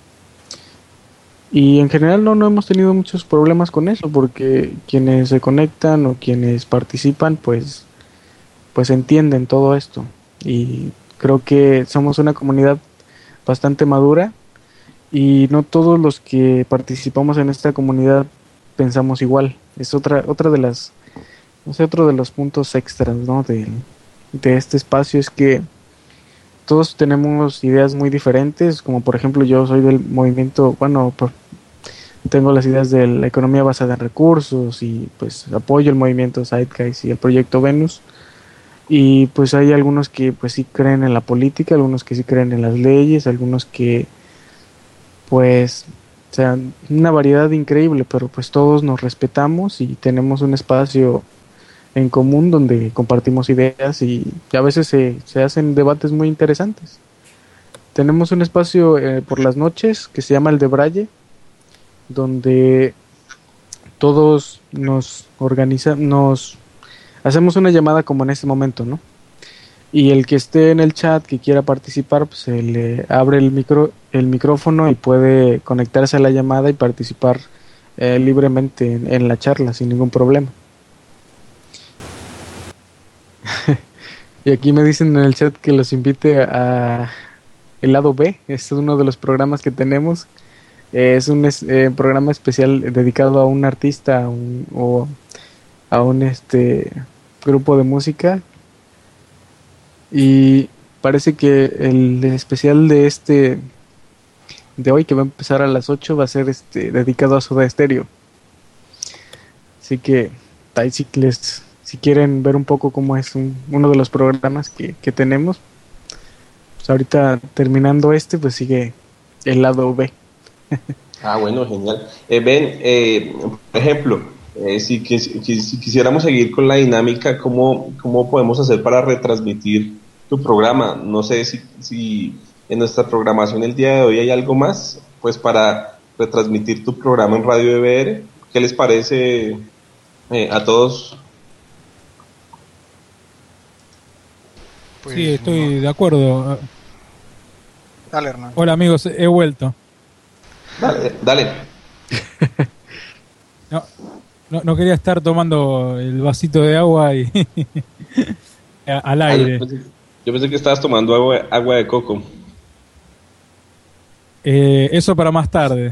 Y en general no hemos tenido muchos problemas con eso, porque quienes se conectan o quienes participan pues entienden todo esto, y creo que somos una comunidad bastante madura, y no todos los que participamos en esta comunidad pensamos igual. Es otra de las, no sé, otro de los puntos extras, ¿no? de este espacio, es que todos tenemos ideas muy diferentes. Como por ejemplo, yo soy del movimiento, tengo las ideas de la economía basada en recursos, y pues apoyo el movimiento Zeitgeist y el proyecto Venus. Y pues hay algunos que pues sí creen en la política, algunos que sí creen en las leyes, algunos que pues, o sea, una variedad increíble, pero pues todos nos respetamos y tenemos un espacio en común donde compartimos ideas, y a veces se hacen debates muy interesantes. Tenemos un espacio por las noches que se llama El de Braille, donde todos nos hacemos una llamada como en este momento, ¿no? Y el que esté en el chat que quiera participar, pues se le abre el micrófono y puede conectarse a la llamada y participar libremente en la charla sin ningún problema. Y aquí me dicen en el chat que los invite a el lado B. Este es uno de los programas que tenemos. Es un programa especial dedicado a un artista o a un grupo de música. Y parece que el especial de hoy, que va a empezar a las 8, va a ser dedicado a Soda Stereo. Así que ahí si quieren ver un poco cómo es uno de los programas que tenemos, pues ahorita terminando pues sigue el lado B. Bueno, genial. Por ejemplo, si quisiéramos seguir con la dinámica, ¿cómo podemos hacer para retransmitir tu programa? No sé si en nuestra programación el día de hoy hay algo más, pues para retransmitir tu programa en Radio EBR. ¿Qué les parece a todos? Pues, sí, estoy de acuerdo. Dale, Hernán. Hola amigos, he vuelto. Dale. No quería estar tomando el vasito de agua y al aire. Yo pensé que estabas tomando agua de coco. Eso para más tarde.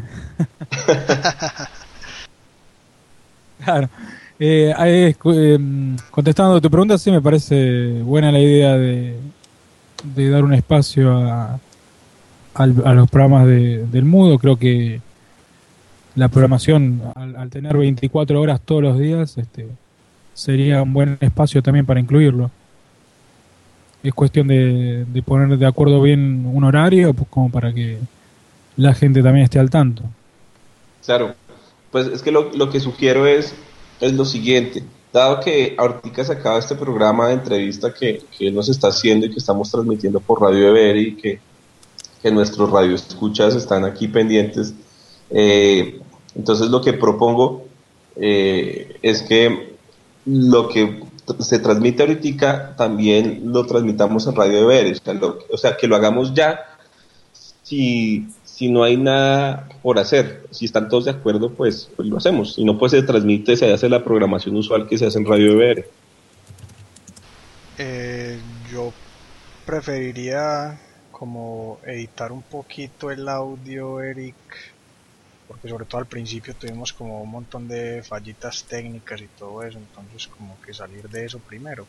Claro. Contestando a tu pregunta, sí me parece buena la idea de dar un espacio a los programas del Mudo. Creo que la programación, al tener 24 horas todos los días, sería un buen espacio también para incluirlo. Es cuestión de poner de acuerdo bien un horario, pues, como para que la gente también esté al tanto. Claro, pues es que lo que sugiero es lo siguiente. Dado que ahorita se acaba este programa de entrevista que nos está haciendo y que estamos transmitiendo por Radio EBR y que nuestros radioescuchas están aquí pendientes, entonces lo que propongo es que lo que se transmite ahorita también lo transmitamos en Radio EBR, o sea, que lo hagamos ya si no hay nada por hacer. Si están todos de acuerdo, pues lo hacemos. Si no, pues se transmite, se hace la programación usual que se hace en Radio EBR. Yo preferiría como editar un poquito el audio, Eric, porque sobre todo al principio tuvimos como un montón de fallitas técnicas y todo eso, entonces como que salir de eso primero.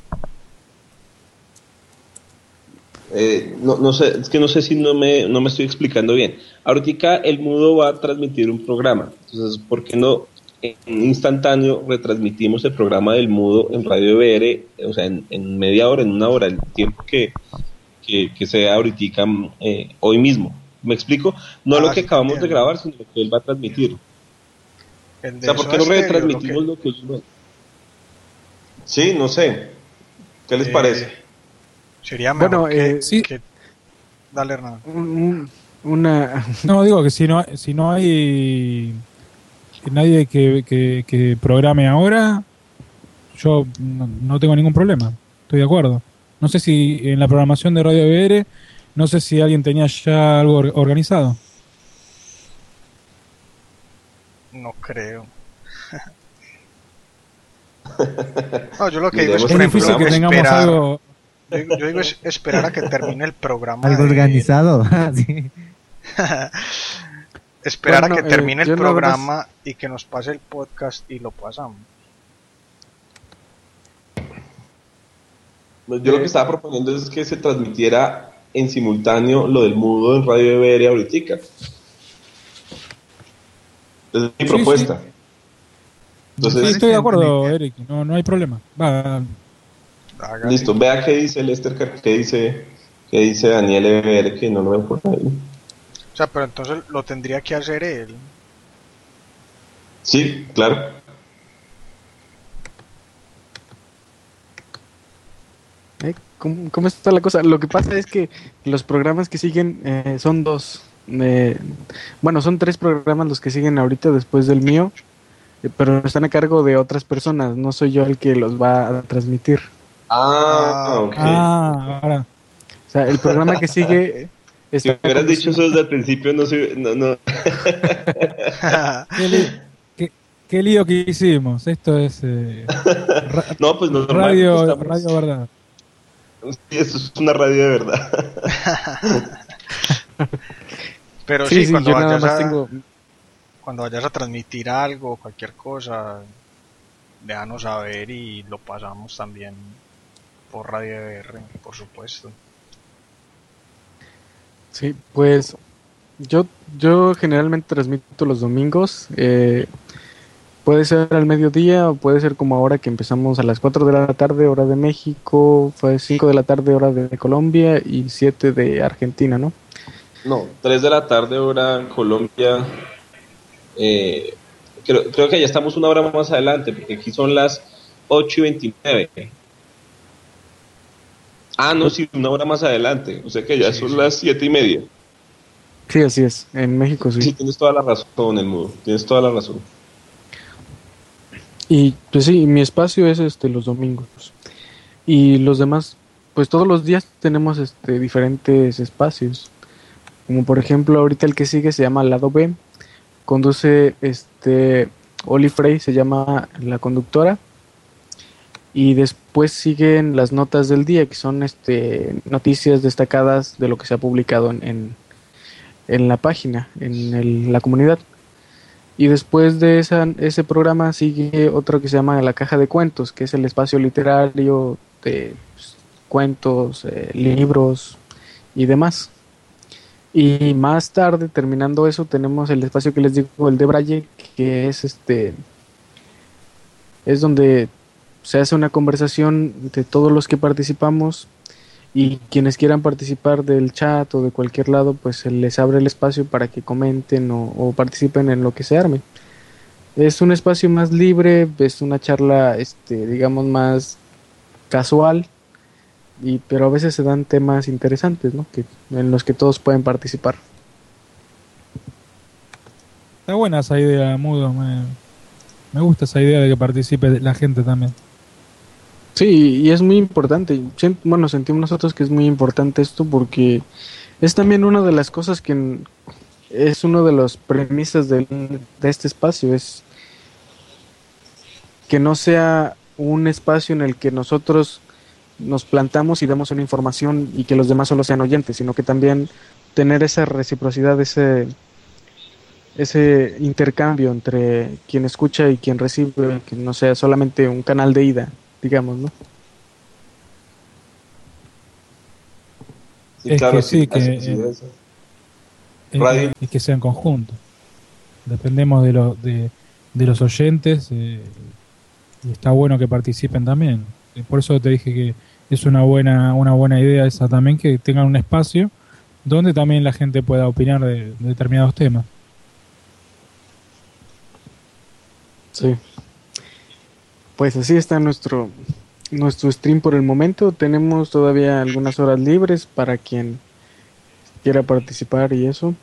No sé, es que no sé si no me estoy explicando bien. Ahorita el Mudo va a transmitir un programa, entonces ¿por qué no en instantáneo retransmitimos el programa del Mudo en Radio EBR, o sea, en media hora, en una hora, el tiempo que sea ahorita hoy mismo? ¿Me explico? No lo que acabamos de grabar, sino lo que él va a transmitir. O sea, ¿por qué no retransmitimos lo que ellos van? Sí, no sé. ¿Qué les parece? Sería mejor sí. Dale, Hernán. No, digo que si no hay nadie que programe ahora, yo no tengo ningún problema. Estoy de acuerdo. No sé si en la programación de Radio EBR, no sé si alguien tenía ya algo organizado. No creo. No, yo lo que digo es, por ejemplo, difícil que tengamos algo. Yo digo es esperar a que termine el programa. Algo organizado. Sí. Esperar a que termine el programa y que nos pase el podcast y lo pasamos. Yo lo que estaba proponiendo es que se transmitiera en simultáneo lo del Mudo en Radio EBR ahorita. Es mi propuesta. Sí. Entonces, sí, estoy de acuerdo, Eric, no hay problema. Va. Listo, vea qué dice Lester, qué dice Daniel EBR, que no lo veo por ahí. O sea, pero entonces lo tendría que hacer él. Sí, claro. ¿Cómo está la cosa? Lo que pasa es que los programas que siguen son dos. Son 3 programas los que siguen ahorita después del mío. pero están a cargo de otras personas, no soy yo el que los va a transmitir. Ok. Ahora. O sea, el programa que sigue... Si hubieras dicho eso desde el principio, no. ¿Qué lío que hicimos? Esto es no, pues no, radio estamos... verdad. Sí, eso es una radio de verdad. Pero sí, cuando vayas a transmitir algo, cualquier cosa, déjanos saber y lo pasamos también por Radio EBR, por supuesto. Sí, pues yo generalmente transmito los domingos. Puede ser al mediodía o puede ser como ahora que empezamos a las 4 de la tarde, hora de México, fue 5 de la tarde, hora de Colombia y 7 de Argentina, ¿no? No, 3 de la tarde, hora en Colombia. Creo que ya estamos una hora más adelante, porque aquí son las 8:29. No, sí, una hora más adelante, o sea que ya son las 7:30. Sí, así es, en México sí. Sí, tienes toda la razón, el mudo, tienes toda la razón. Y pues sí, mi espacio es los domingos. Y los demás, pues todos los días tenemos diferentes espacios. Como por ejemplo, ahorita el que sigue se llama Lado B. Conduce Oli Frey, se llama la conductora. Y después siguen las notas del día, que son noticias destacadas de lo que se ha publicado en la página, en la comunidad. Y después de ese programa sigue otro que se llama La Caja de Cuentos, que es el espacio literario de cuentos, libros y demás. Y más tarde, terminando eso, tenemos el espacio que les digo, el de Braille, que es es donde se hace una conversación de todos los que participamos, y quienes quieran participar del chat o de cualquier lado, pues se les abre el espacio para que comenten o participen en lo que se arme. Es un espacio más libre, es una charla, digamos, más casual, pero a veces se dan temas interesantes, ¿no? En los que todos pueden participar. Está buena esa idea, Mudo. Me gusta esa idea de que participe la gente también. Sí, y es muy importante. Bueno, sentimos nosotros que es muy importante esto porque es también una de las cosas que es uno de los premisas de este espacio, es que no sea un espacio en el que nosotros nos plantamos y damos una información y que los demás solo sean oyentes, sino que también tener esa reciprocidad, ese intercambio entre quien escucha y quien recibe, que no sea solamente un canal de ida, digamos, ¿no? Sí, claro, que sí, y que sea en conjunto. Dependemos de los oyentes, y está bueno que participen también. Por eso te dije que es una buena idea esa también, que tengan un espacio donde también la gente pueda opinar de determinados temas. Sí. Pues así está nuestro stream por el momento. Tenemos todavía algunas horas libres para quien quiera participar y eso.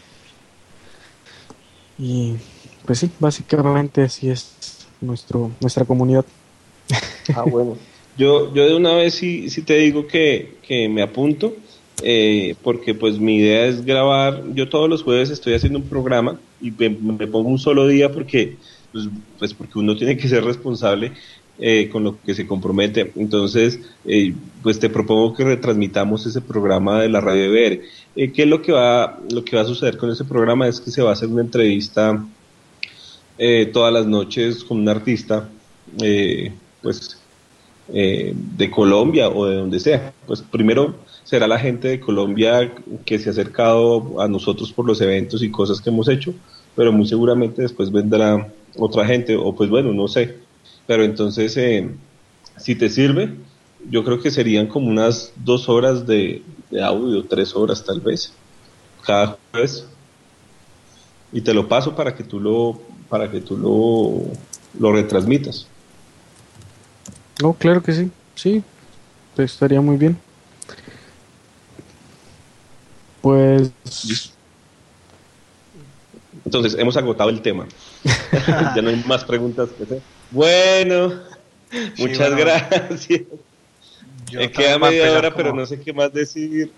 Y pues sí, básicamente así es nuestra comunidad. Bueno. Yo de una vez sí te digo que me apunto, porque pues mi idea es grabar. Yo todos los jueves estoy haciendo un programa y me pongo un solo día porque pues porque uno tiene que ser responsable con lo que se compromete. Entonces pues te propongo que retransmitamos ese programa de la Radio EBR. ¿Qué es lo que va a suceder con ese programa? Es que se va a hacer una entrevista todas las noches con un artista pues de Colombia o de donde sea. Pues primero será la gente de Colombia que se ha acercado a nosotros por los eventos y cosas que hemos hecho, pero muy seguramente después vendrá otra gente, o pues bueno, no sé. Pero entonces, si te sirve, yo creo que serían como unas 2 horas de audio, 3 horas tal vez, cada jueves. Y te lo paso para que tú lo retransmitas. Oh, claro que sí, pues estaría muy bien. Pues Entonces, hemos agotado el tema. Ya no hay más preguntas que hacer. Bueno, muchas gracias. Me queda media hora, pero no sé qué más decir.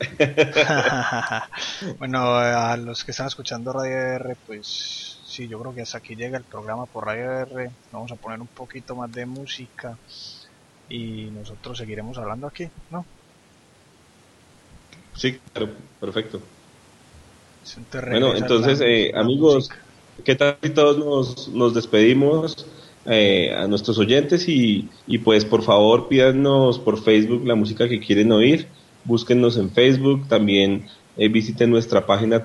Bueno, a los que están escuchando Radio R, pues sí, yo creo que hasta aquí llega el programa por Radio R. Vamos a poner un poquito más de música y nosotros seguiremos hablando aquí, ¿no? Sí, claro, perfecto. Bueno, entonces, amigos, ¿qué tal si todos nos despedimos? A nuestros oyentes y pues por favor pídanos por Facebook la música que quieren oír, búsquennos en Facebook, también visiten nuestra página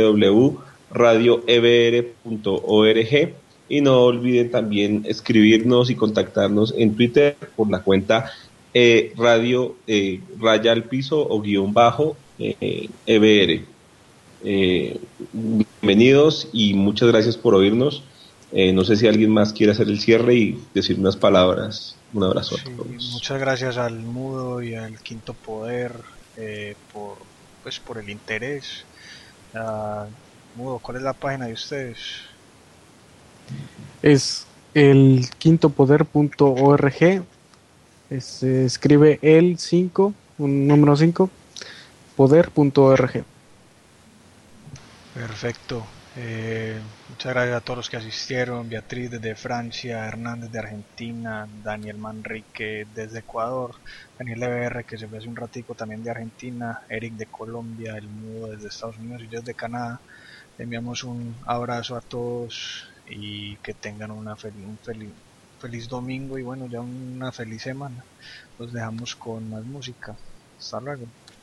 www.radioebr.org y no olviden también escribirnos y contactarnos en Twitter por la cuenta radio raya al piso o guión bajo EBR. Bienvenidos y muchas gracias por oírnos. No sé si alguien más quiere hacer el cierre y decir unas palabras. Un abrazo a todos. Muchas gracias al Mudo y al Quinto Poder por el interés. Mudo, ¿cuál es la página de ustedes? Es el quintopoder.org. Se escribe el 5, un número 5, poder.org. Perfecto. Muchas gracias a todos los que asistieron. Beatriz desde Francia, Hernández de Argentina, Daniel Manrique desde Ecuador, Daniel EBR que se fue hace un ratico también de Argentina, Eric de Colombia, el Mudo desde Estados Unidos y yo desde Canadá. Le enviamos un abrazo a todos y que tengan un feliz domingo y bueno, ya una feliz semana. Los dejamos con más música. Hasta luego.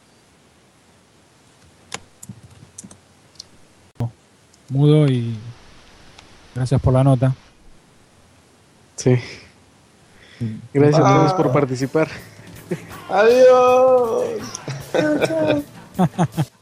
Mudo y gracias por la nota. Sí. Gracias a todos por participar. Adiós. Chao, chao.